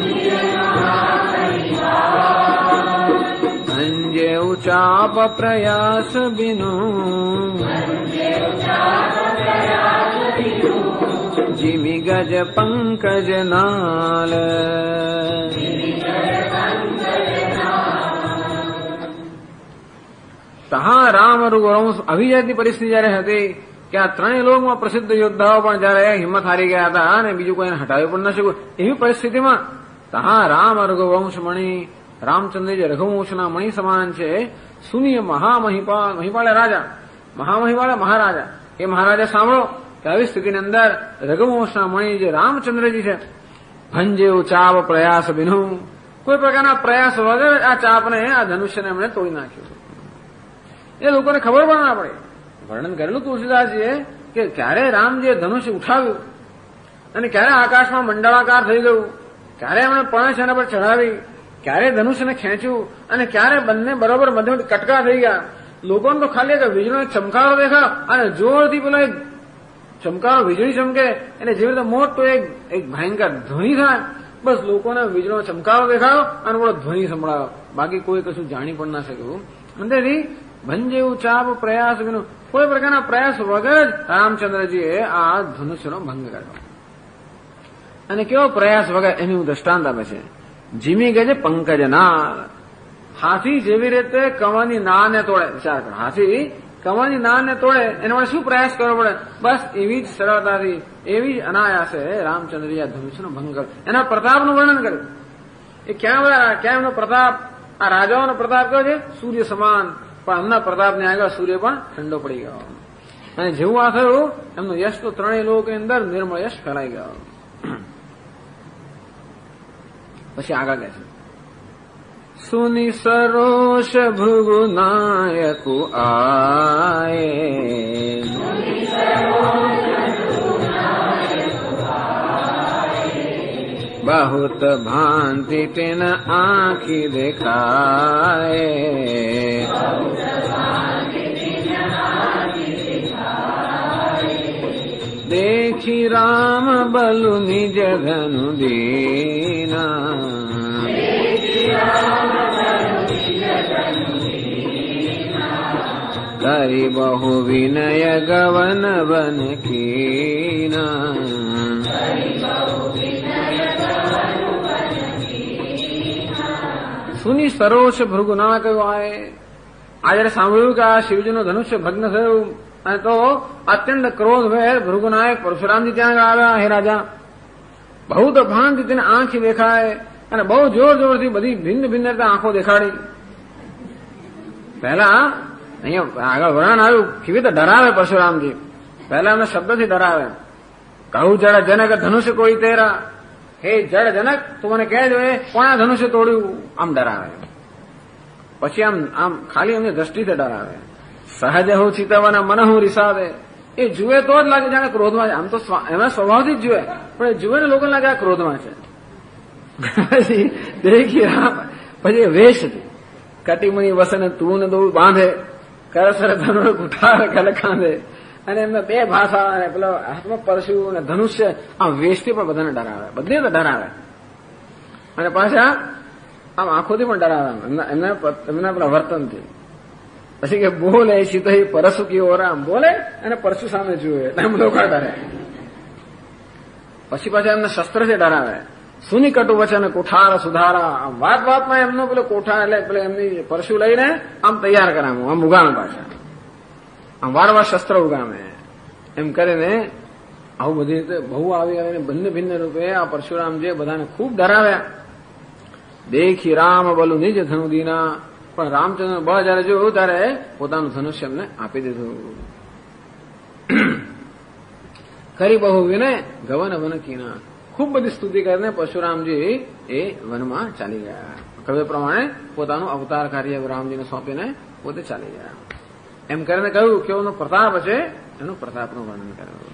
અંજે ઉચાપ પ્રયાસ બિનુ, जिमि गज पंकज नाल तहा राम रघुवंश આવી જાતની પરિસ્થિતિ જયારે હતી કે આ ત્રણેય લોકમાં પ્રસિદ્ધ યોદ્ધાઓ પણ જયારે હિંમત હારી ગયા હતા અને બીજું કોઈને હટાવી પણ ન શક્યું એવી પરિસ્થિતિમાં તહા રામ રઘુવંશ મણી રામચંદ્રજી રઘુવંશના મણી સમાન છે સુનિય મહિપાળ રાજા મહામહિપાળ મહારાજા એ મહારાજા સાંભળો કે આવી સ્થિતિની અંદર રઘુવંશના મણી જે રામચંદ્રજી છે ભંજે ચાપ પ્રયાસ બિનુ કોઈ પ્રકારના પ્રયાસ વગર આ ચાપને આ ધનુષ્યને એમણે તોડી નાખ્યું એ લોકોને ખબર પણ ના પડે વર્ણન કરેલું તુલસીદાસજીએ કે ક્યારે રામજીએ ધનુષ્ય ઉઠાવ્યું અને ક્યારે આકાશમાં મંડળાકાર થઈ ગયું ક્યારે એમણે પણછ એના પર ચઢાવી ક્યારે ધનુષ્યને ખેંચ્યું અને ક્યારે બંને બરોબર મધ્યમ કટકા થઈ ગયા લોકોને તો ખાલી એક વીજળીનો ચમકારો દેખાયો અને જોરથી પેલો એક ચમકારો વીજળી ચમકે એટલે જેવી રીતે મોટો એક ભયંકર ધ્વનિ થાય બસ લોકોને વીજળીનો ચમકારો દેખાયો અને પેલો ધ્વનિ સંભળાયો બાકી કોઈ કશું જાણી પણ ના શક્યું અંતેથી ભંજેવું ચાપ પ્રયાસ વિનો કોઈ પ્રકારના પ્રયાસ વગર જ રામચંદ્રજીએ આ ધનુષ્યનો ભંગ કર્યો અને કેવો પ્રયાસ વગર એનું દ્રષ્ટાંત આપે છે જીમી ગજે પંકજ નાળ હાથી જેવી રીતે કમળની નાળને તોડે વિચાર કરો હાથી કમળની નાળને તોડે એના માટે શું પ્રયાસ કરવો પડે બસ એવી જ સરળતાથી એવી જ અનાયાસે રામચંદ્રજી આ ધનુષ્યનો ભંગ કર્યો એના પ્રતાપનું વર્ણન કર્યું એ ક્યાં એમનો પ્રતાપ આ રાજાઓનો પ્રતાપ કયો છે સૂર્ય સમાન પણ એમના પ્રતાપને આગળ સૂર્ય પણ ઠંડો પડી ગયો અને જેવું આ થયું એમનું યશ તો ત્રણેય લોકોની અંદર નિર્મળ યશ ફેલાઈ ગયો પછી આગળ કહે છે સુની સરોષ ભૃગુ નાયકુ આય बहुत भांति तेन आँखी देखाए देखी राम बलु निज धनु दीना करि बहु विनय गवन बन कीना સુની સરોષ ભૃગુ ના કહ્યું આય આ જયારે સાંભળ્યું કે આ શિવજીનું ધનુષ્ય ભગ્ન થયું અને તો અત્યંત ક્રોધભેર ભૃગુનાયક પરશુરામજી ત્યાં આવ્યા હે રાજા બહુ તો ભાંતિ તેને આંખી દેખાય અને બહુ જોર જોરથી બધી ભિન્ન ભિન્ન રીતે આંખો દેખાડી પહેલા અહીંયા આગળ વર્ણન આવ્યું કેવી રીતે ડરાવે પરશુરામજી પહેલા એમને શબ્દથી ડરાવે કહું જડ જનક ધનુષ્ય કોઈ તેરા હે જડ જનક તું મને કહેજો એ કોના ધનુષ્ય તોડ્યું આમ ડરાવે પછી આમ ખાલી એમની દ્રષ્ટિથી ડરાવે સહજ હું ચિતવન મનહુ રિસાદે એ જુએ તો જ લાગે જાણે ક્રોધમાં છે આમ તો એમાં સ્વભાવથી જ જુએ પણ એ જુએ ને લોકોને લાગે આ ક્રોધમાં છે પછી દેખી રામ પછી વેશથી કટિમણી વસન તું ને દોડ બાંધે કરસર ધનુર કુઠાર કલખાંધે અને એમને બે ભાષા અને પેલો હાથમાં પરશુ અને ધનુષ્ય આ વેશથી પણ બધાને ડરાવે બધે તો ડરાવે અને પાછા આમ આંખોથી પણ ડરાવે એમના પેલા વર્તનથી પછી કે બોલે સીતો પરસુ કેવો રામ બોલે અને પરશુ સામે જુએ એટલે એમ લોકો ડરે પછી પાછા એમને શસ્ત્રથી ડરાવે સુની કટુ વચન કોઠાર સુધારા આમ વાત વાતમાં એમનો પેલો કોઠાર એટલે પેલો એમની પરશુ લઈને આમ તૈયાર કરાવું આમ ઉગામે પાછા આમ વારવાર શસ્ત્ર ઉગામે એમ કરીને આવું બધી રીતે બહુ આવી આવીને ભિન્ન ભિન્ન રૂપે આ પરશુરામજી બધાને ખૂબ ડરાવ્યા દેખી રામ બલુ નિજ ધનુદીના પણ રામચંદ્ર બળ જયારે જોયું ત્યારે પોતાનું ધનુષ્ય એમને આપી દીધું કરી બહુ વિનય ગવન વન કીના ખૂબ બધી સ્તુતિ કરીને પરશુરામજી એ વનમાં ચાલી ગયા કવિ પ્રમાણે પોતાનું અવતાર કાર્ય રામજીને સોંપીને પોતે ચાલી ગયા એમ કરીને કહ્યું કે એનો પ્રતાપ છે એનું પ્રતાપનું વર્ણન કર્યું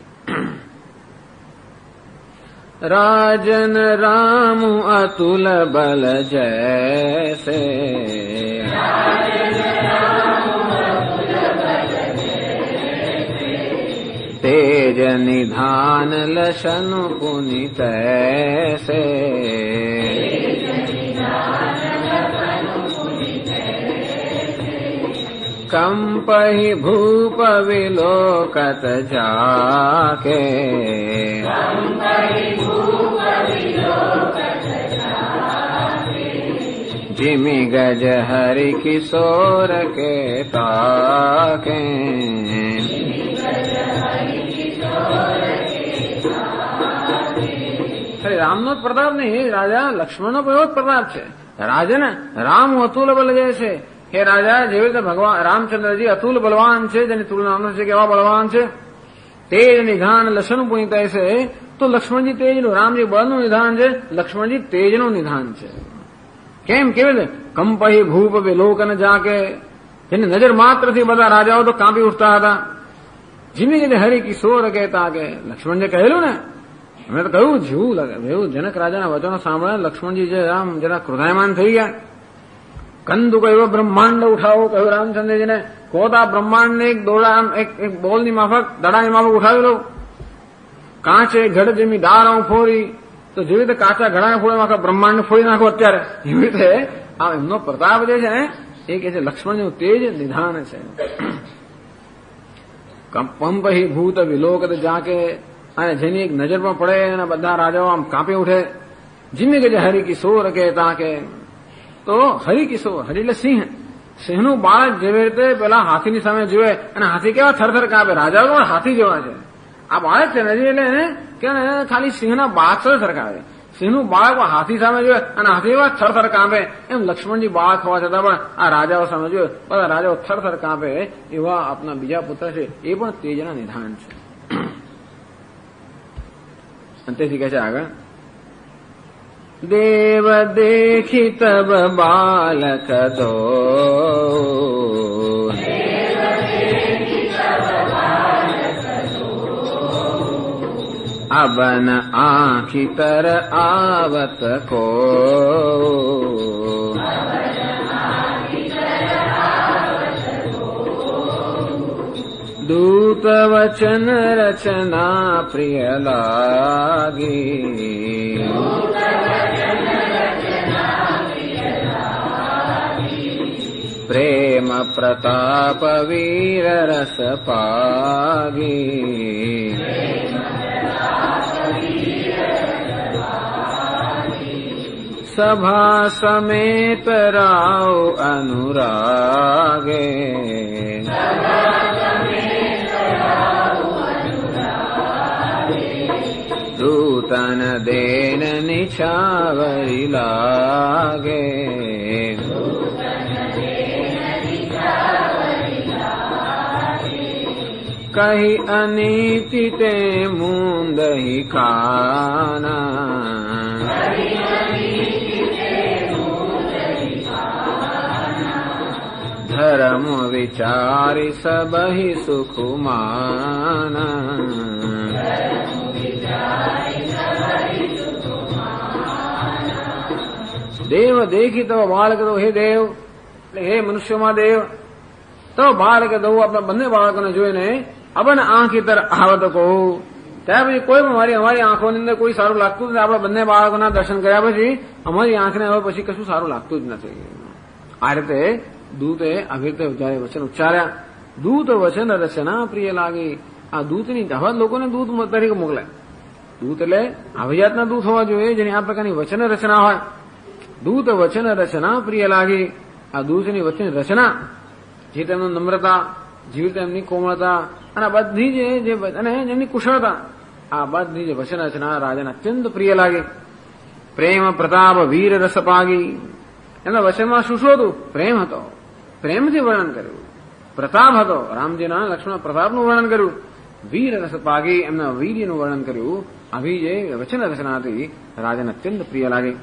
રાજન રામ અતુલ બલ જૈસે તેજ નિધાન લશન પુનિ તૈસે कंपहि भूप विलोकत जाके जिमि गज हरि किशोर के ताके રામનો જ પ્રતાપ નહીં, રાજા લક્ષ્મણનો એવો જ પ્રતાપ છે. રાજા ને રામ અતુલ બલ જે છે, હે રાજા જેવી રીતે ભગવાન રામચંદ્રજી અતુલ બલવાન છે, જેની તુલના છે કેવા બળવાન છે. તેજ નિધાન લસન પુનિત છે, તો લક્ષ્મણજી તેજનું, રામજી બળનું નિધાન છે, લક્ષ્મણજી તેજનું નિધાન છે. કેમ કેવી રીતે? કંપહી ભૂપ વિલોકન જાકે, જેની નજર માત્રથી બધા રાજાઓ તો કાંપી ઉઠતા હતા. જીમી કે હરિ કિશોર કહેતા કે લક્ષ્મણજી કહેલું ને, અમે તો કહ્યું જેવું લાગે એવું. જનક રાજાના વચનો સાંભળ્યા લક્ષ્મણજી જે રામ જરા ક્રોધાયમાન થઈ ગયા. કંદુ કહ્યું બ્રહ્માંડ ઉઠાવો, કહ્યું રામચંદ્રજીને, કોતા બ્રહ્માંડને એક દોડા એક બોલની માફક દડાની માફક ઉઠાવી લો. કાચે ઘડ જેમી દારો ફોરી, તો જેવી રીતે કાચા ઘડાને ફોડી નાખો, બ્રહ્માંડ ફોડી નાખો અત્યારે, એવી રીતે આ એમનો પ્રતાપ જે છે ને એ કે છે લક્ષ્મણનું તેજ નિધાન છે. કંપહી ભૂત વિલોકત જાકે, અને જેની એક નજર પણ પડે અને બધા રાજાઓ આમ કાંપી ઉઠે. જીમી કે હરિ કિશોર કહેતા કે, તો હરિ કિશોર, હરિ એટલે સિંહ, સિંહનું બાળક જેવી રીતે પેલા હાથીની સામે જોવે અને હાથી કેવા થરથર કાપે, રાજાઓ પણ હાથી જેવા છે. આ બાળક છે ને એટલે કે ખાલી સિંહના બાળક સરખાવે, સિંહનું બાળક હાથી સામે જોવે અને હાથી એવા થરથર કાપે, એમ લક્ષ્મણજી બાળક હોવા છતાં પણ આ રાજાઓ સામે જોવે બધા રાજાઓ થરથર કાપે, એવા આપના બીજા પુત્ર છે એ પણ તેજના નિધાન છે. અંતેથી કહે છે આગળ, દેવ દેખી તબ બાલક દો, અબન આંખી તર આવત કો, દૂત વચન રચના પ્રિય લાગી, પ્રેમ પ્રતાપ વીર રસ પાગી, સભા સમેત રાવ અનુરાગે, દૂતન દેન નિછાવરી લાગે, કહી અનીતિ તે મૂંદહી ખાના, ધર્મ વિચારી સબહી સુખમાના, દેવ દેખી તો બાળક દો, હે દેવ એટલે હે મનુષ્યમાં દેવ, તો બાળક દઉં આપણા બંને બાળકોને જોઈને અબન આંખી તર આવત કહું. ત્યાં પછી કોઈ પણ અમારી આંખોની અંદર કોઈ સારું લાગતું જ નથી. આપણા બંને બાળકોના દર્શન કર્યા પછી અમારી આંખને હવે પછી કશું સારું લાગતું જ નથી. આ રીતે દૂતે આવી રીતે જયારે વચન ઉચ્ચાર્યા, દૂત વચન રચના પ્રિય લાગી. આ દૂતની આવા લોકોને દૂત તરીકે મોકલાય. દૂત એટલે આવી જાતના દૂત હોવા જોઈએ જેની આ પ્રકારની વચન રચના હોય. દૂત વચન રચના પ્રિય લાગી. આ દૂતની વચન રચના, જે તેમની નમ્રતા, જેવી તેમની કોમળતા અને બધી જે અને જેમની કુશળતા, આ બધી જે વચન રચના રાજાને અત્યંત પ્રિય લાગી. પ્રેમ પ્રતાપ વીર રસ પાગી. એમના વચનમાં શું શું હતું? પ્રેમ હતો, પ્રેમથી વર્ણન કર્યું. પ્રતાપ હતો, રામજીના લક્ષ્મણ પ્રતાપનું વર્ણન કર્યું. વીર રસ પાગી, એમના વીર્યનું વર્ણન કર્યું. આવી જે વચન રચના હતી રાજાને અત્યંત પ્રિય લાગી.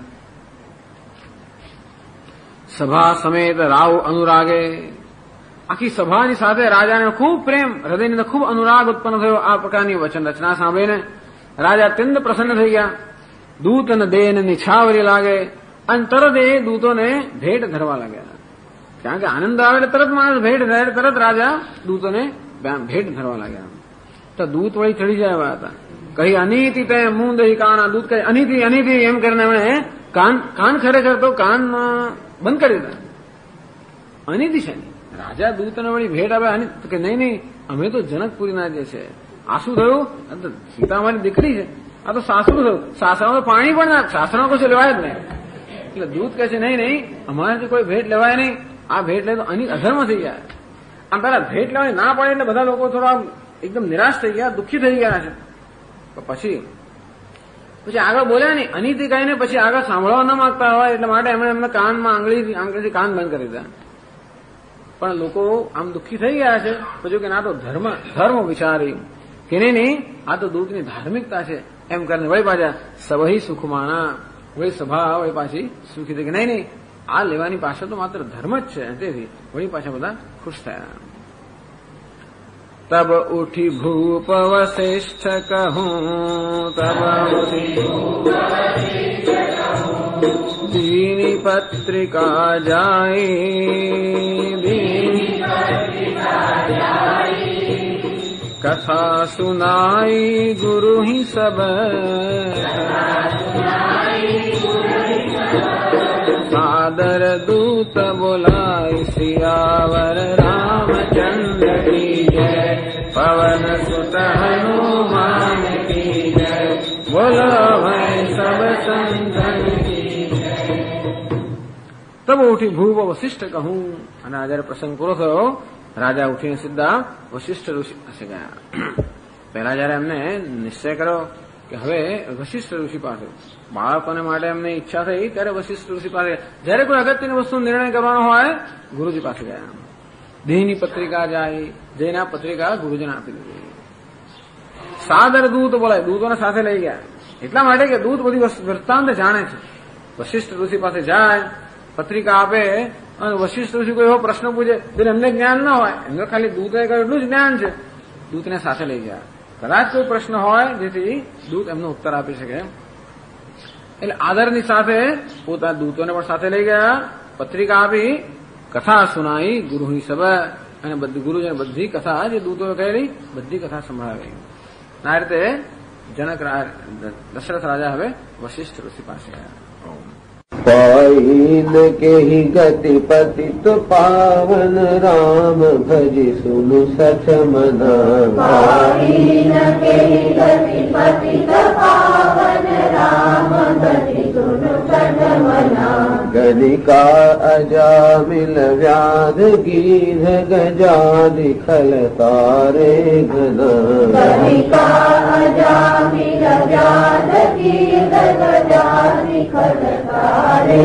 સભા સમેત રાવ અનુરાગે. આખી સભાની સાથે રાજાને ખૂબ પ્રેમ, હૃદયની અંદર ખૂબ અનુરાગ ઉત્પન્ન થયો. આ પ્રકારની વચન રચના સાંભળીને રાજા અત્યંત પ્રસન્ન થઈ ગયા. દૂત અને દેહ નિછાવરી લાગે અને તરત એ દૂતોને ભેટ ધરવા લાગ્યા. કારણ કે આનંદ આવે એટલે તરત માણસ ભેટ ધરે, તરત રાજા દૂતોને ભેટ ધરવા લાગ્યા. તો દૂત વળી ચડી જાય હતા. કહી અનીતિ તે મું દહી કાન. દૂત કહે અનીતિ અનીતિ એમ કરીને એમણે કાન ખરેખર તો કાન બંધ કરી દીધા. અનીતિ છે રાજા દૂતને વળી ભેટ આવે કે નહીં અમે તો જનકપુરીના જે છે આ શું થયું સીતા અમારી દીકરી છે આ તો સાસરું થયું સાસરામાં પાણી પણ ના સાસરામાં કશું લેવાય જ નહીં એટલે દૂત કહે છે નહીં અમારે કોઈ ભેટ લેવાય નહીં આ ભેટ લે તો અધર્મ થઈ ગયા આમ પેલા ભેટ લેવાની ના પડે એટલે બધા લોકો થોડા એકદમ નિરાશ થઈ ગયા દુઃખી થઈ ગયા છે પછી આગળ બોલ્યા નહીં અનિતિ કહીને પછી આગળ સાંભળવા ન માંગતા હોય એટલે માટે એમણે એમના કાનમાં આંગળીથી કાન બંધ કરી દીધા પણ લોકો આમ દુઃખી થઈ ગયા છે પછી કે ના તો ધર્મ વિચારી કે નહીં આ તો દૂતની ધાર્મિકતા છે એમ કરીને વળી પાછા સવહી સુખમાણા વળી સભા વળી પાછી સુખી થઈ કે નહીં આ લેવાની પાછળ તો માત્ર ધર્મ જ છે તેથી વળી પાછા બધા ખુશ થયા तब उठी भूप वशिष्ठ कहूं तब दीनी पत्रिका जाई कथा सुनाई गुरु ही सब सादर दूत बोलाई सियावर रामचंद्र की जय पवन सुत हनुमान की जय बोलो भाई सब संतन की जय तब उठी भूप वशिष्ठ कहूं અને આ જયારે પ્રસંગ પૂરો થયો રાજા ઉઠીને સીધા વશિષ્ઠ ઋષિ પાસે ગયા પહેલા જયારે એમને નિશ્ચય કર્યો કે હવે વશિષ્ઠ ઋષિ પાસે બાળકોને માટે એમને ઈચ્છા થઈ ત્યારે વશિષ્ઠ ઋષિ પાસે જયારે કોઈ અગત્યની વસ્તુ નિર્ણય કરવાનો હોય ગુરુજી પાસે ગયા દેહની પત્રિકા જાય જઈને આ પત્રિકા ગુરુજીને આપી દીધી સાદર દૂત બોલાય દૂતોને સાથે લઈ ગયા એટલા માટે કે દૂત બધી વૃત્તાંત જાણે છે વશિષ્ઠ ઋષિ પાસે જાય પત્રિકા આપે અને વશિષ્ઠ ઋષિ કોઈ એવો પ્રશ્ન પૂછે જેને એમને જ્ઞાન ન હોય એમને ખાલી દૂતે કહ્યું એટલું જ જ્ઞાન છે દૂતને સાથે લઈ ગયા કદાચ કોઈ પ્રશ્ન હોય જેથી દૂત એમનો ઉત્તર આપી શકે એટલે આદરની સાથે પોતાના દૂતોને પણ સાથે લઈ ગયા પત્રિકા આપી કથા સુનાઈ ગુરુની સભા અને ગુરુજીને બધી કથા જે દૂતોએ કહેલી બધી કથા સંભળાવી આ રીતે દશરથ રાજા હવે વશિષ્ઠ ઋષિ પાસે ગયા पाइन के ही गति पतित पावन राम भज सुनु सच मना पाइन के ही गति पतित पावन राम भज सुनु सच मना गणिका अजामिल व्याध गीध गजादि खल तारे घना गणिका अजामिल व्याध गीध गजादि खल तारे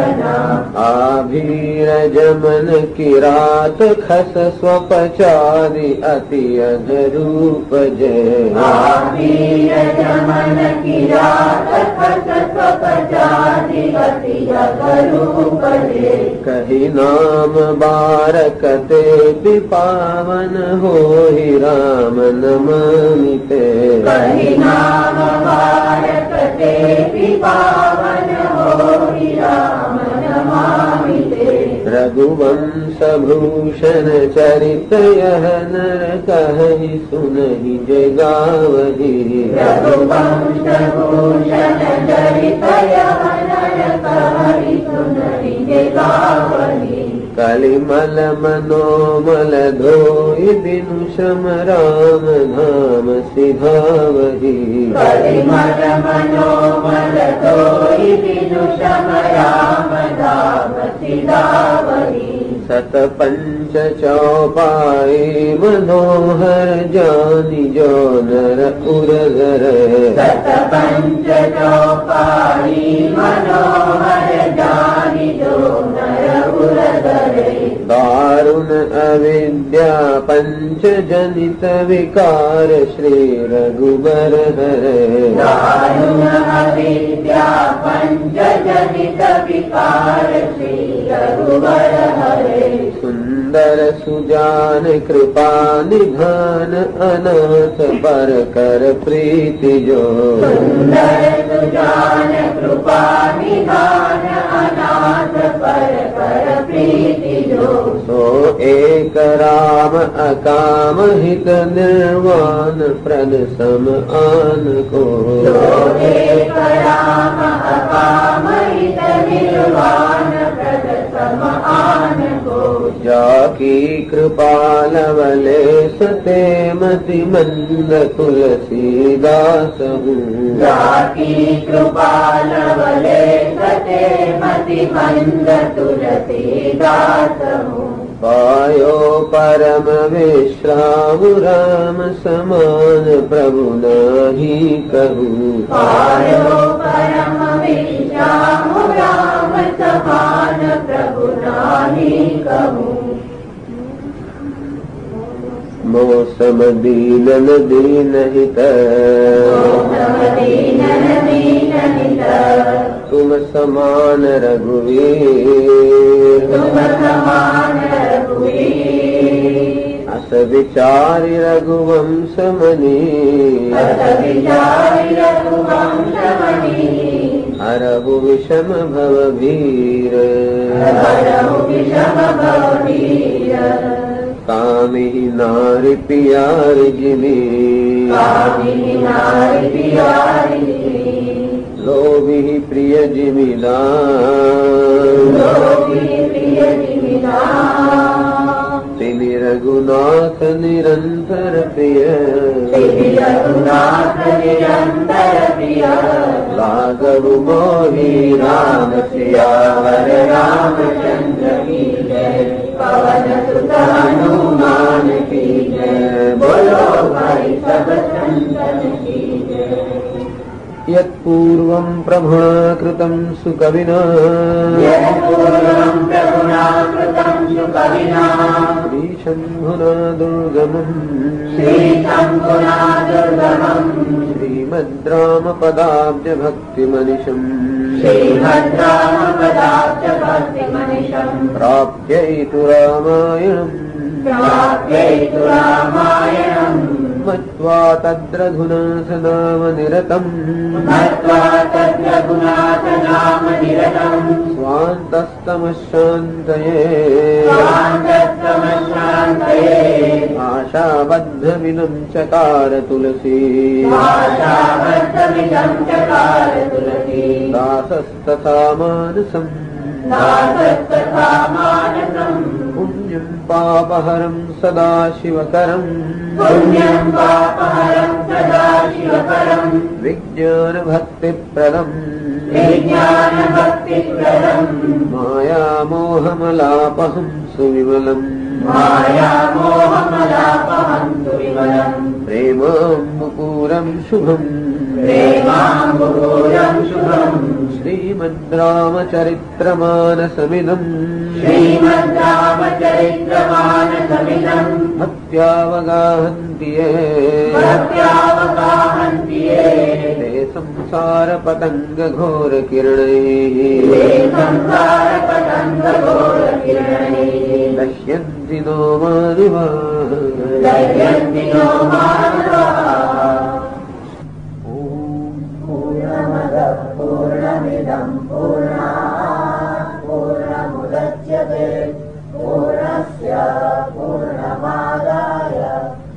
आभीर जमन किरात खस स्वपचारि अति अनरूप जय आभीर जमन किरात खस स्वपचारि अति अनरूप जय कही नाम बारक ते पावन हो राम नमामिते कही नाम बारक ते पावन हो राम नमामिते रघुवंश भूषण चरित यह नर कहि सुनहि जय गावहि रघुवंश भूषण चरित यह नर कहि सुनहि जय गावहि कलिमल मनोमल धोई बिनु श्रम राम नाम सिधावहि कलिमल मनोमल धोई बिनु श्रम राम नाम सिधावहि सत पंच चौपाई मनोहर जानि जो नर उरधर सत पंच चौपाई मनोहर जानि जो नर उरधर दारुण अविद्या पंच जनित विकार श्री रघुबर हरे दारुण अविद्या पंच जनित विकार श्री रघुबर हरे सुंदर सुजान कृपा निधान अनाथ पर कर प्रीति जो सुंदर सुजान कृपा निधान अनाथ पर कर प्रीति जो सो एक राम अकाम हित निर्वाण प्रद सम आन को एक राम अकाम हित निर्वाण प्रद सम आन को जाकी कृपा लवले सते मति मंद तुलसीदास हूँ। जाकी कृपा लवले सते मति मंद तुलसीदास हूँ। पायो परम विश्राम राम समान प्रभु नाही कहूँ। पायो परम विश्राम राम समान प्रभु नाही कहूँ। मौसम दीनन दीनहित तुम समान रघुवीर। तुम समान रघुवीर। अस विचारि रघुवंश मणि अस विचारि रघुवंश मणि। हरहु विषम भव वीर। हरहु विषम भव वीर। कामिहि नारि पियारि जिमि। कामिनि नारि पियारि जिमि। लोभिहि प्रिय जिमि दान। लोभिहि प्रिय जिमि दान। तिनि रघुनाथ निरंतर प्रिय। तिनि रघुनाथ निरंतर प्रिय। लाघव मोहि राम सियावर रामचंद्र की जय। पवन सुत हनुमान की जय। बोलो भाई सब संतन की जय। यत्पूर्वं प्रभुणा कृतं सुकविना यत्पूर्वं प्रभुना कृतं सुकविना श्रीशम्भुना दुर्गमम् श्रीशम्भुना दुर्गमम् श्रीमद्रामपदाब्जभक्तिमनिशम् श्रीमद्रामपदाब्जभक्तिमनिशम् प्राप्यैतु रामायणम् प्राप्यैतु रामायणम् मत्वा तद्रघुनाथ नाम निरतम् मत्वा तद्रघुनाथ नाम निरतम् स्वान्तस्तमशान्तये स्वान्तस्तमशान्तये आशाबद्धविनं चकार तुलसी आशाबद्धविनं चकार तुलसी दासस्तथा मानसम् दासस्तथा मानसम् पुण्यं पापहरं सदा शिवकरम् पुण्यं पापहरं सदा शिवकरम् विज्ञानभक्तिप्रदम् विज्ञानभक्तिप्रदम् मायामोहमलापहं सुविमलम् मायामोहमलापहं सुविमलम् प्रेमाम्बुपूरं शुभम् प्रेमाम्बुपूरं शुभम् श्रीमद्रामचरित्रमानसमिदम् श्रीमद्रामचरित्रमानसमिदम् भक्त्यावगाहन्ति ये भक्त्यावगाहन्ति ये ते संसारपतङ्गघोरकिरणैः ते संसारपतङ्गघोरकिरणैः दह्यन्ति नो मानवाः दह्यन्ति नो मानवाः। पूर्णमिदं पूर्णात् पूर्णमुदच्यते पूर्णस्य पूर्णमादाय